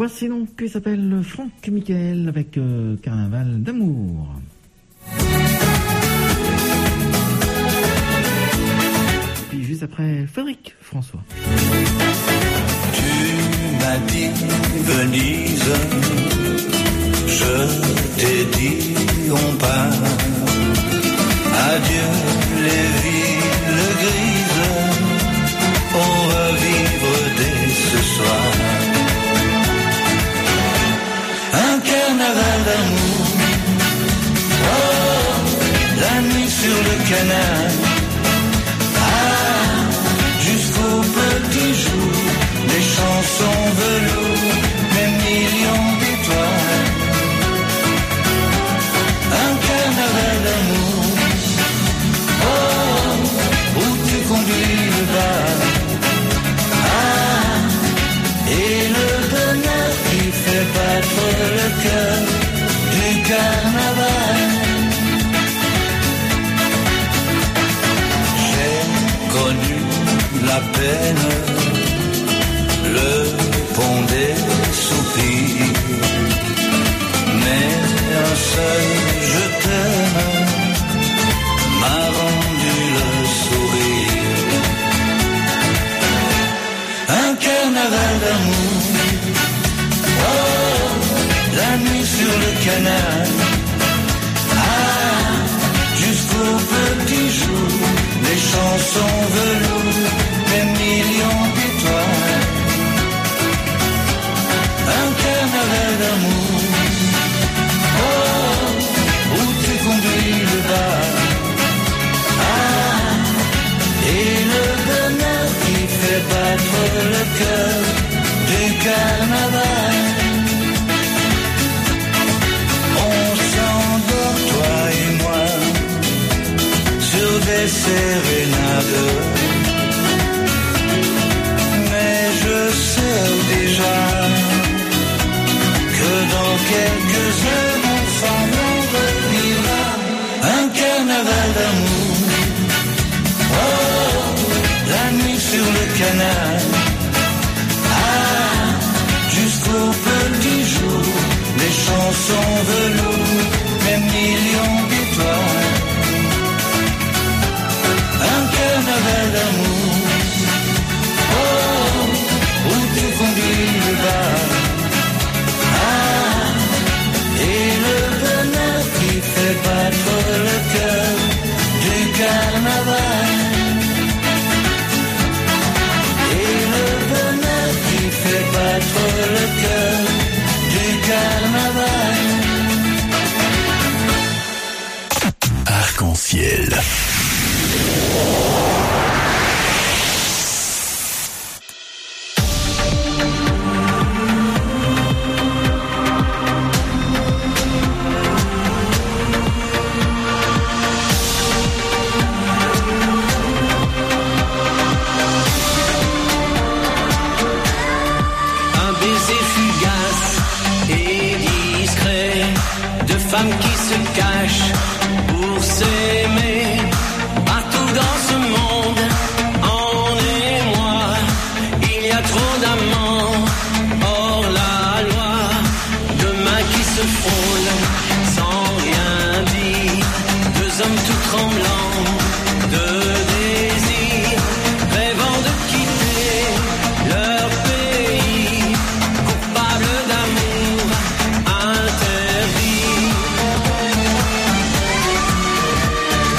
A: Voici donc qui s'appelle Franck Michael avec Carnaval d'amour. Puis juste après, Frédéric François.
G: Tu m'as dit Venise, je t'ai dit on part. Adieu les villes grises, on va vivre dès ce soir un carnaval d'amour. Oh, la nuit sur le canal, ah, jusqu'au petit jour, les chansons velours, mes millions d'étoiles. Un carnaval d'amour, oh, où tu conduis le bar, ah, et le bonheur qui fait battre le cœur du carnaval. J'ai connu la peine, le pont des soupirs, mais un seul je t'aime m'a rendu le sourire. Un carnaval d'amour, oh, la nuit sur le canal, ah, jusqu'au petit jour, les chansons velours, des millions d'étoiles. Un carnaval d'amour, oh, où tu conduis le bar, ah, et le bonheur qui fait battre le cœur du carnaval. On s'endort, toi et moi, sur des sérénades, mais je sais déjà que dans quelques heures ensemble on revivra un carnaval d'amour. Oh, la nuit sur le canal, ah, jusqu'au petit jour, les chansons velours, mes millions d'étoiles. Un carnaval d'amour, oh, où tu conduis le bar, ah, et le bonheur qui fait battre le cœur du carnaval. Et le bonheur qui fait battre le cœur du carnaval.
J: Arc-en-ciel.
I: Femmes qui se cachent pour s'aimer partout dans ce monde, en et moi, il y a trop d'amants hors la loi, de mains qui se frôlent sans rien dire, deux hommes tout tremblants de désir, rêvant de quitter leur pays, coupables d'amour interdit.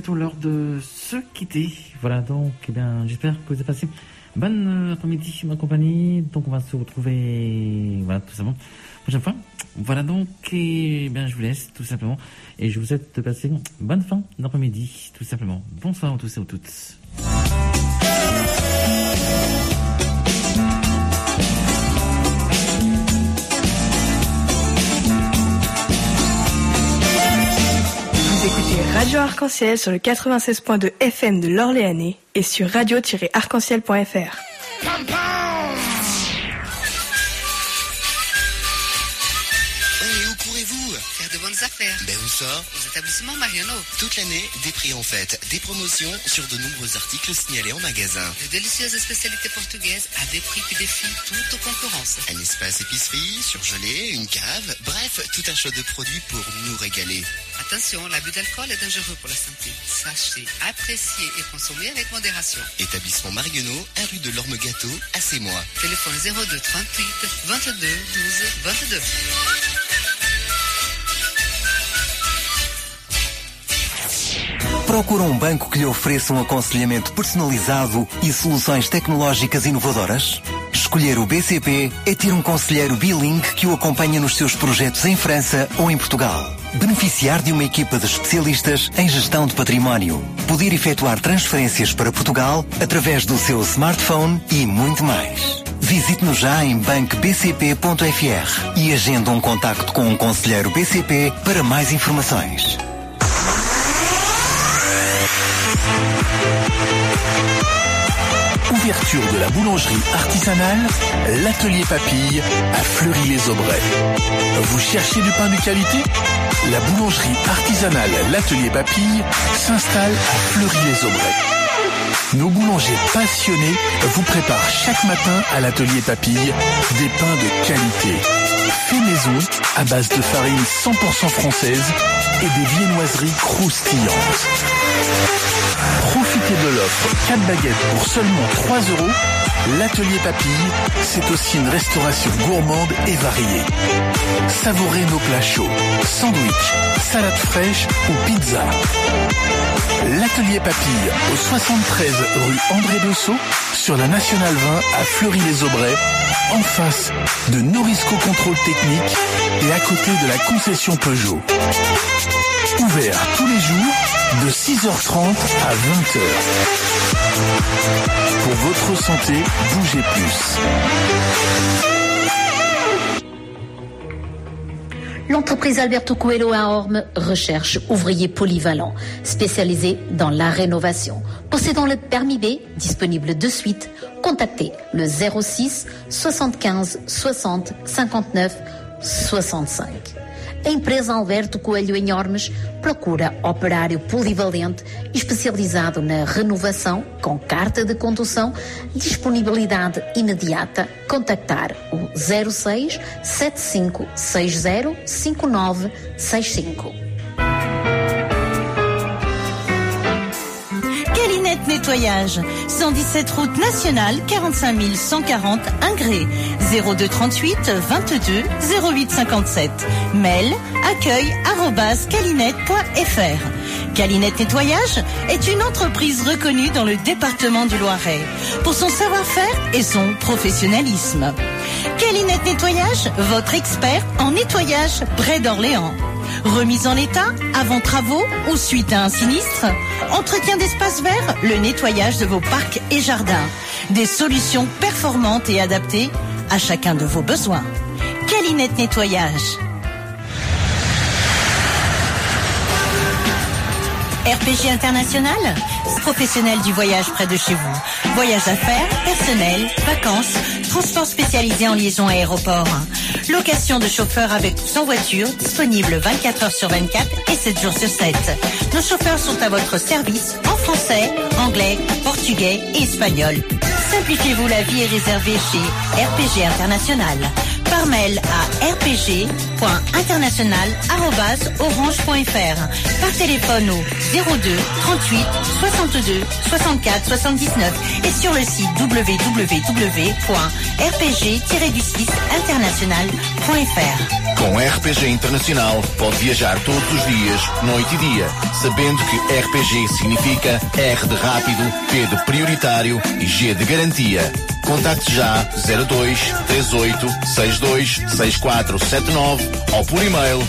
A: bientôt l'heure de se quitter. Voilà, donc, eh bien, j'espère que vous avez passé bonne après-midi, ma compagnie. Donc, on va se retrouver, voilà, tout simplement, prochaine fois. Voilà, donc, eh bien, je vous laisse, tout simplement. Et je vous souhaite de passer une bonne fin d'après-midi, tout simplement. Bonsoir à tous et à toutes.
Q: Écoutez Radio Arc-en-Ciel sur le 96.2 FM de l'Orléanais et sur radio-arc-en-ciel.fr.
F: Affaires. Ben où ça? Aux établissements Marionneau. Toute l'année, des prix en fête, des promotions sur de nombreux articles signalés en magasin.
R: De délicieuses spécialités portugaises à des prix qui défient toute concurrence.
F: Un espace épicerie, surgelé, une cave, bref, tout un choix de produits pour nous régaler.
R: Attention, l'abus d'alcool est dangereux pour la santé. Sachez, apprécier et consommer avec modération.
F: Établissement Marionneau, 1 rue de l'Orme-Gâteau, à Sémois.
R: Téléphone 02 38 22 12 22.
S: Procura um banco que lhe ofereça um aconselhamento personalizado e soluções tecnológicas inovadoras? Escolher o BCP é ter um conselheiro bilingue que o acompanha nos seus projetos em França ou em Portugal. Beneficiar de uma equipa de especialistas em gestão de património. Poder efetuar transferências para Portugal através do seu smartphone e muito mais. Visite-nos já em bancobcp.fr e agenda um contacto com um conselheiro BCP para mais informações.
J: Ouverture de la boulangerie artisanale, l'Atelier Papille à Fleury-les-Aubrais. Vous cherchez du pain de qualité? La boulangerie artisanale l'Atelier Papille s'installe à Fleury-les-Aubrais. Nos boulangers passionnés vous préparent chaque matin à l'Atelier Papille des pains de qualité. Fait maison à base de farine 100% française et des viennoiseries croustillantes. Profitez de l'offre 4 baguettes pour seulement 3 €. L'Atelier Papille, c'est aussi une restauration gourmande et variée. Savourez nos plats chauds, sandwich, salade fraîche ou pizza. L'Atelier Papille, au 73 rue André Bessot, sur la Nationale 20 à Fleury-les-Aubrais, en face de Norisco Contrôle Technique et à côté de la concession Peugeot. Ouvert tous les jours de 6h30 à 20h. Pour votre santé, bougez plus.
T: L'entreprise Alberto Coelho à Orme recherche ouvriers polyvalents, spécialisés dans la rénovation. Possédant le permis B, disponible de suite, contactez le 06 75 60 59 65. A empresa Alberto Coelho em Ormes procura operário polivalente especializado na renovação com carta de condução, disponibilidade imediata. Contactar o 06 75 60 59 65.
Y: Calinette Nettoyage, 117 route nationale, 45 140 Ingré, 02 38 22 08 57. Mail accueil@calinette.fr. Calinette Nettoyage est une entreprise reconnue dans le département du Loiret pour son savoir-faire et son professionnalisme. Calinette Nettoyage, votre expert en nettoyage près d'Orléans. Remise en état, avant travaux ou suite à un sinistre, entretien d'espaces verts, le nettoyage de vos parcs et jardins. Des solutions performantes et adaptées à chacun de vos besoins. Calinette Nettoyage. RPG International, professionnel du voyage près de chez vous. Voyage d'affaires, personnel, vacances, transport spécialisé en liaison aéroport. Location de chauffeurs avec ou sans voiture, disponible 24 heures sur 24 et 7 jours sur 7. Nos chauffeurs sont à votre service en français, anglais, portugais et espagnol. Simplifiez-vous la vie et réservez chez RPG International. par mail à rpg.international@orange.fr, par téléphone au 02 38 62 64 79 et sur le site www.rpg-international.fr.
C: Com RPG Internacional pode viajar todos os dias, noite e dia, sabendo que RPG significa R de rápido, P de prioritário e G de garantia. Contacte já 02 38 62 6479 ou por e-mail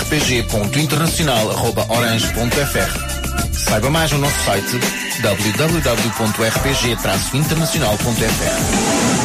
C: rpg.internacional@orange.fr. Saiba mais no nosso site www.rpg-internacional.fr.